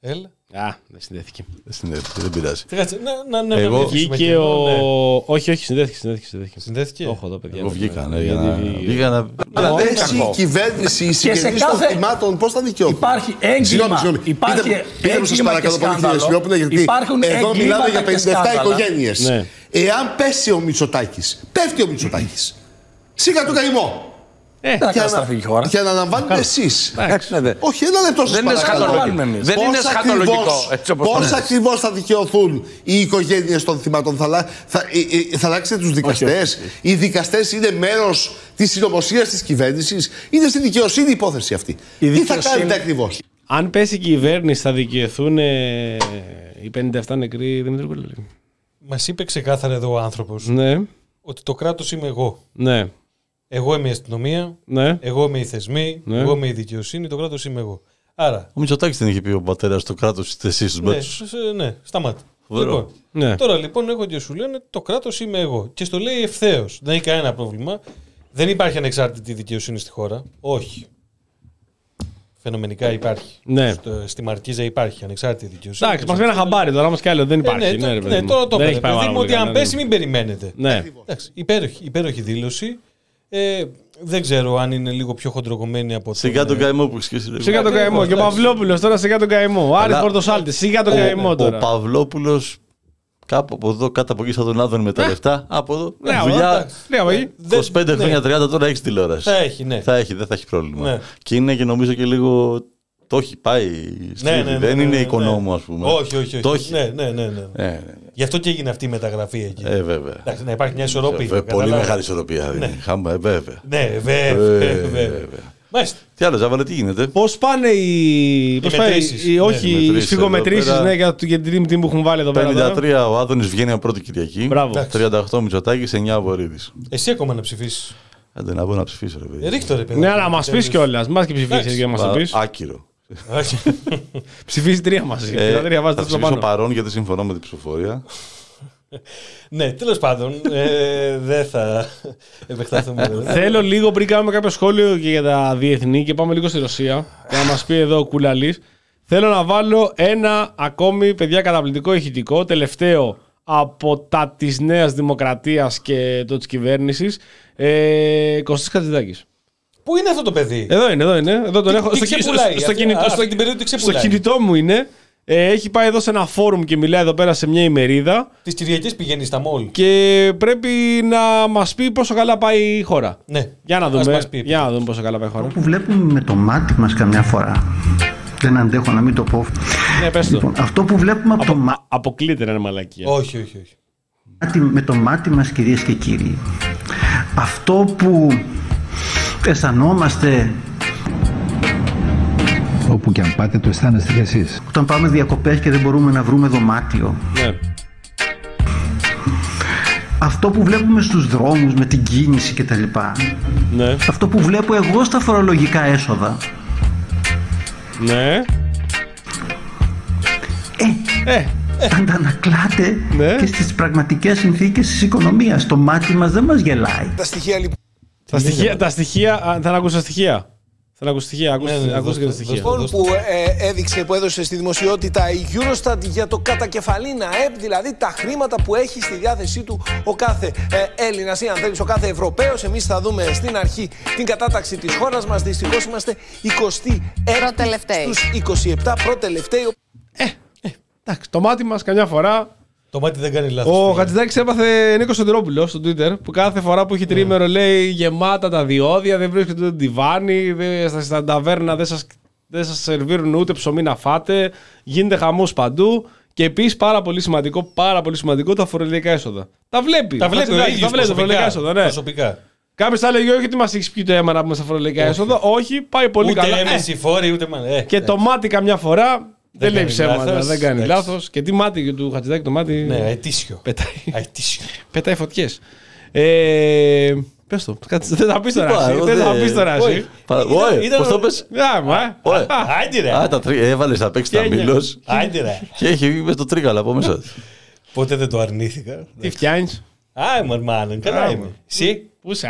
Έλα. Α, δεν συνδέθηκε. Δεν συνδέθηκε, δεν πειράζει. Να, να, εγώ να βγήκε ο... ναι. Όχι, όχι, συνδέθηκε, συνδέθηκε. Συνδέθηκε. Συνδέθηκε. Όχι, εδώ, παιδιά. Εγώ βγήκα, ναι, για να... Βγήκα να... Αλλά έτσι η κυβέρνηση, οι συγγενείς των θυμάτων, πώς θα δικαιώθουν? Υπάρχει έγκλημα. Υπάρχει έγκλημα και σκάνδαλο. Εδώ μιλάμε για πενήντα επτά οικογένειες. Εάν πέσει ο Μητσοτάκης, πέφτει ο Μητσοτάκης. Σίγα τον καημό. Ε, και να αναλαμβάνετε εσείς. Όχι, ένα λεπτό σας παρακαλώ. Δεν είναι σχατολογικό. Πώς ακριβώς θα δικαιωθούν οι οικογένειες των θυμάτων? Θα, θα, θα αλλάξετε τους δικαστές? Οι δικαστές είναι μέρος της συνωμοσίας της κυβέρνησης? Είναι στη δικαιοσύνη η υπόθεση αυτή? Τι θα κάνετε ακριβώς? Αν πέσει η κυβέρνηση, θα δικαιωθούν ε, οι πενήντα επτά νεκροί, Δημήτρη Πουλή? Μας είπε ξεκάθαρα εδώ ο άνθρωπος, ναι, ότι το κράτος είμαι εγώ. Ναι. Εγώ είμαι η αστυνομία, ναι, εγώ είμαι οι θεσμοί, ναι, εγώ είμαι η δικαιοσύνη, το κράτος είμαι εγώ. Άρα. Ο Μητσοτάκης δεν είχε πει ο πατέρας, το κράτος είστε εσείς στους μέτρους. Ναι, ναι, σταμάτα. Λοιπόν, ναι. Τώρα λοιπόν έχω και σου λένε το κράτος είμαι εγώ. Και στο λέει ευθέως. Δεν έχει κανένα πρόβλημα. Δεν υπάρχει ανεξάρτητη δικαιοσύνη στη χώρα. Όχι. Φαινομενικά υπάρχει. Ναι. Στο, στη Μαρκίζα υπάρχει ανεξάρτητη δικαιοσύνη. Εντάξει, μας βγαίνει ένα χαμπάρι τώρα, όμως κι άλλο δεν υπάρχει. Ε, ναι, ναι, το, ναι, τώρα το παιδί μου ότι αν πέσει μην περιμένετε. Ναι. Εντάξει, υπέροχη, υπέροχη δήλωση. Ε, δεν ξέρω αν είναι λίγο πιο χοντροκομμένη από το. Σιγά τον καημό που σχέση. Σιγά τον καημό. Και ο Παυλόπουλος τώρα σιγά τον καημό. Ο Άρης Πορτοσάλτης, σιγά τον καημό τώρα. Ο Παυλόπουλος κάπου από εδώ, κάτω από εκεί θα τον άδωνε με τα λεφτά. Από εδώ. Δουλειά. είκοσι πέντε χρόνια, τριάντα τώρα έχει τηλεόραση. Θα έχει, ναι. Θα έχει, δεν θα έχει πρόβλημα. Και είναι και νομίζω και λίγο. Το έχει πάει ναι, ναι, ναι, δεν ναι, είναι ναι, οικονόμο, ναι. ας πούμε. Όχι, όχι, όχι. Το έχει. Ναι, ναι, ναι, ναι. Ε, ναι. Γι' αυτό και έγινε αυτή η μεταγραφή εκεί. Ε, βέβαια. Εντάξει, να υπάρχει μια ισορροπία. Πολύ καταλάβει. Μεγάλη ισορροπία. Ναι. Χάμπα, ε, βέβαια. Ναι, βέβαια. Ε, βέβαια. Μάλιστα. Τι άλλο, Ζάβαλε, τι γίνεται? Πώς πάνε οι. Πώς πάει, οι όχι, οι σφυγομετρήσεις ναι, για την τιμή που έχουν βάλει εδώ πέρα. πενήντα τρία ο Άδωνης βγαίνει από πρώτη Κυριακή. Μπράβο. τριάντα οκτώ Μητσοτάκης, εννιά ο Βορύδης. Εσύ ακόμα να ψηφίσεις? Άντε να μπω να ψηφίσω, ρε παιδί. Ρίχτω, ρε παιδί. Ναι, αλλά μας πεις κιόλας. Μας και ψηφίσεις για να μας το πεις. Άκυρο. Ψηφίζει τρία μαζί. Ε, θα ψηφίσω παρόν γιατί συμφωνώ με την ψηφοφορία. Ναι, τέλος πάντων, ε, δεν θα επεκταθούμε. Θέλω λίγο πριν κάνουμε κάποιο σχόλιο και για τα διεθνή και πάμε λίγο στη Ρωσία και να μας πει εδώ ο Κουλαλής. Θέλω να βάλω ένα ακόμη, παιδιά, καταπληκτικό ηχητικό, τελευταίο από τα της Νέας Δημοκρατίας και το της κυβέρνησης, ε, Κωστής Χατζηδάκης. Πού είναι αυτό το παιδί? Εδώ είναι, εδώ είναι. Εδώ τον τι, έχω. τι στο, ξεπουλάει, στο, αυτή, κινητό, α, στο, αυτή την περίοδο τι στο κινητό μου είναι. Ε, έχει πάει εδώ σε ένα φόρουμ και μιλάει εδώ πέρα σε μια ημερίδα. Τις Κυριακές πηγαίνει στα μόλ. Και πρέπει να μας πει πόσο καλά πάει η χώρα. Ναι. Για να δούμε, για να δούμε πόσο καλά πάει η χώρα. Που βλέπουμε με το μάτι μας καμιά φορά. Δεν αντέχω να μην το πω. Ναι, πες το. Λοιπόν, αυτό που βλέπουμε από, από το μάτι. Αποκλείται να είναι μαλακία. Όχι, όχι, όχι. Με το μάτι μας, κυρίες και κύριοι. Αυτό που αισθανόμαστε. Όπου και αν πάτε το αισθάνεστε κι εσείς. Όταν πάμε διακοπές και δεν μπορούμε να βρούμε δωμάτιο. Ναι. Αυτό που βλέπουμε στους δρόμους με την κίνηση κτλ. Ναι. Αυτό που βλέπω εγώ στα φορολογικά έσοδα. Ναι. Ε, ε. Αντανακλάται ναι. και στις πραγματικές συνθήκες της οικονομίας. Το μάτι μας δεν μας γελάει. Τα στοιχεία λοιπόν. Τα στοιχεία, τα στοιχεία, θα ακούσω τα στοιχεία. Θα ακούσω στοιχεία, ακούσω ναι, ναι, και τα στοιχεία. Λοιπόν που ε, έδειξε, που έδωσε στη δημοσιότητα η Eurostat για το κατακεφαλήν ΑΕΠ, δηλαδή τα χρήματα που έχει στη διάθεσή του ο κάθε ε, Έλληνας ή αν θέλεις ο κάθε Ευρωπαίος. Εμείς θα δούμε στην αρχή την κατάταξη της χώρας μας. Δυστυχώς είμαστε εικοστή έκτη στους είκοσι επτά προτελευταίοι. Ε, ε, εντάξει, το μάτι μας καμιά φορά. Το μάτι δεν κάνει λάθος. Ο Χατζηδάκης έπαθε Νίκο Σωτηρόπουλο στο Twitter που κάθε φορά που έχει τρίμερο λέει γεμάτα τα διόδια, δεν βρίσκεται το τιβάνι, δεν, στα ταβέρνα δεν σας, δεν σας σερβίρουν ούτε ψωμί να φάτε, γίνεται χαμός παντού και επίσης πάρα πολύ σημαντικό, πάρα πολύ σημαντικό τα φορολογικά έσοδα. Τα βλέπει. Τα βλέπει, τα βλέπει τα φορολογικά έσοδα, ναι. Προσωπικά. Κάποιος θα λέει όχι ότι μας έχει πει το αίμα να πούμε στα φορολογικά έσοδα. Όχι, πάει πολύ ούτε καλά. Ούτε έμεση φόροι, ούτε ε, και το μάτι καμιά φορά. Δεν, δεν λέει ψέματα, λάθος, δεν κάνει λάθος. Και τι μάτι του Χατζηδάκη το μάτι. Ναι, αετήσιο. Πετάει, αετήσιο. Πετάει φωτιές. Ε, πες το, δεν θα πεις τώρα εσύ. Δεν θα πεις τώρα εσύ. Όχι, πώς το πες. Άιντε ρε. Α, τα τρία, έβαλες να παίξεις τα μήλος. Άιντε ρε. Και έχει μες το τρίγαλα από μέσα. Ποτέ δεν το αρνήθηκα. Τι φτιάνεις. Α, μορμάνον, καλά είμαι. Εσύ. Πού είσαι, α.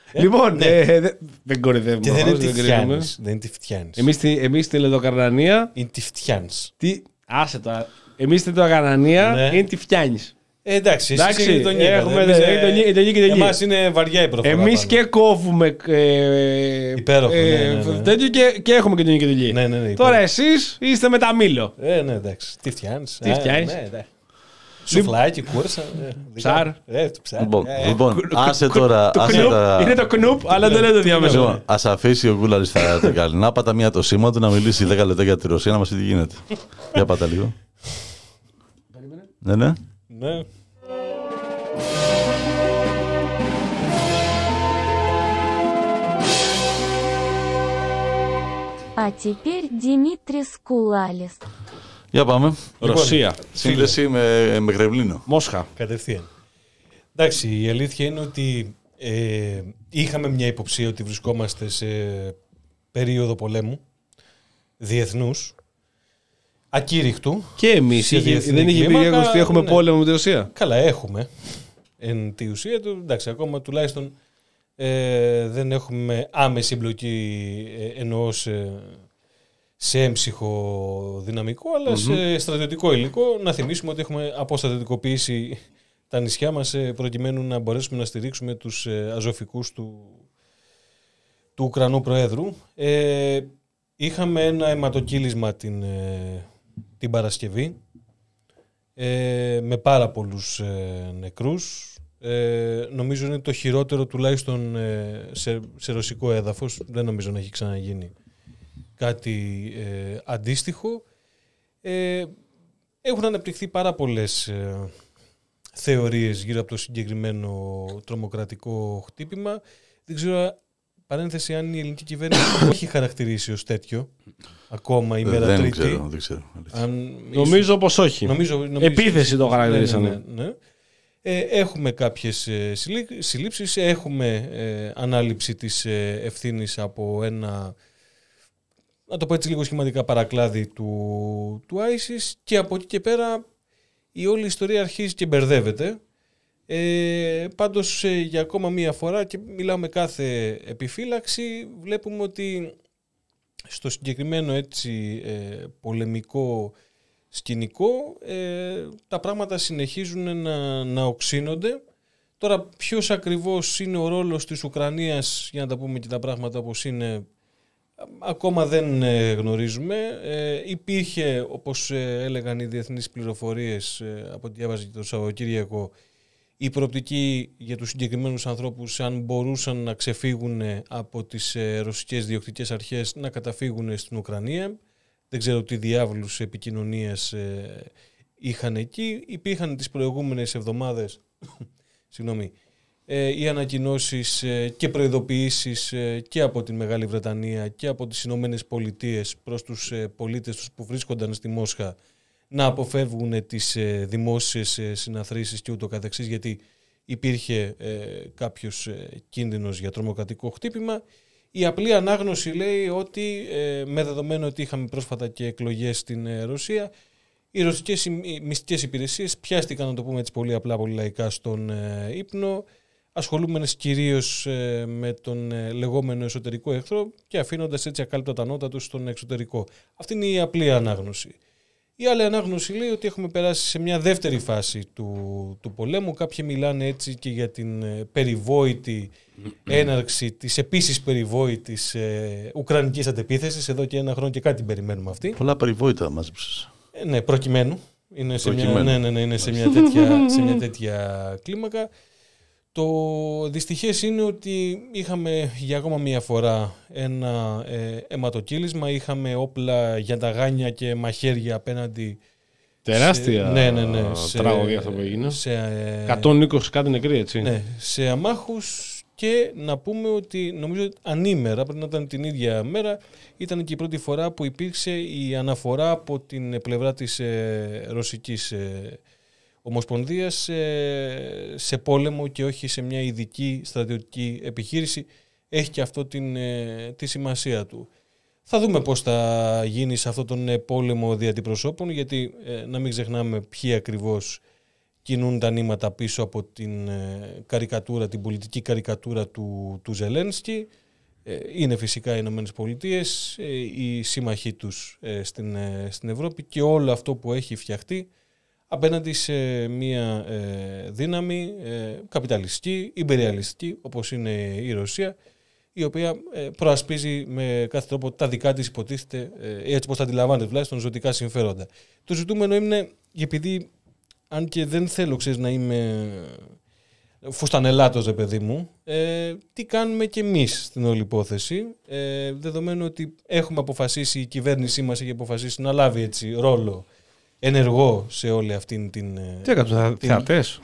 Λοιπόν, δεν κορυδεύουμε. Και δεν είναι τη φτιάνεις. Δεν είναι τη φτιάνεις. Εμείς στη Λεδοκαρνανία. Είναι τη φτιάνεις. Άσε τώρα. Εμείς στη Λεδοκαρνανία είναι τη φτιάνεις. Ε, εντάξει, εντάξει, εσείς είναι το νύχτα. Έχουμε ε, το γη και το γη. Εμάς είναι βαριά η προφορά. Εμείς και κόβουμε ε, υπέροχο, ε, ναι, ναι, ναι. Και, και έχουμε και το γη και το γη. Ναι, ναι, ναι, τώρα εσείς είστε με τα μήλο. Ε, ναι, εντάξει. Τι φτιάνεις. Τι φτιάνεις. Ναι, ναι. Σουφλάκι, κούρσα. Ψάρ. Ε, το ψάρ. Λοιπόν, λοιπόν άσε τώρα. Είναι το κνουπ, αλλά δεν είναι το διάμεσο. Ας αφήσει ο Γκούλαρης τα καληνά, πάτα μία το σήμα του να μιλήσει δέκα λεπτά για τη Ρωσία, να μας πει τι γίνεται. Για πάτα λίγο. Ναι, ναι. Ναι. А теперь Димитрис Кулалис. Για πάμε. Ρωσία. Σύνδεση με, με Κρεμλίνο. Μόσχα. Κατευθείαν. Εντάξει, η αλήθεια είναι ότι ε, είχαμε μια υποψία ότι βρισκόμαστε σε περίοδο πολέμου διεθνούς, ακήρυχτου. Και εμείς. Δεν είχε πει ότι έχουμε ναι. πόλεμο με τη Ρωσία. Καλά, έχουμε. Εν τη ουσία του, εντάξει, ακόμα τουλάχιστον ε, δεν έχουμε άμεση εμπλοκή ε, εννοώ σε, σε έμψυχο δυναμικό, αλλά mm-hmm. σε στρατιωτικό υλικό. Να θυμίσουμε ότι έχουμε αποστρατιωτικοποιήσει τα νησιά μας ε, προκειμένου να μπορέσουμε να στηρίξουμε τους ε, αζωφικούς του, του Ουκρανού Προέδρου. Ε, είχαμε ένα αιματοκύλισμα την, ε, την Παρασκευή ε, με πάρα πολλούς ε, νεκρούς. Ε, νομίζω είναι το χειρότερο τουλάχιστον ε, σε, σε ρωσικό έδαφος. Δεν νομίζω να έχει ξαναγίνει κάτι ε, αντίστοιχο. Ε, έχουν αναπτυχθεί πάρα πολλές ε, θεωρίες γύρω από το συγκεκριμένο τρομοκρατικό χτύπημα. Δεν ξέρω, παρένθεση, αν η ελληνική κυβέρνηση το έχει χαρακτηρίσει ως τέτοιο ακόμα ημέρα δεν Τρίτη. Ξέρω, δεν ξέρω. Αν, νομίζω πως όχι. Νομίζω, νομίζω, Επίθεση το χαρακτηρίσανε. Ναι, ναι, ναι. Ε, έχουμε κάποιες ε, συλλήψεις, έχουμε ε, ανάληψη της ε, ευθύνης από ένα, να το πω έτσι λίγο σχηματικά, παρακλάδι του, του άισις, και από εκεί και πέρα η όλη ιστορία αρχίζει και μπερδεύεται. Ε, πάντως ε, για ακόμα μία φορά, και μιλάω με κάθε επιφύλαξη, βλέπουμε ότι στο συγκεκριμένο έτσι ε, πολεμικό σκηνικό ε, τα πράγματα συνεχίζουν να, να οξύνονται. Τώρα ποιος ακριβώς είναι ο ρόλος της Ουκρανίας, για να τα πούμε και τα πράγματα όπως είναι, ακόμα δεν ε, γνωρίζουμε. Ε, υπήρχε, όπως ε, έλεγαν οι διεθνείς πληροφορίες, ε, από ό,τι διάβαζα και το Σαββατοκύριακο, η προοπτική για τους συγκεκριμένους ανθρώπους, αν μπορούσαν να ξεφύγουν από τις ε, ρωσικές διοκτικές αρχές, να καταφύγουν στην Ουκρανία. Δεν ξέρω τι διάβλους επικοινωνίας ε, είχαν εκεί. Υπήρχαν τις προηγούμενες εβδομάδες συγγνώμη, ε, οι ανακοινώσεις ε, και προειδοποιήσεις ε, και από τη Μεγάλη Βρετανία και από τις Ηνωμένες Πολιτείες προς τους ε, πολίτες τους που βρίσκονταν στη Μόσχα να αποφεύγουν τις ε, δημόσιες ε, συναθρήσεις και ούτω καθεξής, γιατί υπήρχε ε, κάποιος ε, κίνδυνος για τρομοκρατικό χτύπημα. Η απλή ανάγνωση λέει ότι ε, με δεδομένο ότι είχαμε πρόσφατα και εκλογές στην ε, Ρωσία, οι ρωσικές οι μυστικές υπηρεσίες πιάστηκαν, να το πούμε έτσι πολύ απλά, πολύ λαϊκά, στον ε, ύπνο, ασχολούμενες κυρίως ε, με τον ε, λεγόμενο εσωτερικό εχθρό και αφήνοντας έτσι ακάλυπτα τα νότα τους στον εξωτερικό. Αυτή είναι η απλή ανάγνωση. Η άλλη ανάγνωση λέει ότι έχουμε περάσει σε μια δεύτερη φάση του, του πολέμου. Κάποιοι μιλάνε έτσι και για την ε, περιβόητη έναρξη της επίσης περιβόητης ε, ουκρανικής αντεπίθεσης. Εδώ και ένα χρόνο και κάτι περιμένουμε αυτή. Πολλά περιβόητα μάζεψες. Ε, ναι, προκειμένου. Είναι, σε μια, ναι, ναι, ναι, είναι σε, μια τέτοια, σε μια τέτοια κλίμακα. Το δυστυχές είναι ότι είχαμε για ακόμα μία φορά ένα ε, αιματοκύλισμα. Είχαμε όπλα για ταγάνια και μαχαίρια απέναντι. Τεράστια σε, ναι, ναι, ναι, σε, τραγωδία αυτό που έγινε. Σε, ε, εκατόν είκοσι κάτι νεκροί, έτσι. Ναι, σε αμάχους. Και να πούμε ότι νομίζω ανήμερα, πριν να ήταν την ίδια μέρα, ήταν και η πρώτη φορά που υπήρξε η αναφορά από την πλευρά της ε, ρωσικής ε, Ομοσπονδίας ε, σε πόλεμο και όχι σε μια ειδική στρατιωτική επιχείρηση. Έχει και αυτό την, ε, τη σημασία του. Θα δούμε πώς θα γίνει σε αυτόν τον ε, πόλεμο δια αντιπροσώπων, γιατί ε, να μην ξεχνάμε ποιοι ακριβώς κινούν τα νήματα πίσω από την καρικατούρα, την πολιτική καρικατούρα του, του Ζελένσκι. Είναι φυσικά οι Ηνωμένες Πολιτείες, οι σύμμαχοί τους στην, στην Ευρώπη και όλο αυτό που έχει φτιαχτεί απέναντι σε μια δύναμη καπιταλιστική, ιμπεριαλιστική, όπως είναι η Ρωσία, η οποία προασπίζει με κάθε τρόπο τα δικά της, υποτίθεται, έτσι όπως τα αντιλαμβάνεται τουλάχιστον, ζωτικά συμφέροντα. Το ζητούμενο είναι, επειδή αν και δεν θέλω, ξέρεις, να είμαι φουστανελάτος, ρε παιδί μου, ε, τι κάνουμε κι εμείς στην όλη υπόθεση, ε, δεδομένου ότι έχουμε αποφασίσει, η κυβέρνησή μας έχει αποφασίσει να λάβει έτσι ρόλο ενεργό σε όλη αυτήν την... Τι έκαναν, την... θεατές.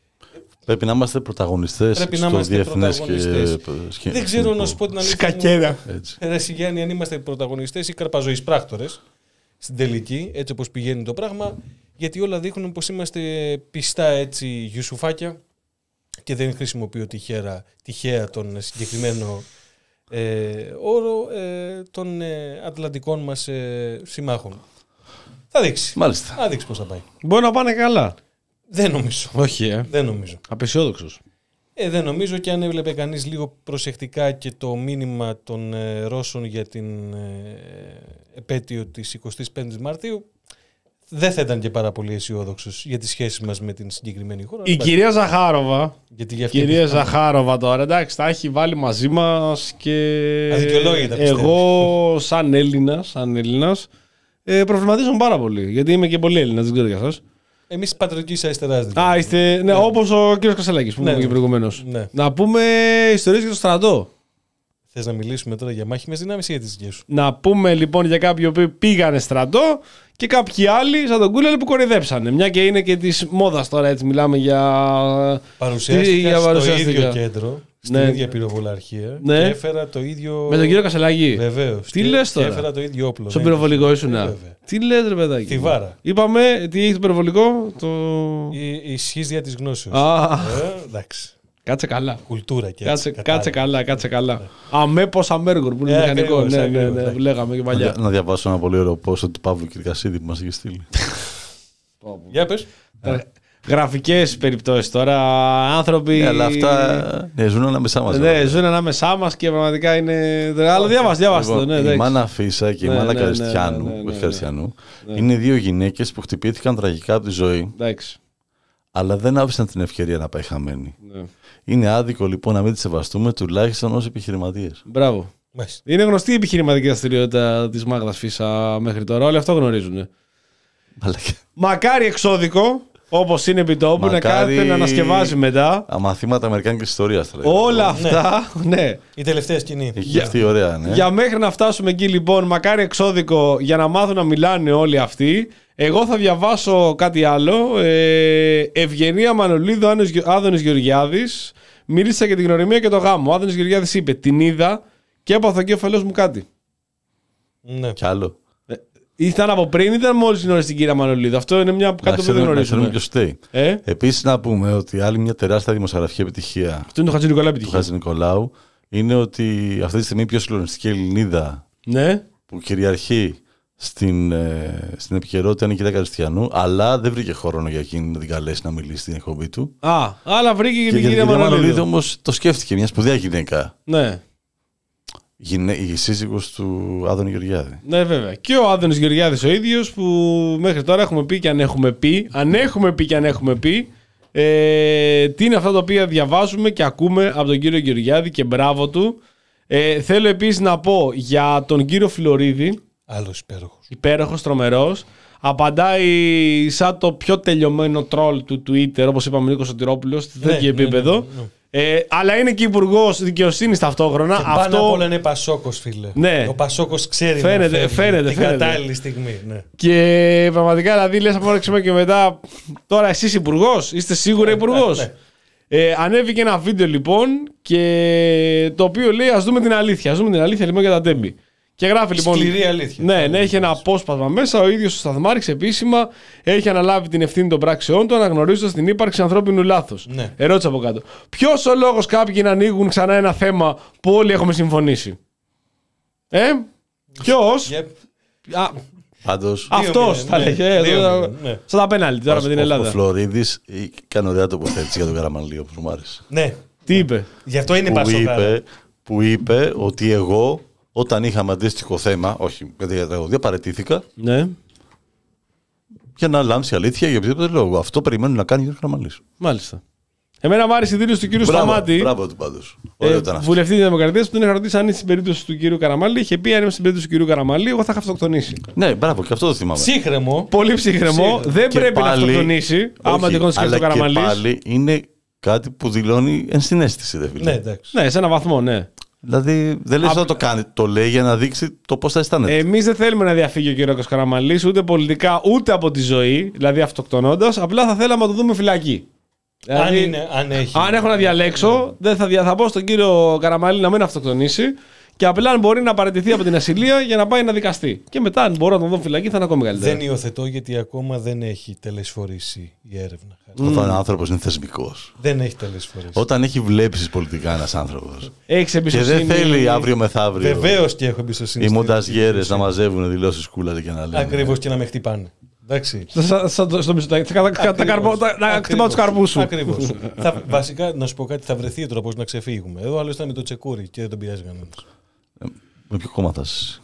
Πρέπει να είμαστε πρωταγωνιστές Πρέπει στο να είμαστε διεθνές πρωταγωνιστές. Και... Δεν ξέρω να σου πω την αλήθεια. Σκακέρα. Ρε Σιγιάννη, αν είμαστε πρωταγωνιστές ή καρπαζοείς πράκτορες στην τελική, έτσι όπως πηγαίνει το πράγμα, γιατί όλα δείχνουν πως είμαστε πιστά έτσι γιουσουφάκια και δεν χρησιμοποιώ τυχαία, τυχαία τον συγκεκριμένο ε, όρο ε, των ε, ατλαντικών μας ε, συμμάχων. Θα δείξει. Μάλιστα. Θα δείξει πώς θα πάει. Μπορεί να πάνε καλά. Δεν νομίζω. Όχι, ε. Δεν νομίζω. Απεσιόδοξος. Ε, δεν νομίζω, και αν έβλεπε κανείς λίγο προσεκτικά και το μήνυμα των ε, Ρώσων για την ε, επέτειο της εικοστής πέμπτης Μαρτίου, δεν θα ήταν και πάρα πολύ αισιόδοξος για τις σχέσεις μας με την συγκεκριμένη χώρα. Η κυρία Ζαχάροβα, γιατί για κυρία Ζαχάροβα τώρα, εντάξει, τα έχει βάλει μαζί μας και αδικαιολόγητα, εγώ σαν Έλληνας, σαν Έλληνας ε, προβληματίζομαι πάρα πολύ, γιατί είμαι και πολύ Έλληνας, δεν ξέρω για σας. Εμείς πατρικής αριστεράς δηλαδή. Α, είστε, ναι, ναι. Όπως ο κύριος Κασελάκης που ναι, είπαμε και προηγουμένως. Ναι. Να πούμε ιστορίες για το στρατό. Θες να μιλήσουμε τώρα για μάχημες δυνάμεις ή για τις δικές σου? Να πούμε λοιπόν για κάποιοι που πήγανε στρατό και κάποιοι άλλοι σαν τον Κούλελ που κορυδέψανε. Μια και είναι και της μόδας τώρα, έτσι μιλάμε για... Παρουσιάστηκα στο ίδιο κέντρο, στην ναι. ίδια πυροβολαρχία, ναι. και έφερα το ίδιο... Με τον κύριο Κασελάκη. Βεβαίως. Τι και, λες τώρα? Και έφερα το ίδιο όπλο. Στον πυροβολικό ήσουνα. Τι λες ρε παιδάκι? Τη βάρα. Είπαμε, τι έχει το πυροβολικό? Το... Η, η σχίζια της γνώσεως. Α, ε, εντάξει. Κάτσε καλά. Κουλτούρα και κάτσε, έτσι. Κάτσε καλά, κάτσε καλά. Ναι. Αμέπος Αμέργορ που είναι yeah, μηχανικό. Ακριβώς, ναι, ακριβώς, ναι, ναι, ναι, λέγαμε και παλιά. Να, να διαβάσω ένα πολύ ωραίο post του Παύλου Κυρκασίδη που μας είχε στείλει. Για πες. Γραφικές περιπτώσεις τώρα. Άνθρωποι. Ναι, αλλά αυτά ναι, ζουν ανάμεσά μας. Ναι, ζουν ανάμεσά μας και πραγματικά είναι. Αλλά διάβασε, διάβασε το. Ναι, η Μάνα Φίσα και η ναι, ναι, ναι, Μάνα Καριστιάνου, ναι, ναι, ναι, ναι, Καριστιανού ναι. είναι δύο γυναίκες που χτυπήθηκαν τραγικά από τη ζωή. Εντάξει. Αλλά δεν άφησαν την ευκαιρία να πάει χαμένη. Ναι. Είναι άδικο λοιπόν να μην τις σεβαστούμε, τουλάχιστον ως επιχειρηματίες. Μπράβο. Μάλιστα. Είναι γνωστή η επιχειρηματική δραστηριότητα της Μάγδας Φίσα μέχρι τώρα. Όλοι αυτό γνωρίζουν. Μακάρι εξώδικο, όπως είναι επί τόπου, να κάθεται να ανασκευάζει μετά. Μαθήματα αμερικάνικης ιστορίας θα λέγαμε. Όλα αυτά. Ναι. ναι. Η τελευταία σκηνή. Για, αυτή ωραία, ναι. Για μέχρι να φτάσουμε εκεί λοιπόν, μακάρι εξώδικο για να μάθουν να μιλάνε όλοι αυτοί. Εγώ θα διαβάσω κάτι άλλο. Ε, Ευγενία Μανολίδου, Άδωνης Γεωργιάδης. Μίλησα για την γνωριμία και το γάμο. Ο Άδωνης Γεωργιάδης είπε: την είδα και έπαθα εκεί ο φελός μου κάτι. Ναι. Κι άλλο. Ε, ήταν από πριν, ήταν μόλις γνώρισε την κυρία Μανολίδου. Αυτό είναι μια κάτι που δεν γνωρίζουμε. Ε? Επίσης να πούμε ότι άλλη μια τεράστια δημοσιογραφική επιτυχία. Αυτό είναι το Χατζηνικολάου επιτυχία. Του Χατζηνικολάου είναι ότι αυτή τη στιγμή η πιο συγκλονιστική Ελληνίδα ναι. που κυριαρχεί στην, ε, στην επικαιρότητα είναι η κυρία Καριστιανού, αλλά δεν βρήκε χρόνο για εκείνη να την καλέσει να μιλήσει στην εκπομπή του. Α, αλλά βρήκε και, και την κυρία Μανολίδου. Μανολίδου όμως το σκέφτηκε, μια σπουδαία γυναίκα. Ναι. Γυναί... Η σύζυγος του Άδωνη Γεωργιάδη. Ναι, βέβαια. Και ο Άδωνης Γεωργιάδης ο ίδιος που μέχρι τώρα έχουμε πει και αν έχουμε πει, αν έχουμε πει και αν έχουμε πει, ε, τι είναι αυτά τα οποία διαβάζουμε και ακούμε από τον κύριο Γεωργιάδη και μπράβο του. Ε, θέλω επίσης να πω για τον κύριο Φλωρίδη. Άλλος υπέροχος. Υπέροχος, τρομερός. Απαντάει σαν το πιο τελειωμένο τρόλ του Twitter, όπως είπαμε, Νίκος Σωτηρόπουλος, σε τέτοιο ναι, επίπεδο. Ναι, ναι, ναι. Ε, αλλά είναι και υπουργός δικαιοσύνης ταυτόχρονα. Και αυτό... πάνω απ' όλα είναι Πασόκος, φίλε. Ναι. Ο Πασόκος ξέρει φαίνεται, να φαίνεται, φαίνεται, την φαίνεται. κατάλληλη στιγμή. Ναι. Και πραγματικά δηλαδή λες από όρεξουμε και μετά, τώρα εσείς υπουργός, είστε σίγουρα ναι, υπουργός. Ναι, ναι. Ε, ανέβηκε ένα βίντεο λοιπόν και το οποίο λέει ας δούμε την αλήθεια. Ας δούμε την αλήθεια λοιπόν για τα τέμπη. Και γράφει λοιπόν. Σκληρή αλήθεια. Ναι, ναι, έχει ένα απόσπασμα μέσα. Ο ίδιος ο Σταθμάρχης επίσημα έχει αναλάβει την ευθύνη των πράξεών του, αναγνωρίζοντας την ύπαρξη ανθρώπινου λάθους. Ναι. Ερώτηση από κάτω. Ποιος ο λόγος κάποιοι να ανοίγουν ξανά ένα θέμα που όλοι έχουμε συμφωνήσει? Ε, ποιος? Yep. Α, Πάντως, αυτός θα λέγε. Σαν τα πέναλτι τώρα με την Ελλάδα. Ο Φλωρίδης έκανε ωραία τοποθέτηση για τον Καραμανλή, όπως μου άρεσε. Ναι. Τι είπε? Γι' αυτό είναι που πασοκάρα. είπε, που είπε ότι εγώ, όταν είχαμε αντίστοιχο θέμα, όχι για την τραγωδία, παραιτήθηκα. Ναι. Για να λάμψει αλήθεια για οποιοδήποτε λόγο. Αυτό περιμένουν να κάνει ο Καραμανλής. Μάλιστα. Εμένα μου άρεσε η δήλωση του κύριου Μπράβο, Σταμάτη. Μπράβο του πάντως. Ε, βουλευτή τη Δημοκρατία που τον είχα ρωτήσει αν είναι στην περίπτωση του κύριου Καραμανλή. Είχε πει αν είμαι στην περίπτωση του κύριου Καραμανλή, εγώ θα είχα αυτοκτονήσει. Ναι, μπράβο, και αυτό το θυμάμαι. Ψύχρεμο. Πολύ ψύχρεμο. Ψύχρεμο. Δεν Και πρέπει πάλι, να αυτοκτονήσει. Άμα όχι, τυχόν σκέφτεται ο αλλά Καραμανλή. Και πάλι είναι κάτι που δηλώνει ενσυναίσθηση, δε φίλε. Ναι, εντάξει. Ναι, σε ένα βαθμό, ναι. Δηλαδή δεν λέει ότι θα το κάνει. Το λέει για να δείξει το πώς θα αισθάνεται. Εμεί δεν θέλουμε να διαφύγει ο κύριος Καραμανλής ούτε πολιτικά ούτε από τη ζωή, δηλαδή αυτοκτονώντας. Απλά θα θέλαμε να το δούμε φυλακή. Δηλαδή, Αν, είναι, αν έχει. αν έχω να διαλέξω, δεν θα, δια... θα πω στον κύριο Καραμανλή να μην αυτοκτονήσει και απλά αν μπορεί να παραιτηθεί από την ασυλία για να πάει να δικαστεί. Και μετά, αν μπορώ να τον δω φυλακή, θα είναι ακόμη καλύτερα. Δεν υιοθετώ γιατί ακόμα δεν έχει τελεσφορήσει η έρευνα. Mm. Όταν ο άνθρωπος είναι θεσμικός. Δεν έχει τελεσφορήσει. Όταν έχει βλέψεις πολιτικά ένας άνθρωπος. Έχεις εμπιστοσύνη. Και δεν θέλει αύριο μεθαύριο. Βεβαίως και έχω εμπιστοσύνη. Οι μονταζιέρες να μαζεύουν δηλώσεις κούλα και να λένε. Ακριβώς και να με χτυπάνε. Εντάξει. Στο Μητσοτάκη. Να χτυπάω τους καρπούς σου. Ακριβώς. Βασικά, να σου πω κάτι, θα βρεθεί ο τρόπος να ξεφύγουμε. Εδώ άλλο ήταν με το Τσεκούρι και δεν τον πειράζει κανένας. Με ποιο κόμμα θα είσαι?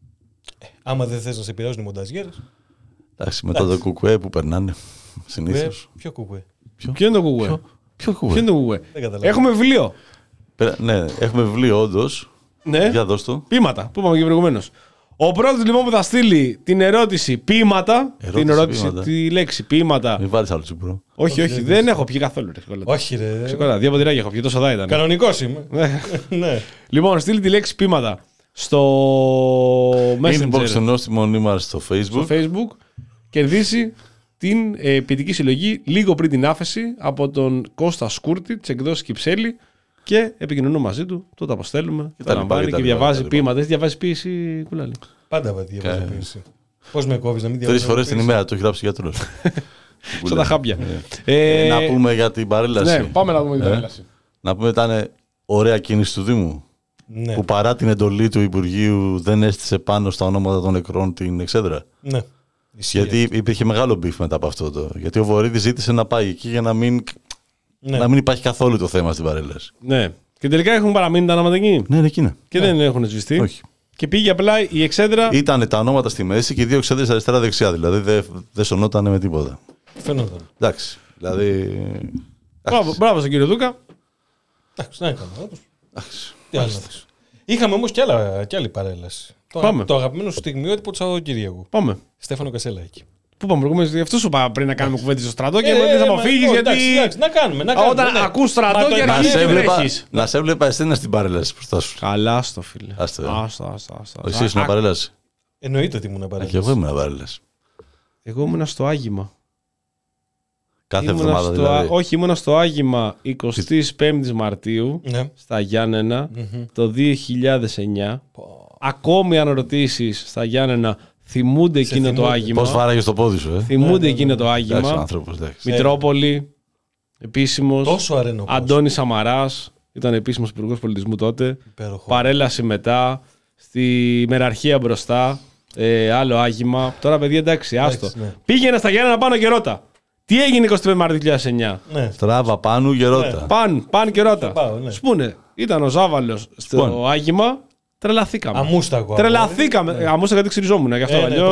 Άμα δεν θες να σε πειράζουν οι μονταζιέρες. Εντάξει, μετά το κουκουέ που περνάνε. Συνήθως. Ποιο κουκουέ? Ποιο είναι το κουκουέ? Ποιο κουκουέ? Ποιο είναι το κουκουέ? Έχουμε βιβλίο. Ναι, έχουμε βιβλίο όντως. Ναι. Για δώσ' το. Ποίηματα, που είπαμε και προηγουμένως. Ο πρώτος λοιπόν που θα στείλει την ερώτηση ποίηματα. Ερώτηση, την ερώτηση, ποίηματα. τη λέξη ποίηματα. Μην βάλεις άλλο τσιμπουρό. Όχι, όχι, δεν έχω πιει καθόλου. Όχι, ρε. Ξεκόλα, δύο ποτηράκια έχω πιει, τόσο δά ήταν. Κανονικός είμαι. Ναι. Λοιπόν, στείλει τη λέξη ποίηματα στο Messenger. Inbox στο νόστιμο Νίμαρ στο Facebook. Στο Facebook. Κερδίσει την ε, ποιητική συλλογή λίγο πριν την άφεση από τον Κώστα Σκούρτη, της εκδόσης Κυψέλη. Και επικοινωνούμε μαζί του, το το αποστέλουμε. Και, τα και, και διαβάζει ποίηματα. Δεν διαβάζει ποίηση, Κουλάλη. Πάντα διαβάζει ποίηση. Πώς με κόβεις να μην διαβάζει. Τρεις φορές την ημέρα το έχει γράψει γιατρός. Σαν τα χάπια. Ε, να πούμε για την παρέλαση. Ναι, πάμε να πούμε για την παρέλαση. Να πούμε ήταν ωραία κίνηση του Δήμου. Ναι. Που παρά την εντολή του Υπουργείου δεν έστησε πάνω στα ονόματα των νεκρών την εξέδρα. Ναι. Γιατί υπήρχε μεγάλο μπιφ μετά από αυτό. Το. Γιατί ο Βορύδης ζήτησε να πάει εκεί για να μην, ναι. να μην υπάρχει καθόλου το θέμα στην παρέλαση. Ναι. Και τελικά έχουν παραμείνει τα ονόματα εκεί. Ναι, εκεί είναι. Και ναι. δεν έχουν σβηστεί. Όχι. Και πήγε απλά η εξέδρα. Ήταν τα ονόματα στη μέση και οι δύο εξέδρες αριστερά-δεξιά. Δηλαδή δεν δε σωνόταν με τίποτα. Φαινόταν. Εντάξει. Δηλαδή. Μπράβο, μπράβο στον κύριο Δούκα. Εντάξει, να έκανα. Τι άλλο να θες. Είχαμε όμως κι, κι άλλη παρέλαση. Πάμε. Το, το αγαπημένο σου στιγμιότυπο του Σαββατοκύριακου. Πάμε. Στέφανο Κασέλα εκεί. Πού πάμε, προηγούμενο, γι' αυτό σου είπα πριν να κάνουμε κουβέντα στο στρατό και δεν θα μου φύγει γιατί. Εντάξει, εντάξει, να κάνουμε. Να κάνουμε όταν ναι. ακούς στρατό και αρχίζει και βρέχεις. Να σε έβλεπα εσένα στην παρέλαση μπροστά σου. Καλά στο φίλε. Άστο. Άστο, άστο. Εσύ ήσουν παρέλαση. Εννοείται ότι ήμουν παρέλαση. Και εγώ ήμουν παρέλαση. Εγώ ήμουν στο άγημα. Κάθε εβδομάδα στο, δηλαδή. Όχι, ήμουν στο άγημα εικοστή πέμπτη Μαρτίου ναι. στα Γιάννενα mm-hmm. το δύο χιλιάδες εννιά. Oh. Ακόμη αν ρωτήσεις στα Γιάννενα θυμούνται εκείνο θυμούνται. Το άγημα. Πώς βάραγες το πόδι σου, ε? Θυμούνται ναι, ναι, ναι. εκείνο το άγημα. Εντάξει, άνθρωπος, εντάξει. Μητρόπολη, επίσημος. Τόσο αρενοπός. Αντώνης Σαμαράς, ήταν επίσημος υπουργός πολιτισμού τότε. Υπέροχο. Παρέλαση μετά, στη μεραρχία μπροστά, ε, άλλο άγημα. Τώρα παιδιά εντάξει, άστο. Εντάξει, ναι. Πήγαινε στα Γιάννενα πάνω και ρώτα. Τι έγινε εικοστή πέμπτη Μαρτίου δύο χιλιάδες εννιά. Ναι. Στράβα πάνω και ρώτα. Ναι. Παν, παν και ρώτα. Ναι. Σπούνε, ήταν ο Ζάβαλος στο Σπον. Άγημα. Τρελαθήκαμε. Αμούστακο. Τρελαθήκαμε. Ναι. Αμούστακο γιατί ξυριζόμουν. Γι' αυτό ε, αλλιώ.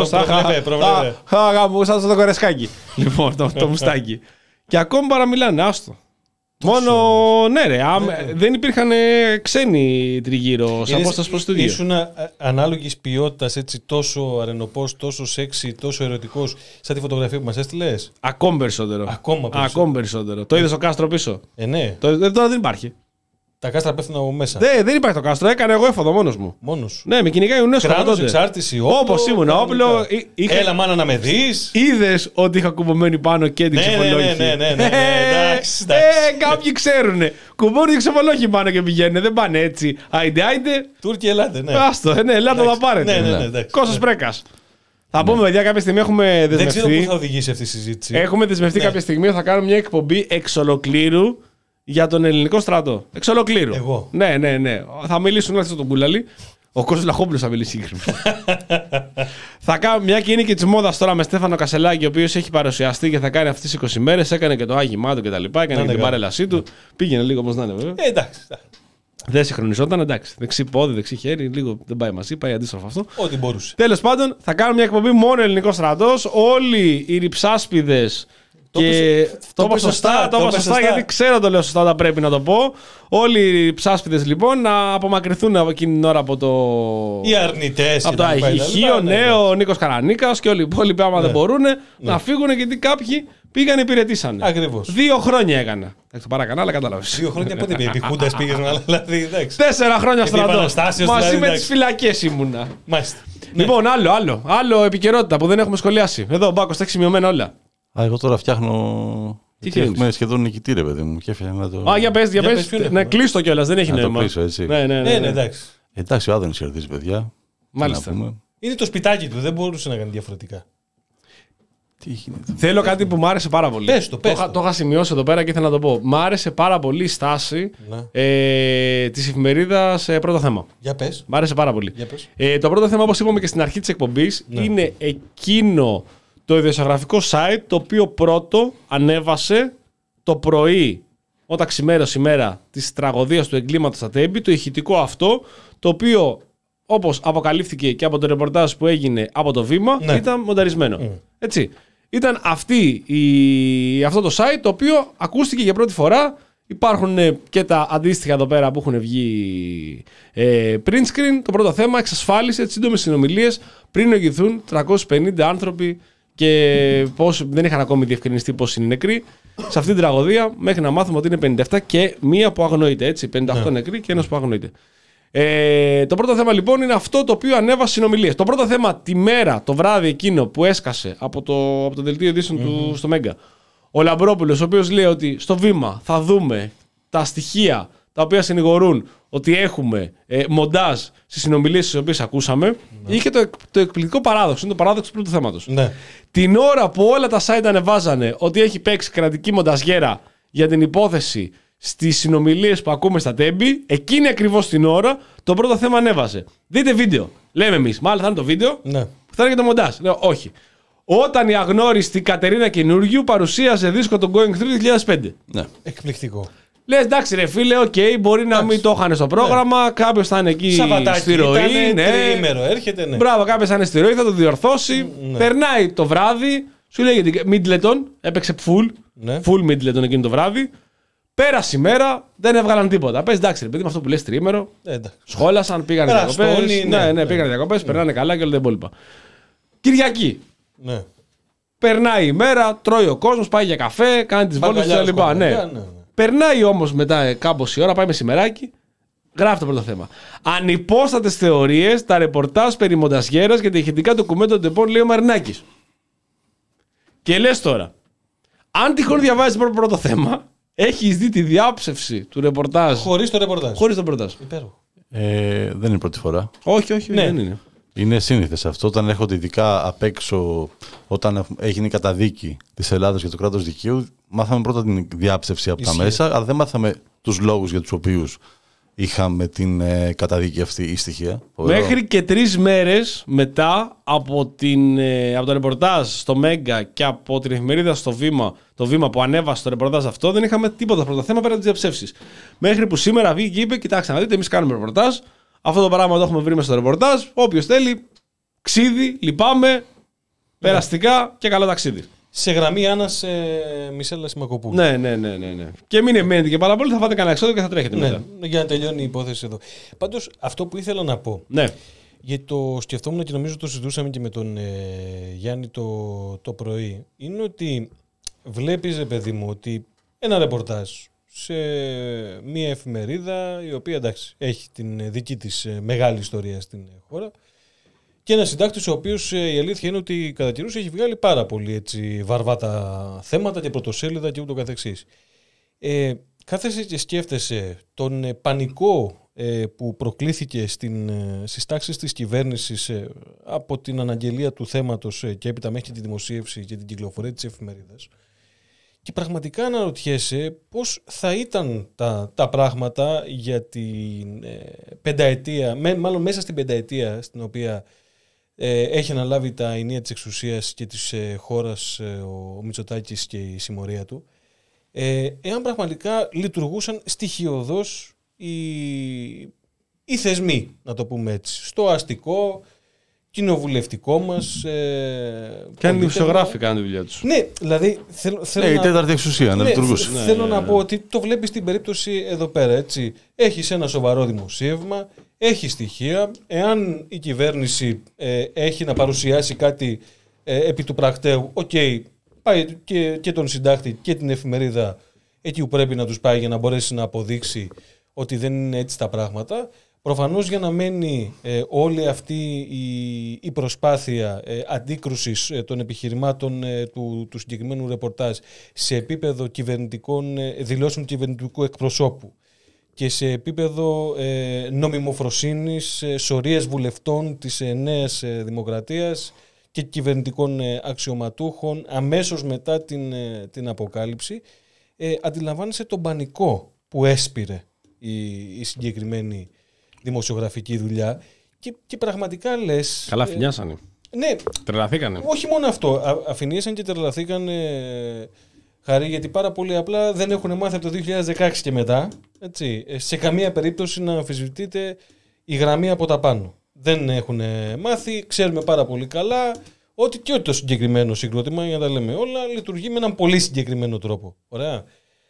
Θα γαμούσα το κορεσκάκι. Λοιπόν, το μουστάκι. Και ακόμη παραμιλάνε, άστο. Μόνο, ναι, ρε, άμ, ναι. δεν υπήρχαν ξένοι τριγύρω σε απόσταση προς το ίδιο. Ήσουν ανάλογης ποιότητας, έτσι, τόσο αρενοπός, τόσο σεξι, τόσο ερωτικός, σαν τη φωτογραφία που μας έστειλες. Ακόμη περισσότερο. Ακόμα περισσότερο. Ακόμη περισσότερο. Το είδες ο Κάστρο πίσω. Ε, ναι. Το, τώρα δεν υπάρχει. Τα κάστρα πέφτουν από μέσα. Δεν, δεν υπάρχει το κάστρο, έκανε εγώ έφοδο μόνος μου. Μόνος. Ναι, με κυνηγάει ο UNESCO. Κράτος, εξάρτηση, όπλο. Όπως ήμουν, όπλο. Είχα... Έλα, μάνα να με δεις. Είδες ότι είχα κουμπωμένη πάνω και την ναι, ξεφολόγχη. Ναι, ναι, ναι, ναι, ναι, εντάξει, εντάξει. Ε, κάποιοι ξέρουνε. Κουμπώνουν την ξεφολόγχη πάνω και πηγαίνουν. Δεν πάνε έτσι. Άιντε, άιντε. Τούρκοι, ελάτε, ναι. Άστο, ναι, ελάτε να πάρετε. Ναι, ναι, ναι, Κώστας Πρέκας. Θα πούμε, παιδιά, κάποια στιγμή έχουμε δεσμευτεί. Δεν ξέρω πού θα οδηγήσει αυτή η συζήτηση. Έχουμε δεσμευτεί κάποια στιγμή, θα κάνουμε μια εκπομπή εξ ολοκλήρου για τον ελληνικό στρατό. Εξ ολοκλήρου. Εγώ. Ναι, ναι, ναι. Θα μιλήσουν όλοι στον Κούλαλη. Ο Κώστας Βλαχόπουλος θα μιλήσει συγκεκριμένα. Θα κάνω μια και είναι και τη μόδα τώρα με Στέφανο Κασελάκη, ο οποίος έχει παρουσιαστεί και θα κάνει αυτές τις είκοσι μέρες. Έκανε και το άγημά του κτλ. Έκανε και την παρέλασή του. Πήγαινε λίγο όπως να είναι, βέβαια. Ε, εντάξει. Δεν συγχρονιζόταν, εντάξει. Δεξί πόδι, δεξί χέρι, λίγο δεν πάει μαζί, πάει αντίστροφο αυτό. Ό,τι μπορούσε. Τέλος πάντων, θα κάνω μια εκπομπή μόνο ελληνικό στρατός. Όλοι οι ρυψάσπιδες. Και το είπα σωστά, το είπα σωστά, γιατί ξέρω το λέω σωστά όταν πρέπει να το πω. Όλοι οι ψάσπιδες λοιπόν να απομακρυνθούν από εκείνη την ώρα από το. Οι αρνητές. Από το Αϊχείο, ναι, ο Νίκος Καρανίκας και όλοι οι υπόλοιποι, άμα δεν μπορούν, να φύγουν γιατί κάποιοι πήγαν υπηρετήσανε. Ακριβώς. Δύο χρόνια έκανα. Εντάξει, το παρακανάλα, κατάλαβες. Δύο χρόνια πότε πήγε, επί Χούντας πήγες, δηλαδή. Τέσσερα χρόνια στρατός. Μαζί με τις φυλακές ήμουνα. Μάλιστα. Λοιπόν, άλλο, άλλο. Άλλο επικαιρότητα που δεν έχουμε σχολιάσει. Εδώ ο Μπάκος τα έχει σημειωμένα όλα. Α, εγώ τώρα φτιάχνω. Τι έχουμε σχεδόν νικητή, ρε παιδί μου. Και έφτιαχνα το. Α, για πες, για πες. Ναι, κλείστο κιόλας, δεν έχει νόημα. Να το κλείσω, έτσι. Ναι, ναι, ναι, ναι. εντάξει. Εντάξει, ο Άδωνης κερδίζει, παιδιά. Μάλιστα. Είναι το σπιτάκι του, δεν μπορούσε να κάνει διαφορετικά. Τι γίνεται. Θέλω κάτι που μου άρεσε πάρα πολύ. Πες το, πες το. Το, το είχα σημειώσει εδώ πέρα και ήθελα να το πω. Μ' άρεσε πάρα πολύ η στάση ναι. ε, της εφημερίδας ε, Πρώτο Θέμα. Για πες. Μ' άρεσε πάρα πολύ. Για πες. Ε, το πρώτο θέμα, όπως είπαμε και στην αρχή της εκπομπής, ναι. είναι εκείνο το ιδιοσιογραφικό site το οποίο πρώτο ανέβασε το πρωί, όταν ξημέρωσε η μέρα της τραγωδίας του εγκλήματος στα Τέμπη, το ηχητικό αυτό, το οποίο όπως αποκαλύφθηκε και από το ρεπορτάζ που έγινε από το Βήμα, ναι. ήταν μονταρισμένο. Mm. Έτσι. Ήταν αυτή η, αυτό το site το οποίο ακούστηκε για πρώτη φορά. Υπάρχουν και τα αντίστοιχα εδώ πέρα που έχουν βγει ε, print screen. Το πρώτο θέμα, εξασφάλισε τις σύντομες συνομιλίες πριν οδηγηθούν τριακόσιοι πενήντα άνθρωποι και πώς, δεν είχαν ακόμη διευκρινιστεί πώς είναι νεκροί σε αυτή την τραγωδία, μέχρι να μάθουμε ότι είναι πενήντα επτά και μία που αγνοείται. Έτσι, πενήντα οκτώ ναι. νεκροί και ένας που αγνοείται. Ε, το πρώτο θέμα λοιπόν είναι αυτό το οποίο ανέβασε συνομιλίες. Το πρώτο θέμα τη μέρα, το βράδυ εκείνο που έσκασε από το, από το δελτίο ειδήσεων mm-hmm. του στο Μέγκα, ο Λαμπρόπουλος, ο οποίος λέει ότι στο Βήμα θα δούμε τα στοιχεία τα οποία συνηγορούν ότι έχουμε ε, μοντάζ στις συνομιλίες τις οποίες ακούσαμε, ναι. είχε το, το εκπληκτικό παράδοξο, είναι το παράδοξο του πρώτου θέματος. Ναι. Την ώρα που όλα τα site ανεβάζανε ότι έχει παίξει κρατική μονταζιέρα για την υπόθεση στις συνομιλίες που ακούμε στα Τέμπη, εκείνη ακριβώς την ώρα το πρώτο θέμα ανέβασε. Δείτε βίντεο. Λέμε εμείς, μάλλον θα είναι το βίντεο, ναι. θα είναι και το μοντάζ. Λέω, όχι. Όταν η αγνώριστη Κατερίνα Καινούργιου παρουσίαζε δίσκο το Going Through δύο χιλιάδες πέντε. Ναι. Εκπληκτικό. Λες, εντάξει ρε φίλε, οκ, okay, μπορεί εντάξει. να μην το είχαν στο πρόγραμμα, ναι. κάποιος θα είναι εκεί Σαββατάκι, στη ροή. Ήτανε, ναι. τριήμερο, έρχεται, ναι. Μπράβο, κάποιος θα είναι στη ροή, θα το διορθώσει. Ναι. Περνάει το βράδυ, σου λέγεται Middleton, έπαιξε full, ναι. full Middleton εκείνο το βράδυ. Πέρασε η μέρα, δεν έβγαλαν τίποτα. Πες εντάξει, ρε παιδί με αυτό που λες τριήμερο. Ε, σχόλασαν, πήγανε διακοπές. Ναι, ναι, ναι, ναι, πήγανε διακοπές, ναι. περνάνε καλά και όλα τα υπόλοιπα. Κυριακή. Ναι. Περνάει η μέρα, τρώει ο κόσμος, πάει για καφέ, κάνει τις βόλτες και λοιπά. Ναι. Ναι, ναι. Περνάει όμως μετά κάμπος η ώρα, πάει μεσημεράκι, γράφει το πρώτο θέμα. Ανυπόστατες θεωρίες, τα ρεπορτάζ περί μονταζιέρας και τα ηχητικά ντοκουμέντα των τεπών, λέει ο Μαρινάκης. Και λες τώρα, αν τυχόν διαβάζεις το πρώτο θέμα, έχεις δει τη διάψευση του ρεπορτάζ. Χωρίς το ρεπορτάζ. Χωρίς το ρεπορτάζ. Ε, δεν είναι πρώτη φορά. Όχι, όχι, ναι. δεν είναι. Είναι σύνηθες αυτό. Όταν έρχονται ειδικά απ' έξω, όταν έγινε η καταδίκη της Ελλάδας για το κράτος δικαίου, μάθαμε πρώτα την διάψευση από Ισχύει. τα μέσα, αλλά δεν μάθαμε τους λόγους για τους οποίους είχαμε την ε, καταδίκη αυτή η στοιχεία. Μέχρι και τρεις μέρες μετά από, την, ε, από το ρεπορτάζ στο Μέγκα και από την εφημερίδα στο Βήμα, το Βήμα που ανέβασε το ρεπορτάζ αυτό, δεν είχαμε τίποτα πρώτο θέμα πέρα από τις διαψεύσεις. Μέχρι που σήμερα βγήκε και είπε: κοιτάξτε να δείτε, εμείς κάνουμε ρεπορτάζ. Αυτό το πράγμα το έχουμε βρει μέσα στο ρεπορτάζ. Όποιος θέλει, ξύδι, λυπάμαι, ναι. περαστικά και καλό ταξίδι. Σε γραμμή Άννας ε, Μισέλα Σιμακοπούλου. Ναι, ναι, ναι, ναι, ναι. Και μην μένετε και πάρα πολύ, θα φάτε κανένα εξόδο και θα τρέχετε ναι, μετά. Για να τελειώνει η υπόθεση εδώ. Πάντως, αυτό που ήθελα να πω. Ναι. Γιατί το σκεφτόμουν και νομίζω το συζητούσαμε και με τον ε, Γιάννη το, το πρωί. Είναι ότι βλέπεις, ρε παιδί μου, ότι ένα ρεπορτάζ σε μια εφημερίδα η οποία εντάξει, έχει την δική της μεγάλη ιστορία στην χώρα. Και ένας συντάκτης ο οποίος η αλήθεια είναι ότι κατά καιρούς έχει βγάλει πάρα πολύ έτσι, βαρβάτα θέματα και πρωτοσέλιδα και ούτω καθεξής. Ε, κάθεσαι και σκέφτεσαι τον ε, πανικό ε, που προκλήθηκε στην, ε, στις τάξεις της κυβέρνησης ε, από την αναγγελία του θέματος ε, και έπειτα μέχρι τη δημοσίευση και την κυκλοφορία της εφημερίδας. Και πραγματικά αναρωτιέσαι πώς θα ήταν τα, τα πράγματα για την ε, πενταετία, με, μάλλον μέσα στην πενταετία στην οποία ε, έχει αναλάβει τα ενία της εξουσίας και της ε, χώρας ε, ο Μητσοτάκης και η συμμορία του, ε, εάν πραγματικά λειτουργούσαν στοιχειωδώς οι, οι θεσμοί, να το πούμε έτσι, στο αστικό, κοινοβουλευτικό μας. Ε, και αν οι δημοσιογράφοι κάνουν τη δουλειά τους. Ναι, δηλαδή. Θέλω, θέλω ε, να... η τέταρτη εξουσία να ναι, λειτουργούσε. Ναι, θέλω ναι, να ναι. πω ότι το βλέπεις στην περίπτωση εδώ πέρα. Έτσι. Έχεις ένα σοβαρό δημοσίευμα, έχει στοιχεία. Εάν η κυβέρνηση ε, έχει να παρουσιάσει κάτι ε, επί του πρακτέου, οκ, okay, πάει και, και τον συντάκτη και την εφημερίδα εκεί που πρέπει να τους πάει για να μπορέσει να αποδείξει ότι δεν είναι έτσι τα πράγματα. Προφανώς για να μένει ε, όλη αυτή η, η προσπάθεια ε, αντίκρουσης ε, των επιχειρημάτων ε, του, του συγκεκριμένου ρεπορτάζ σε επίπεδο κυβερνητικών ε, δηλώσεων κυβερνητικού εκπροσώπου και σε επίπεδο ε, νομιμοφροσύνης, ε, σωρίες βουλευτών της ε, νέας ε, δημοκρατίας και κυβερνητικών ε, αξιωματούχων αμέσως μετά την, ε, την αποκάλυψη, ε, αντιλαμβάνεσαι τον πανικό που έσπηρε η, η συγκεκριμένη δημοσιογραφική δουλειά και, και πραγματικά λες... Καλά αφηνιάσανε. Ε, ναι. Τρελαθήκανε. Όχι μόνο αυτό. Α, αφηνίασαν και τρελαθήκανε, Χαρή, γιατί πάρα πολύ απλά δεν έχουν μάθει από το δύο χιλιάδες δεκαέξι και μετά, έτσι, σε καμία περίπτωση να αμφισβητείται η γραμμή από τα πάνω. Δεν έχουν μάθει, ξέρουμε πάρα πολύ καλά ότι και ότι το συγκεκριμένο συγκρότημα, για να τα λέμε όλα, λειτουργεί με έναν πολύ συγκεκριμένο τρόπο. Ωραία.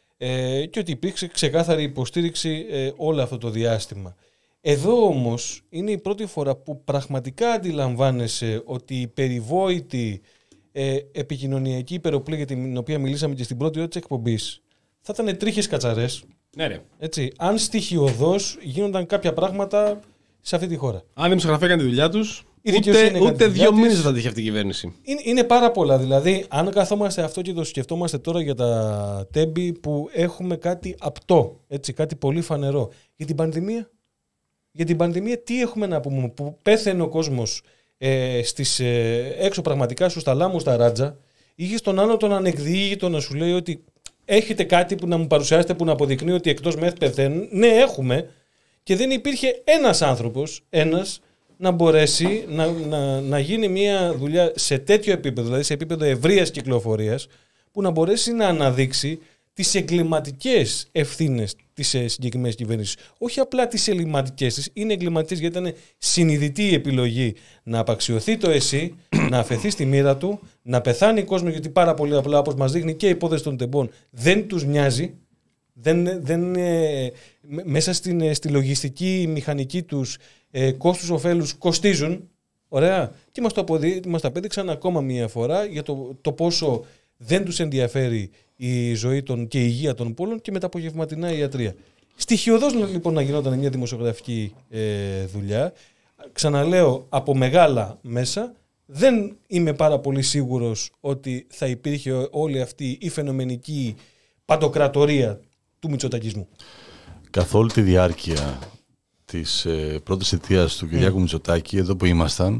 Ε, και ότι υπήρξε ξεκάθαρη υποστήριξη ε, όλο αυτό το διάστημα. Εδώ όμως είναι η πρώτη φορά που πραγματικά αντιλαμβάνεσαι ότι η περιβόητη ε, επικοινωνιακή υπεροπλή για την οποία μιλήσαμε και στην πρώτη ώρα της εκπομπής θα ήταν τρίχες κατσαρές. Ναι, ρε. Έτσι, αν στοιχειωδώς γίνονταν κάποια πράγματα σε αυτή τη χώρα. Αν οι δημοσιογραφοί έκαναν τη δουλειά τους, ούτε, ούτε δύο μήνες δεν θα τύχει αυτή η κυβέρνηση. Είναι, είναι πάρα πολλά. Δηλαδή, αν καθόμαστε αυτό και το σκεφτόμαστε τώρα για τα τέμπη που έχουμε κάτι απτό, έτσι, κάτι πολύ φανερό. Για την πανδημία. Για την πανδημία τι έχουμε να πούμε, που πέθαινε ο κόσμος ε, στις, ε, έξω πραγματικά στους ταλάμους τα ράτζα, είχες τον άλλο τον ανεκδίγητο να σου λέει ότι έχετε κάτι που να μου παρουσιάσετε που να αποδεικνύει ότι εκτός μεθ πεθαίνουν. Ναι, έχουμε. Και δεν υπήρχε ένας άνθρωπος, ένας, να μπορέσει να, να, να γίνει μια δουλειά σε τέτοιο επίπεδο, δηλαδή σε επίπεδο ευρείας κυκλοφορίας, που να μπορέσει να αναδείξει τις εγκληματικές ευθύνες της συγκεκριμένης κυβέρνησης. Όχι απλά τις ελληματικές της, είναι εγκληματικές γιατί ήταν συνειδητή η επιλογή να απαξιωθεί το ΕΣΥ, να αφαιθεί στη μοίρα του, να πεθάνει ο κόσμος, γιατί πάρα πολύ απλά, όπως μας δείχνει και η υπόθεση των τεμπών, δεν τους νοιάζει. Δεν, δεν, ε, μέσα στην, στη λογιστική μηχανική τους ε, κόστους ωφέλους κοστίζουν. Ωραία. Και μας το, αποδεί, μας το απέδειξαν ακόμα μία φορά για το, το πόσο δεν τους ενδιαφέρει η ζωή των, και η υγεία των πόλων και με τα απογευματινά ιατρία. Στοιχειωδώς λοιπόν να γινόταν μια δημοσιογραφική ε, δουλειά. Ξαναλέω, από μεγάλα μέσα. Δεν είμαι πάρα πολύ σίγουρος ότι θα υπήρχε όλη αυτή η φαινομενική παντοκρατορία του μητσοτακισμού. Καθ' όλη τη διάρκεια της ε, πρώτης θητείας του Κυριάκου mm. Μητσοτάκη, εδώ που ήμασταν,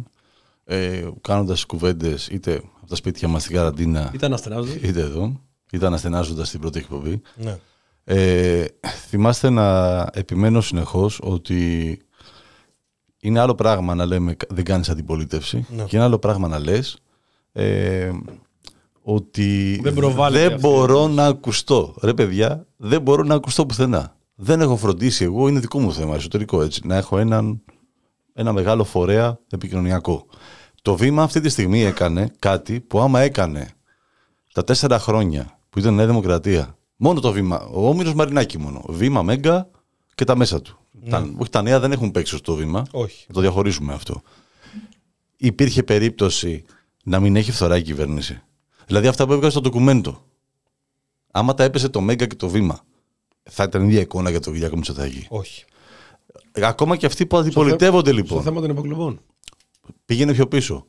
ε, κάνοντας κουβέντες είτε από τα σπίτια μας στην καραντίνα, είτε εδώ, ήταν ασθενάζοντας την πρώτη εκπομπή. Ναι. Ε, θυμάστε να επιμένω συνεχώς ότι είναι άλλο πράγμα να λέμε δεν κάνεις αντιπολίτευση ναι. και είναι άλλο πράγμα να λες ε, ότι δεν, δεν μπορώ να ακουστώ. Ρε παιδιά, δεν μπορώ να ακουστώ πουθενά. Δεν έχω φροντίσει εγώ, είναι δικό μου θέμα εσωτερικό έτσι, να έχω έναν, ένα μεγάλο φορέα επικοινωνιακό. Το Βήμα αυτή τη στιγμή έκανε κάτι που άμα έκανε τα τέσσερα χρόνια που ήταν Νέα Δημοκρατία, μόνο το Βήμα, ο Όμηρος Μαρινάκη μόνο, Βήμα, Μέγκα και τα μέσα του. Ναι. Τα, όχι, τα νέα δεν έχουν παίξει στο Βήμα, όχι. Να το διαχωρίσουμε αυτό. Υπήρχε περίπτωση να μην έχει φθορά η κυβέρνηση. Δηλαδή αυτά που έβγαζε στο ντοκουμέντο. Άμα τα έπεσε το Μέγκα και το Βήμα, θα ήταν η ίδια εικόνα για τον Κυριάκο Μητσοτάκη. Όχι. Ακόμα και αυτοί που αντιπολιτεύονται λοιπόν. Στο θέμα των υποκλοπών. Πήγαινε πιο πίσω.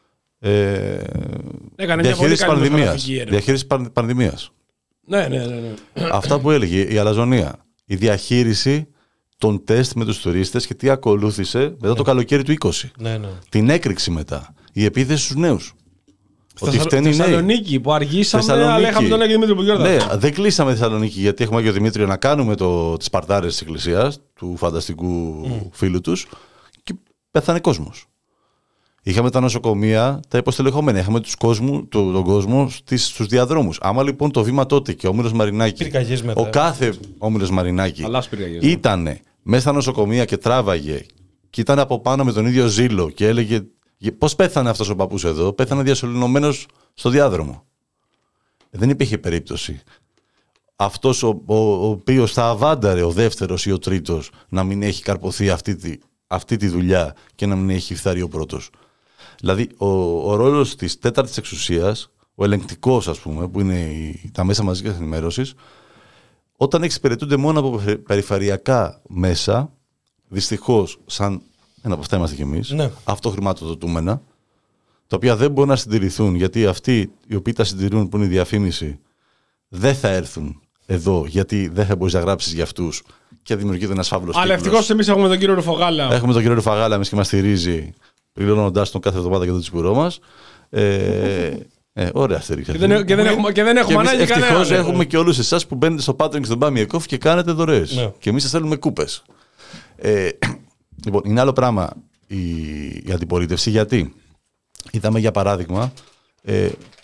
Ε, Έκανε διαχείριση πανδημίας. Διαχείριση πανδημίας. Ναι, ναι, ναι, ναι. Αυτά που έλεγε η αλαζονία. Η διαχείριση των τεστ με τους τουρίστες και τι ακολούθησε μετά ναι. το καλοκαίρι του είκοσι. Ναι, ναι. Την έκρηξη μετά. Η επίθεση στους νέους. Ότι φταίνει Θεσσαλονίκη που αργήσαμε, Θεσσαλονίκη. Αλλά είχαμε τον Άγιο Δημήτριο που γιόρτασε. Ναι, δεν κλείσαμε Θεσσαλονίκη γιατί έχουμε Άγιο Δημήτριο να κάνουμε το, τις παρτάρες της Εκκλησίας, του φανταστικού mm. φίλου τους, και πέθανε κόσμος. Είχαμε τα νοσοκομεία, τα υποστελεχόμενα. Είχαμε τους κόσμου, το, τον κόσμο στις, στους διαδρόμους. Άμα λοιπόν το βήμα τότε και ο Όμηρος Μαρινάκη, ο κάθε Όμηρος Μαρινάκη ήταν μέσα στα νοσοκομεία και τράβαγε και ήταν από πάνω με τον ίδιο ζήλο και έλεγε πώς πέθανε αυτός ο παππούς εδώ, πέθανε διασωληνωμένος στο διάδρομο. Δεν υπήρχε περίπτωση αυτός ο, ο, ο οποίος θα αβάνταρε ο δεύτερος ή ο τρίτος να μην έχει καρποθεί αυτή τη, αυτή τη δουλειά και να μην έχει φθαρεί ο πρώτος. Δηλαδή, ο, ο ρόλος της τέταρτης εξουσίας, ο ελεγκτικός, ας πούμε, που είναι η, τα μέσα μαζικής ενημέρωσης, όταν εξυπηρετούνται μόνο από περιφερειακά μέσα, δυστυχώς, σαν ένα από αυτά είμαστε κι εμείς, ναι. αυτοχρηματοδοτούμενα, τα οποία δεν μπορούν να συντηρηθούν, γιατί αυτοί οι οποίοι τα συντηρούν, που είναι η διαφήμιση, δεν θα έρθουν εδώ, γιατί δεν θα μπορείς να γράψεις για αυτούς και δημιουργείται ένας φαύλος κύκλος. Αλλά ευτυχώς εμείς έχουμε τον κύριο Ρουφογάλα. Έχουμε τον κύριο Ρουφογάλα, εμείς και μας στηρίζει, πληρώνοντας τον κάθε εβδομάδα για το τσιπουρό μας. Ε, ε, ωραία στήριξη. Και δεν, και δεν έχουμε, και δεν έχουμε και ανάγκη κανένα. Ευτυχώς έχουμε και όλους εσάς που μπαίνετε στο Patreon και στον Bamiyekov και κάνετε δωρεές. Ναι. Και εμείς σας στέλνουμε κούπες. Ε, λοιπόν, είναι άλλο πράγμα η, η αντιπολίτευση, γιατί είδαμε για παράδειγμα ε,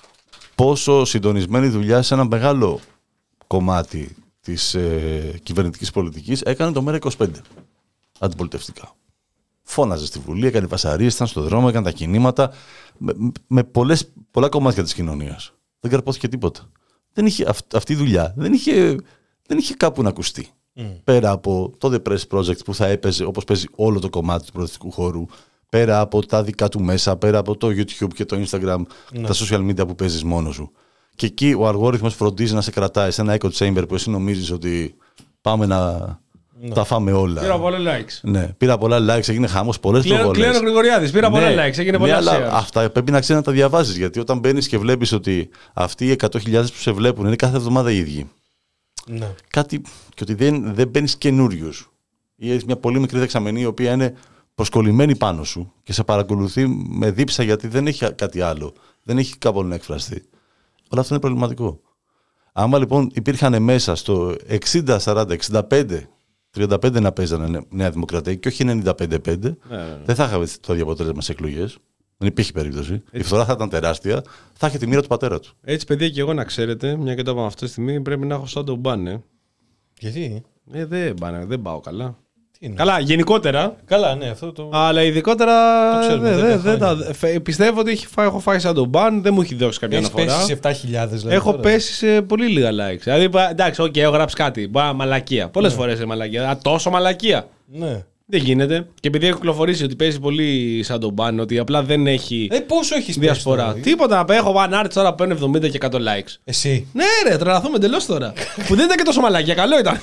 πόσο συντονισμένη δουλειά σε ένα μεγάλο κομμάτι της ε, κυβερνητικής πολιτικής έκανε το ΜΕΡΑ είκοσι πέντε αντιπολιτευτικά. Φώναζε στη Βουλή, έκανε βασαρίες, ήταν στο δρόμο, έκανε τα κινήματα με, με πολλές, πολλά κομμάτια της κοινωνίας. Δεν καρπόθηκε τίποτα. Δεν είχε, αυ, αυτή η δουλειά δεν είχε, δεν είχε κάπου να ακουστεί. Mm. Πέρα από το The Press Project που θα έπαιζε όπως παίζει όλο το κομμάτι του προοδευτικού χώρου, πέρα από τα δικά του μέσα, πέρα από το YouTube και το Instagram, ναι. τα social media που παίζεις μόνος σου. Και εκεί ο αλγόριθμος φροντίζει να σε κρατάει σε ένα echo chamber που εσύ νομίζεις ότι πάμε να ναι. τα φάμε όλα. Πήρα πολλά likes. Ναι, πήρα πολλά likes, έγινε χαμός, πολλές προβολές. Κλαίνω Γρηγοριάδης, πήρα ναι, πολλά likes, έγινε πολλά ναι, shares. Αλλά αυτά πρέπει να ξέρεις να τα διαβάζεις, γιατί όταν μπαίνεις και βλέπεις ότι αυτοί οι εκατό χιλιάδες που σε βλέπουν είναι κάθε εβδομάδα οι ίδιοι. Ναι. Κάτι, και ότι δεν, δεν μπαίνεις καινούριους. Ή έχεις μια πολύ μικρή δεξαμενή η οποία είναι προσκολλημένη πάνω σου και σε παρακολουθεί με δίψα γιατί δεν έχει κάτι άλλο. Δεν έχει κάπου να εκφραστεί. Όλα αυτό είναι προβληματικό. Άμα λοιπόν υπήρχαν μέσα στο εξήντα σαράντα εξήντα πέντε τριάντα πέντε να παίζανε Νέα Δημοκρατία και όχι ενενήντα πέντε πέντε, ναι, ναι, ναι. δεν θα είχαμε το ίδιο αποτέλεσμα σε εκλογές. Δεν υπήρχε περίπτωση. Έτσι. Η φθορά θα ήταν τεράστια. Θα είχε τη μοίρα του πατέρα του. Έτσι, παιδιά, και εγώ να ξέρετε, μια και το είπαμε αυτή τη στιγμή, πρέπει να έχω σαν τον μπάνε. Γιατί? Ε, δεν, μπάνε, δεν πάω καλά. Καλά, γενικότερα. Καλά, ναι, αυτό το. Αλλά ειδικότερα. Το ξέρουμε, δε, δε, δε, τα, πιστεύω ότι έχει φάει, έχω φάει σαν τον μπαν, δεν μου έχει δώσει κάποια αναφορά. Έχω πέσει σε επτά χιλιάδες. Δηλαδή, έχω τώρα. πέσει σε πολύ λίγα likes. Δηλαδή, εντάξει, οκ, okay, έχω γράψει κάτι. Μπα, μαλακία. Πολλές ναι. φορές είναι μαλακία. Α, τόσο μαλακία. Ναι. Δεν γίνεται. Και επειδή έχω κυκλοφορήσει ότι παίζει πολύ σαν τον μπαν, ότι απλά δεν έχει. Ε, πόσο έχει διασπορά. πέσει, Τίποτα. Έχω one art τώρα που παίρνει εβδομήντα και εκατό likes. Εσύ. Ναι, ρε, τρελαθούμε εντελώ τώρα. Που δεν ήταν και τόσο μαλακία. Καλό ήταν.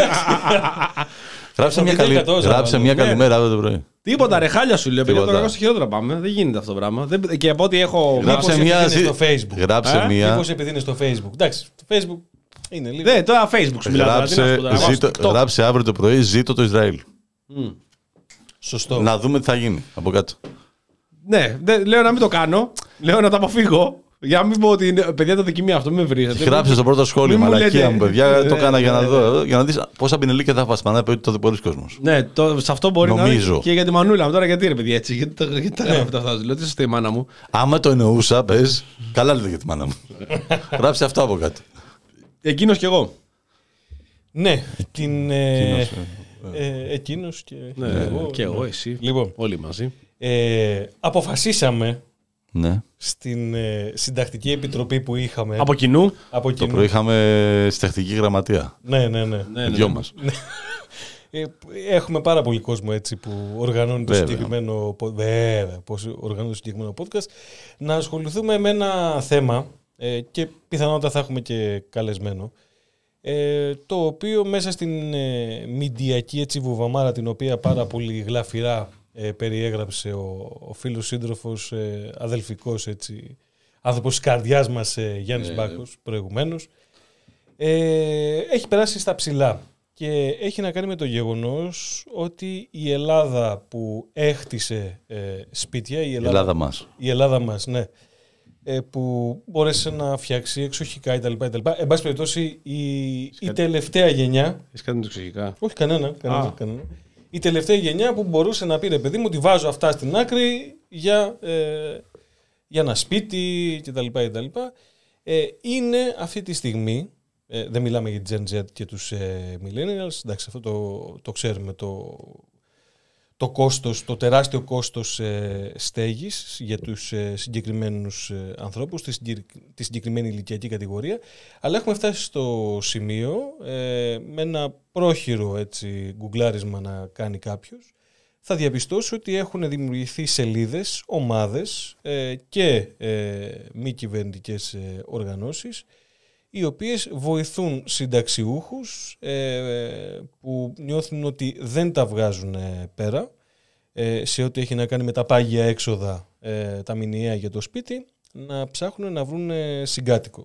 Γράψε μια, καλη... Γράψε μια ναι. καλημέρα αύριο το πρωί. Τίποτα, ρε, χάλια σου λέω. Παιδιά, τώρα στο χειρότερα πάμε. Δεν γίνεται αυτό το πράγμα. Δεν... Και από ό,τι έχω. Γράψε μια. Στο Facebook. Γράψε ε? μια. Μήπως επειδή είναι στο Facebook. Εντάξει, το Facebook είναι λίγο. Ναι, τώρα Facebook σου μιλάω. Γράψε, ζήτω... Γράψε αύριο το πρωί, ζήτω το Ισραήλ. Mm. Σωστό. Να δούμε τι θα γίνει από κάτω. Ναι, δε, λέω να μην το κάνω. Λέω να το αποφύγω. Για να μην πω ότι είναι, παιδιά, το δοκιμία αυτό, μην βρίζετε. Γράψε στο πρώτο σχόλιο, μαλακία μου, παιδιά. Το έκανα για να δω. Για να δει πόσα πινελίκια θα φας. Πανά, πει ότι το δει πολλοί κόσμος. Ναι, το, σε αυτό μπορεί Νομίζω. να είναι και για τη μανούλα μου τώρα. Γιατί ρε παιδιά έτσι, γιατί τα γράφετε αυτά. Λέω, τι είστε η μάνα μου. Άμα το εννοούσα, πε, καλά λέτε για τη μάνα μου. Γράψε αυτό από κάτω. Εκείνος κι εγώ. Ναι, την. Εκείνος και εγώ. Και εγώ, εσύ. Λοιπόν, όλοι μαζί. Αποφασίσαμε. Ναι. Στην ε, συντακτική επιτροπή που είχαμε. Από κοινού. Από κοινού. Το πρωί είχαμε συντακτική γραμματεία. Ναι, ναι, ναι. ναι, ναι. Δυο μας. Έχουμε πάρα πολύ κόσμο έτσι που οργανώνει το συγκεκριμένο, βέβαια, πώς οργανώνει το συγκεκριμένο podcast. Να ασχοληθούμε με ένα θέμα ε, και πιθανότατα θα έχουμε και καλεσμένο. Ε, το οποίο μέσα στην ε, μηντιακή έτσι βουβαμάρα, την οποία πάρα πολύ γλαφυρά Ε, περιέγραψε ο, ο φίλος σύντροφος, ε, αδελφικός έτσι, άνθρωπος της καρδιάς μας, ε, Γιάννης ε, Μπάκος, προηγουμένως, ε, έχει περάσει στα ψηλά και έχει να κάνει με το γεγονός ότι η Ελλάδα που έχτισε ε, σπίτια, η Ελλάδα, η Ελλάδα μας, η Ελλάδα μας ναι, ε, που μπόρεσε να φτιάξει εξοχικά κτλ. Εν πάση περιπτώσει, η, η τελευταία γενιά. Έχει κάνει εξοχικά? Όχι, κανένα. κανένα, κανένα. Η τελευταία γενιά που μπορούσε να πει, ρε παιδί μου, ότι βάζω αυτά στην άκρη για, ε, για ένα σπίτι κτλ. Ε, είναι αυτή τη στιγμή. Ε, δεν μιλάμε για την Gen Z και τους ε, millennials. Εντάξει, αυτό το, το ξέρουμε. Το, το κόστος, το τεράστιο κόστος ε, στέγης για τους ε, συγκεκριμένους ε, ανθρώπους, τη, συγκεκρι... τη συγκεκριμένη ηλικιακή κατηγορία. Αλλά έχουμε φτάσει στο σημείο, ε, με ένα πρόχειρο έτσι, γκουγκλάρισμα να κάνει κάποιος, θα διαπιστώσει ότι έχουν δημιουργηθεί σελίδες, ομάδες ε, και ε, μη κυβερνητικές ε, οργανώσεις, οι οποίες βοηθούν συνταξιούχους ε, που νιώθουν ότι δεν τα βγάζουν πέρα ε, σε ό,τι έχει να κάνει με τα πάγια έξοδα, ε, τα μηνιαία για το σπίτι, να ψάχνουν να βρουν συγκάτοικο.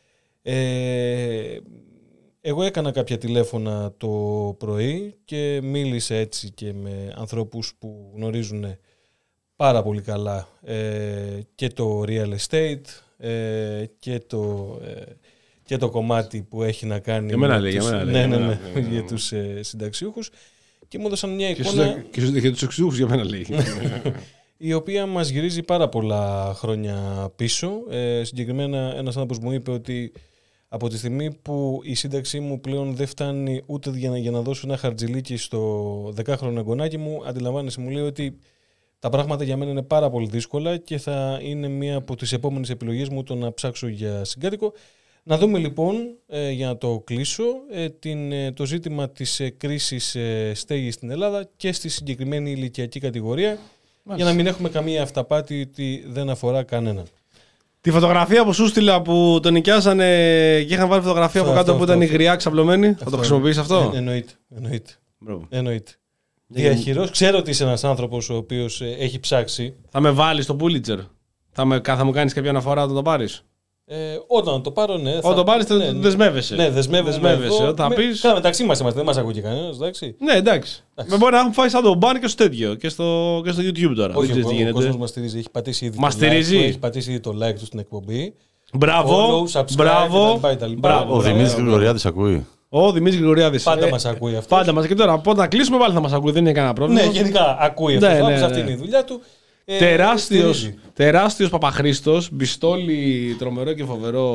Ε, εγώ έκανα κάποια τηλέφωνα το πρωί και μίλησα έτσι και με ανθρώπους που γνωρίζουν πάρα πολύ καλά ε, και το real estate ε, και το... Ε, και το κομμάτι που έχει να κάνει για μένα, με λέει, τους, για, μένα, ναι, λέει, ναι, ναι, ναι, ναι, για τους ε, συνταξιούχους και μου έδωσαν μια εικόνα και στους, για τους εξιούχους για μένα λέει η οποία μας γυρίζει πάρα πολλά χρόνια πίσω. Ε, συγκεκριμένα ένας άνθρωπος μου είπε ότι από τη στιγμή που η σύνταξή μου πλέον δεν φτάνει ούτε για να, για να δώσω ένα χαρτζιλίκι στο δεκάχρονο εγγονάκι μου, αντιλαμβάνεσαι, μου λέει ότι τα πράγματα για μένα είναι πάρα πολύ δύσκολα και θα είναι μία από τις επόμενες επιλογές μου το να ψάξω για συγκάτοικο. Να δούμε λοιπόν, ε, για να το κλείσω, ε, την, ε, το ζήτημα της ε, κρίσης ε, στέγης στην Ελλάδα και στη συγκεκριμένη ηλικιακή κατηγορία. Μάλιστα. Για να μην έχουμε καμία αυταπάτη ότι δεν αφορά κανέναν. Τη φωτογραφία που σου στείλα που τον νοικιάσανε και είχαν βάλει φωτογραφία αυτό, από κάτω αυτό, που αυτό, ήταν αυτό. η γριά ξαπλωμένη, αυτό. Θα το χρησιμοποιείς αυτό? Ε, εννοείται. εννοείται. εννοείται. Διαχειρός, ξέρω ότι είσαι ένας άνθρωπος ο οποίος ε, έχει ψάξει. Θα με βάλεις στο Pulitzer? Θα, με, θα μου κάνεις κάποια αναφορά όταν το πάρεις? Ε, όταν το πάρω, ναι. Όταν το πάρεις, ναι, δεσμεύεσαι. Ναι, δεσμεύεσαι. Όταν πεις... Καλά, μεταξύ μας είμαστε, δεν μας ακούει και κανένας, εντάξει. Ναι, εντάξει. εντάξει. Με μπορεί να έχουν φάει σαν το μπαν και στο τέτοιο και στο, και στο YouTube τώρα. Όχι, ο, ο κόσμος μας στηρίζει, έχει πατήσει ήδη μας το like στηρίζει. του, έχει πατήσει ήδη το like του στην εκπομπή. Μπράβο, follow, subscribe, μπράβο, μπράβο. Ο Δημήτρης Γρηγοριάδης ακούει. Ο Δημήτρης Γρηγοριάδης. Πάντα ε, μας ακούει αυτό. Πάντα μας. Και τώρα από όταν κλείσουμε πάλι θα μας ακούει, δεν είναι κανένα πρόβλημα. Ναι, γενικά ακούει αυτό. Ναι, ναι, ναι. Αυτή είναι η δουλειά του. Ε, τεράστιος, τεράστιος Παπαχρήστος, μπιστόλι τρομερό και φοβερό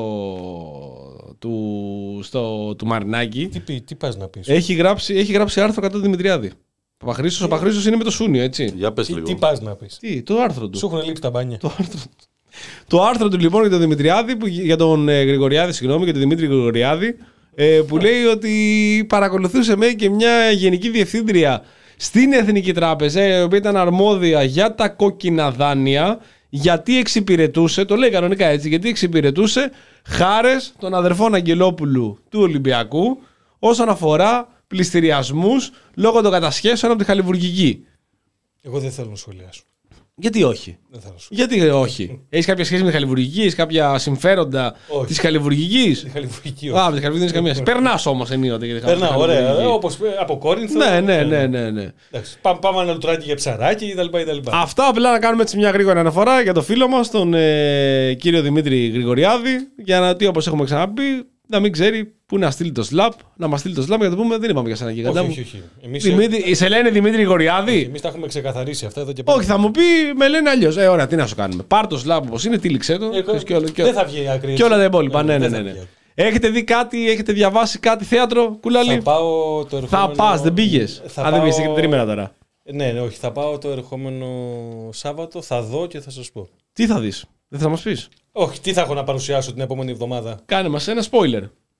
του, στο, του Μαρινάκη. Τι, πει, τι πας να πεις? Έχει γράψει, έχει γράψει άρθρο κατά του Δημητριάδη. Παπαχρήστος, ο Παπαχρήστος είναι με το Σούνιο, έτσι. Για πες τι, λίγο. Τι πας να πεις? Τι, το άρθρο του. Σου έχουν λείψει τα μπάνια. Το άρθρο, το άρθρο του λοιπόν για τον Δημητριάδη, που, για τον ε, Γρηγοριάδη, συγγνώμη, για τον Δημήτρη Γρηγοριάδη, ε, που λέει ότι παρακολουθούσε με και μια γενική διευθύντρια στην Εθνική Τράπεζα, η οποία ήταν αρμόδια για τα κόκκινα δάνεια, γιατί εξυπηρετούσε, το λέει κανονικά έτσι, γιατί εξυπηρετούσε χάρες των αδερφών Αγγελόπουλου του Ολυμπιακού όσον αφορά πληστηριασμούς λόγω των κατασχέσεων από τη Χαλιβουργική. Εγώ δεν θέλω να σχολιάσω. Γιατί όχι? Δεν θέλω να Γιατί όχι? Έχεις κάποια σχέση με τη Χαλιβουργική, έχεις κάποια συμφέροντα της Χαλιβουργικής? Τη Χαλιβουργική, όχι. Α, με τη Χαλιβουργική δεν έχεις καμία. Περνάς όμως ενίοτε για τη Χαλιβουργική. Περνά, ωραία. Όπως από Κόρινθο. Ναι, ναι, ναι, ναι, ναι. Πάμε, πάμε ένα λουτράκι για ψαράκι κτλ. Αυτά απλά να κάνουμε έτσι μια γρήγορη αναφορά για το φίλο μας, τον ε, κύριο Δημήτρη Γρηγοριάδη, για να τι, όπως έχουμε ξαναπεί, να μην ξέρει πού να στείλει το σλαπ, να μας στείλει το σλαπ για να το πούμε. Δεν είπαμε για σένα γιγαντά μου. Όχι, όχι. Εμείς Δημήτρη, ε... σε λένε Δημήτρη Γρηγοριάδη. Εμείς τα έχουμε ξεκαθαρίσει αυτά εδώ και πάλι. Όχι, θα μου πει, με λένε αλλιώς. Ε, ωραία, τι να σου κάνουμε. Πάρ το σλαπ όπως είναι, τύλιξε το. Ε, και όλο, και δεν θα βγει άκρη. Και όλα τα υπόλοιπα. Ναι, ναι, ναι, ναι. Έχετε δει κάτι, έχετε διαβάσει κάτι θέατρο, Κουλάλη? Θα πάω το ερχόμενο... Θα πας, δεν πήγες? Θα Α, πάω... δεν πήγες, την τρίμερα τώρα. Ναι, ναι, όχι. Θα πάω το ερχόμενο Σάββατο, θα δω και θα σας πω. Τι θα δεις? Δεν θα μας πεις? Όχι, τι θα έχω να παρουσιάσω την επόμενη εβδομάδα? Κάνε μας ένα spoiler.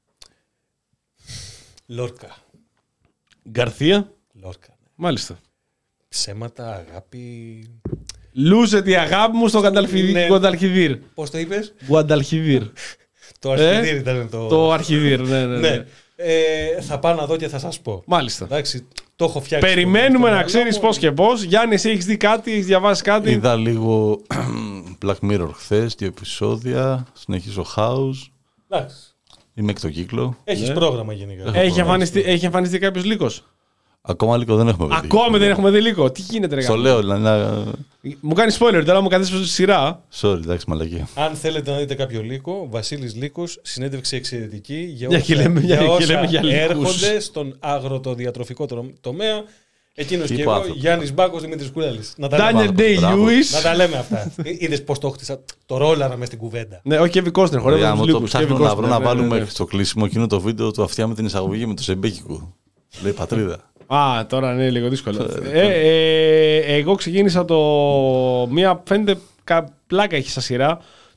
Λόρκα. Γκαρθία. Λόρκα. Ναι. Μάλιστα. Ψέματα, αγάπη... Λούσε τη αγάπη μου στο Γκουανταλχιδίρ. Ναι. Πώς το είπες? Γκουανταλχιδίρ. Το αρχιδίρ ε? ήταν το... Το αρχιδίρ, ναι, ναι, ναι. ναι. Ε, θα πάω να δω και θα σας πω. Μάλιστα. Εντάξει, το έχω φτιάξει. Περιμένουμε να ξέρεις πώς και πώς. Γιάννη, εσύ έχεις δει κάτι, έχεις διαβάσει κάτι? Είδα λίγο Black Mirror χθες, δύο επεισόδια. Συνεχίζω House. Εντάξει. Είμαι εκ το κύκλο. Έχεις ναι. πρόγραμμα γενικά. Έχει εμφανιστεί, έχει εμφανιστεί κάποιος λύκος? Ακόμα λίγο δεν έχουμε δει. Ακόμη δεν έχουμε δει λίγο. Τι γίνεται, ρε Στο λέω, να, να... Μου κάνει spoiler τώρα, μου καθίσει στη σειρά. Sorry, εντάξει, μαλακία. Αν θέλετε να δείτε κάποιο λύκο, Βασίλης Λύκος, συνέντευξη εξαιρετική για Για όσα, και λέμε- για για- και όσα λέμε για λύκους. έρχονται στον αγροτοδιατροφικό τρο- τομέα. Εκείνος Τι και είπα εγώ, αυτό. Γιάννης Μπάκος, Δημήτρης Κούλαλης. Να τα Daniel λέμε. Day-Lewis. Να τα λέμε αυτά. Είδες πώς το χτίσα, το ρόλαρα μες στην κουβέντα. Ναι, όχι, Kevin Costner, χορεύει Ωραία, τους μου το λύκους. ψάχνω Kevin να Costner, βρω να ναι, βάλουμε ναι, ναι. στο κλείσιμο εκείνο το βίντεο του αυτιά με την εισαγωγή με το Σεμπέκικου. Λέει πατρίδα. Α, τώρα είναι λίγο δύσκολο. ε, ε, εγώ ξεκίνησα το. Μία φαίνεται κα- πλάκα έχει στα σειρά.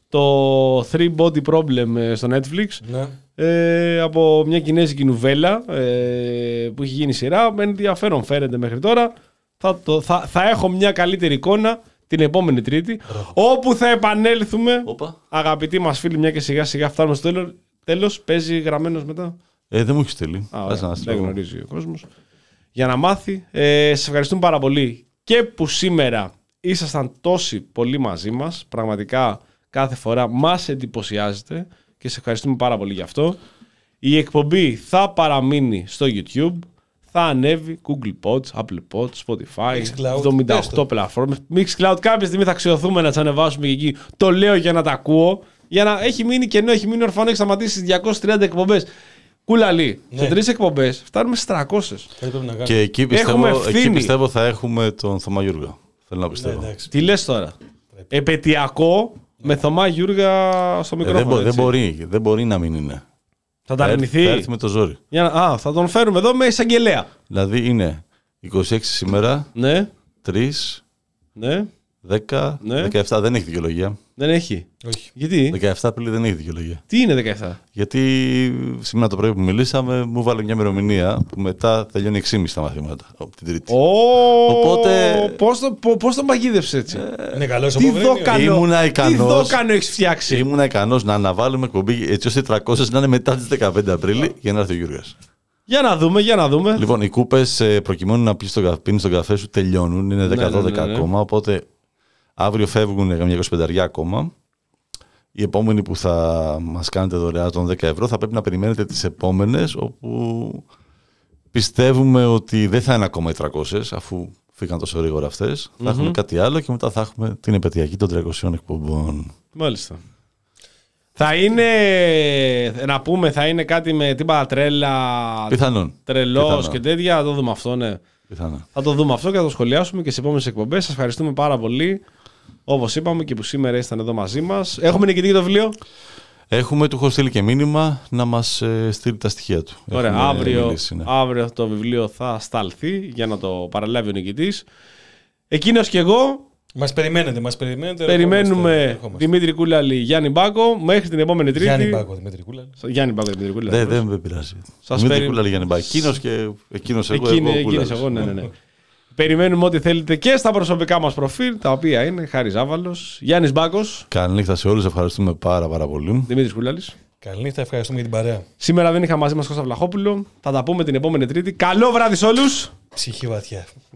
Το Three Body Problem ε, στο Netflix. Ναι. Ε, από μια κινέζικη νουβέλα ε, που έχει γίνει σειρά. Με ενδιαφέρον φαίνεται μέχρι τώρα. Θα, το, θα, θα έχω μια καλύτερη εικόνα την επόμενη Τρίτη. Όπου θα επανέλθουμε. Όπα. Αγαπητοί μας φίλοι, μια και σιγά σιγά φτάνουμε στο τέλος. Τέλος, παίζει γραμμένος μετά. Ε, δεν μου έχει στείλει. Α, Κάτσε ωραία. να Δεν στείλω. γνωρίζει ο κόσμος. Για να μάθει. Ε, σας ευχαριστούμε πάρα πολύ και που σήμερα ήσασταν τόσοι πολύ μαζί μας. Πραγματικά κάθε φορά μας εντυπωσιάζετε και σας ευχαριστούμε πάρα πολύ γι' αυτό. Η εκπομπή θα παραμείνει στο YouTube. Θα ανέβει Google Pods, Apple Pods, Spotify, Mixcloud, εβδομήντα πες οκτώ το. πλατφόρμες. Mixcloud, κάποια στιγμή θα αξιωθούμε να τις ανεβάσουμε και εκεί. Το λέω για να τα ακούω. Για να έχει μείνει κενό, έχει μείνει ορφανό, έχει σταματήσει στις διακόσιες τριάντα εκπομπές. Κούλαλη, Ναι. σε τρεις εκπομπές φτάνουμε στις τριακόσιες. Κάτι πρέπει να κάνουμε. Και εκεί Έχουμε πιστεύω, εκεί ευθύνη. πιστεύω θα έχουμε τον Θωμά Γιούργα. Θέλω να Ναι, πιστεύω. εντάξει. Τι λες τώρα. Επαιτειακό με Θωμά Γιούργα στο Ε, μικρόφωνο. δεν, μπο- δεν, έτσι. μπορεί, δεν μπορεί να μην είναι. Θα τα Θα έρθει- αρνηθεί. Θα έρθει με το ζόρι. Για να- Α, θα τον φέρουμε εδώ με εισαγγελέα. Δηλαδή είναι είκοσι έξι σήμερα, Ναι, τρεις, ναι, δέκα, Ναι. δεκαεπτά δεν έχει δικαιολογία. δεν έχει. Όχι. Γιατί, δεκαεπτά Απριλίου δεν έχει δικαιολογία. τι είναι δεκαεπτά. Γιατί σήμερα το πρωί που μιλήσαμε μου βάλε μια ημερομηνία που μετά τελειώνει έξι και μισή τα μαθήματα από την Τρίτη. Ω, Οπότε- Πώς το, πο- πώς το μαγείρευσε έτσι. Είναι καλός ο Τι Ποβρίνιος. δόκανο, Ήμουνα τι ικανός. δόκανο έχεις φτιάξει. Ήμουν ικανός να αναβάλουμε εκπομπή έτσι ώστε οι τριακόσιες να είναι μετά τις δεκαπέντε Απρίλη για να έρθει ο Γιούργας. Για να δούμε, για να δούμε. Λοιπόν, οι κούπες ε, προκειμένου να πίνεις τον, κα- πίνεις τον καφέ σου τελειώνουν, είναι δέκα δώδεκα ναι, ναι, ναι. ακόμα, οπότε αύριο φεύγουν καμιά είκοσι πέντε ακόμα. Η επόμενη που θα μας κάνετε δωρεά των δέκα ευρώ θα πρέπει να περιμένετε τις επόμενες, όπου πιστεύουμε ότι δεν θα είναι ακόμα οι τριακόσιες, αφού φύγαν τόσο γρήγορα αυτές. Θα έχουμε κάτι άλλο και μετά θα έχουμε την επαιτειακή των τριακοσίων εκπομπών. Μάλιστα. Θα είναι, να πούμε, θα είναι κάτι με τίποτα τρέλα, Πιθανόν. τρελός Πιθανόν. και τέτοια. Θα το δούμε αυτό, ναι. Πιθανόν. Θα το δούμε αυτό και θα το σχολιάσουμε και σε επόμενες εκπομπές. Σας ευχαριστούμε πάρα πολύ. Όπως είπαμε και που σήμερα ήσταν εδώ μαζί μας. Έχουμε νικητή για το βιβλίο. Έχουμε, του έχω στείλει και μήνυμα να μας ε, στείλει τα στοιχεία του. Ωραία, Έχουμε αύριο, μιλήσει, ναι. αύριο το βιβλίο θα σταλθεί για να το παραλάβει ο νικητής. Εκείνος και εγώ Μας περιμένετε, μας περιμένετε. περιμένουμε ερχόμαστε, ερχόμαστε. Δημήτρη Κούλαλη, Γιάννη Μπάκο μέχρι την επόμενη Τρίτη. Γιάννη Μπάκο, Δημήτρη Κούλαλη. Γιάννη Μπάκο, Δημήτρη Κούλαλη. Δεν, δεν με πειράζει. Σας Δημήτρη περι- Κούλαλη, Γιάννη Μπάκη. Εκείνος και εκείνος εγώ, Εκείνη, εγώ, εκείνης Κούλαλης. εγώ, ναι, ναι, ναι. Περιμένουμε ό,τι θέλετε και στα προσωπικά μας προφίλ, τα οποία είναι Χάρης Ζάβαλος, Γιάννης Μπάκος, Καληνύχτα σε όλους, ευχαριστούμε πάρα πάρα πολύ. Δημήτρης Κούλαλης. Καληνύχτα, ευχαριστούμε για την παρέα. Σήμερα δεν είχα μαζί μας Κώστα Βλαχόπουλο. Θα τα πούμε την επόμενη Τρίτη. Καλό βράδυ σε όλους. Ψυχή βαθιά.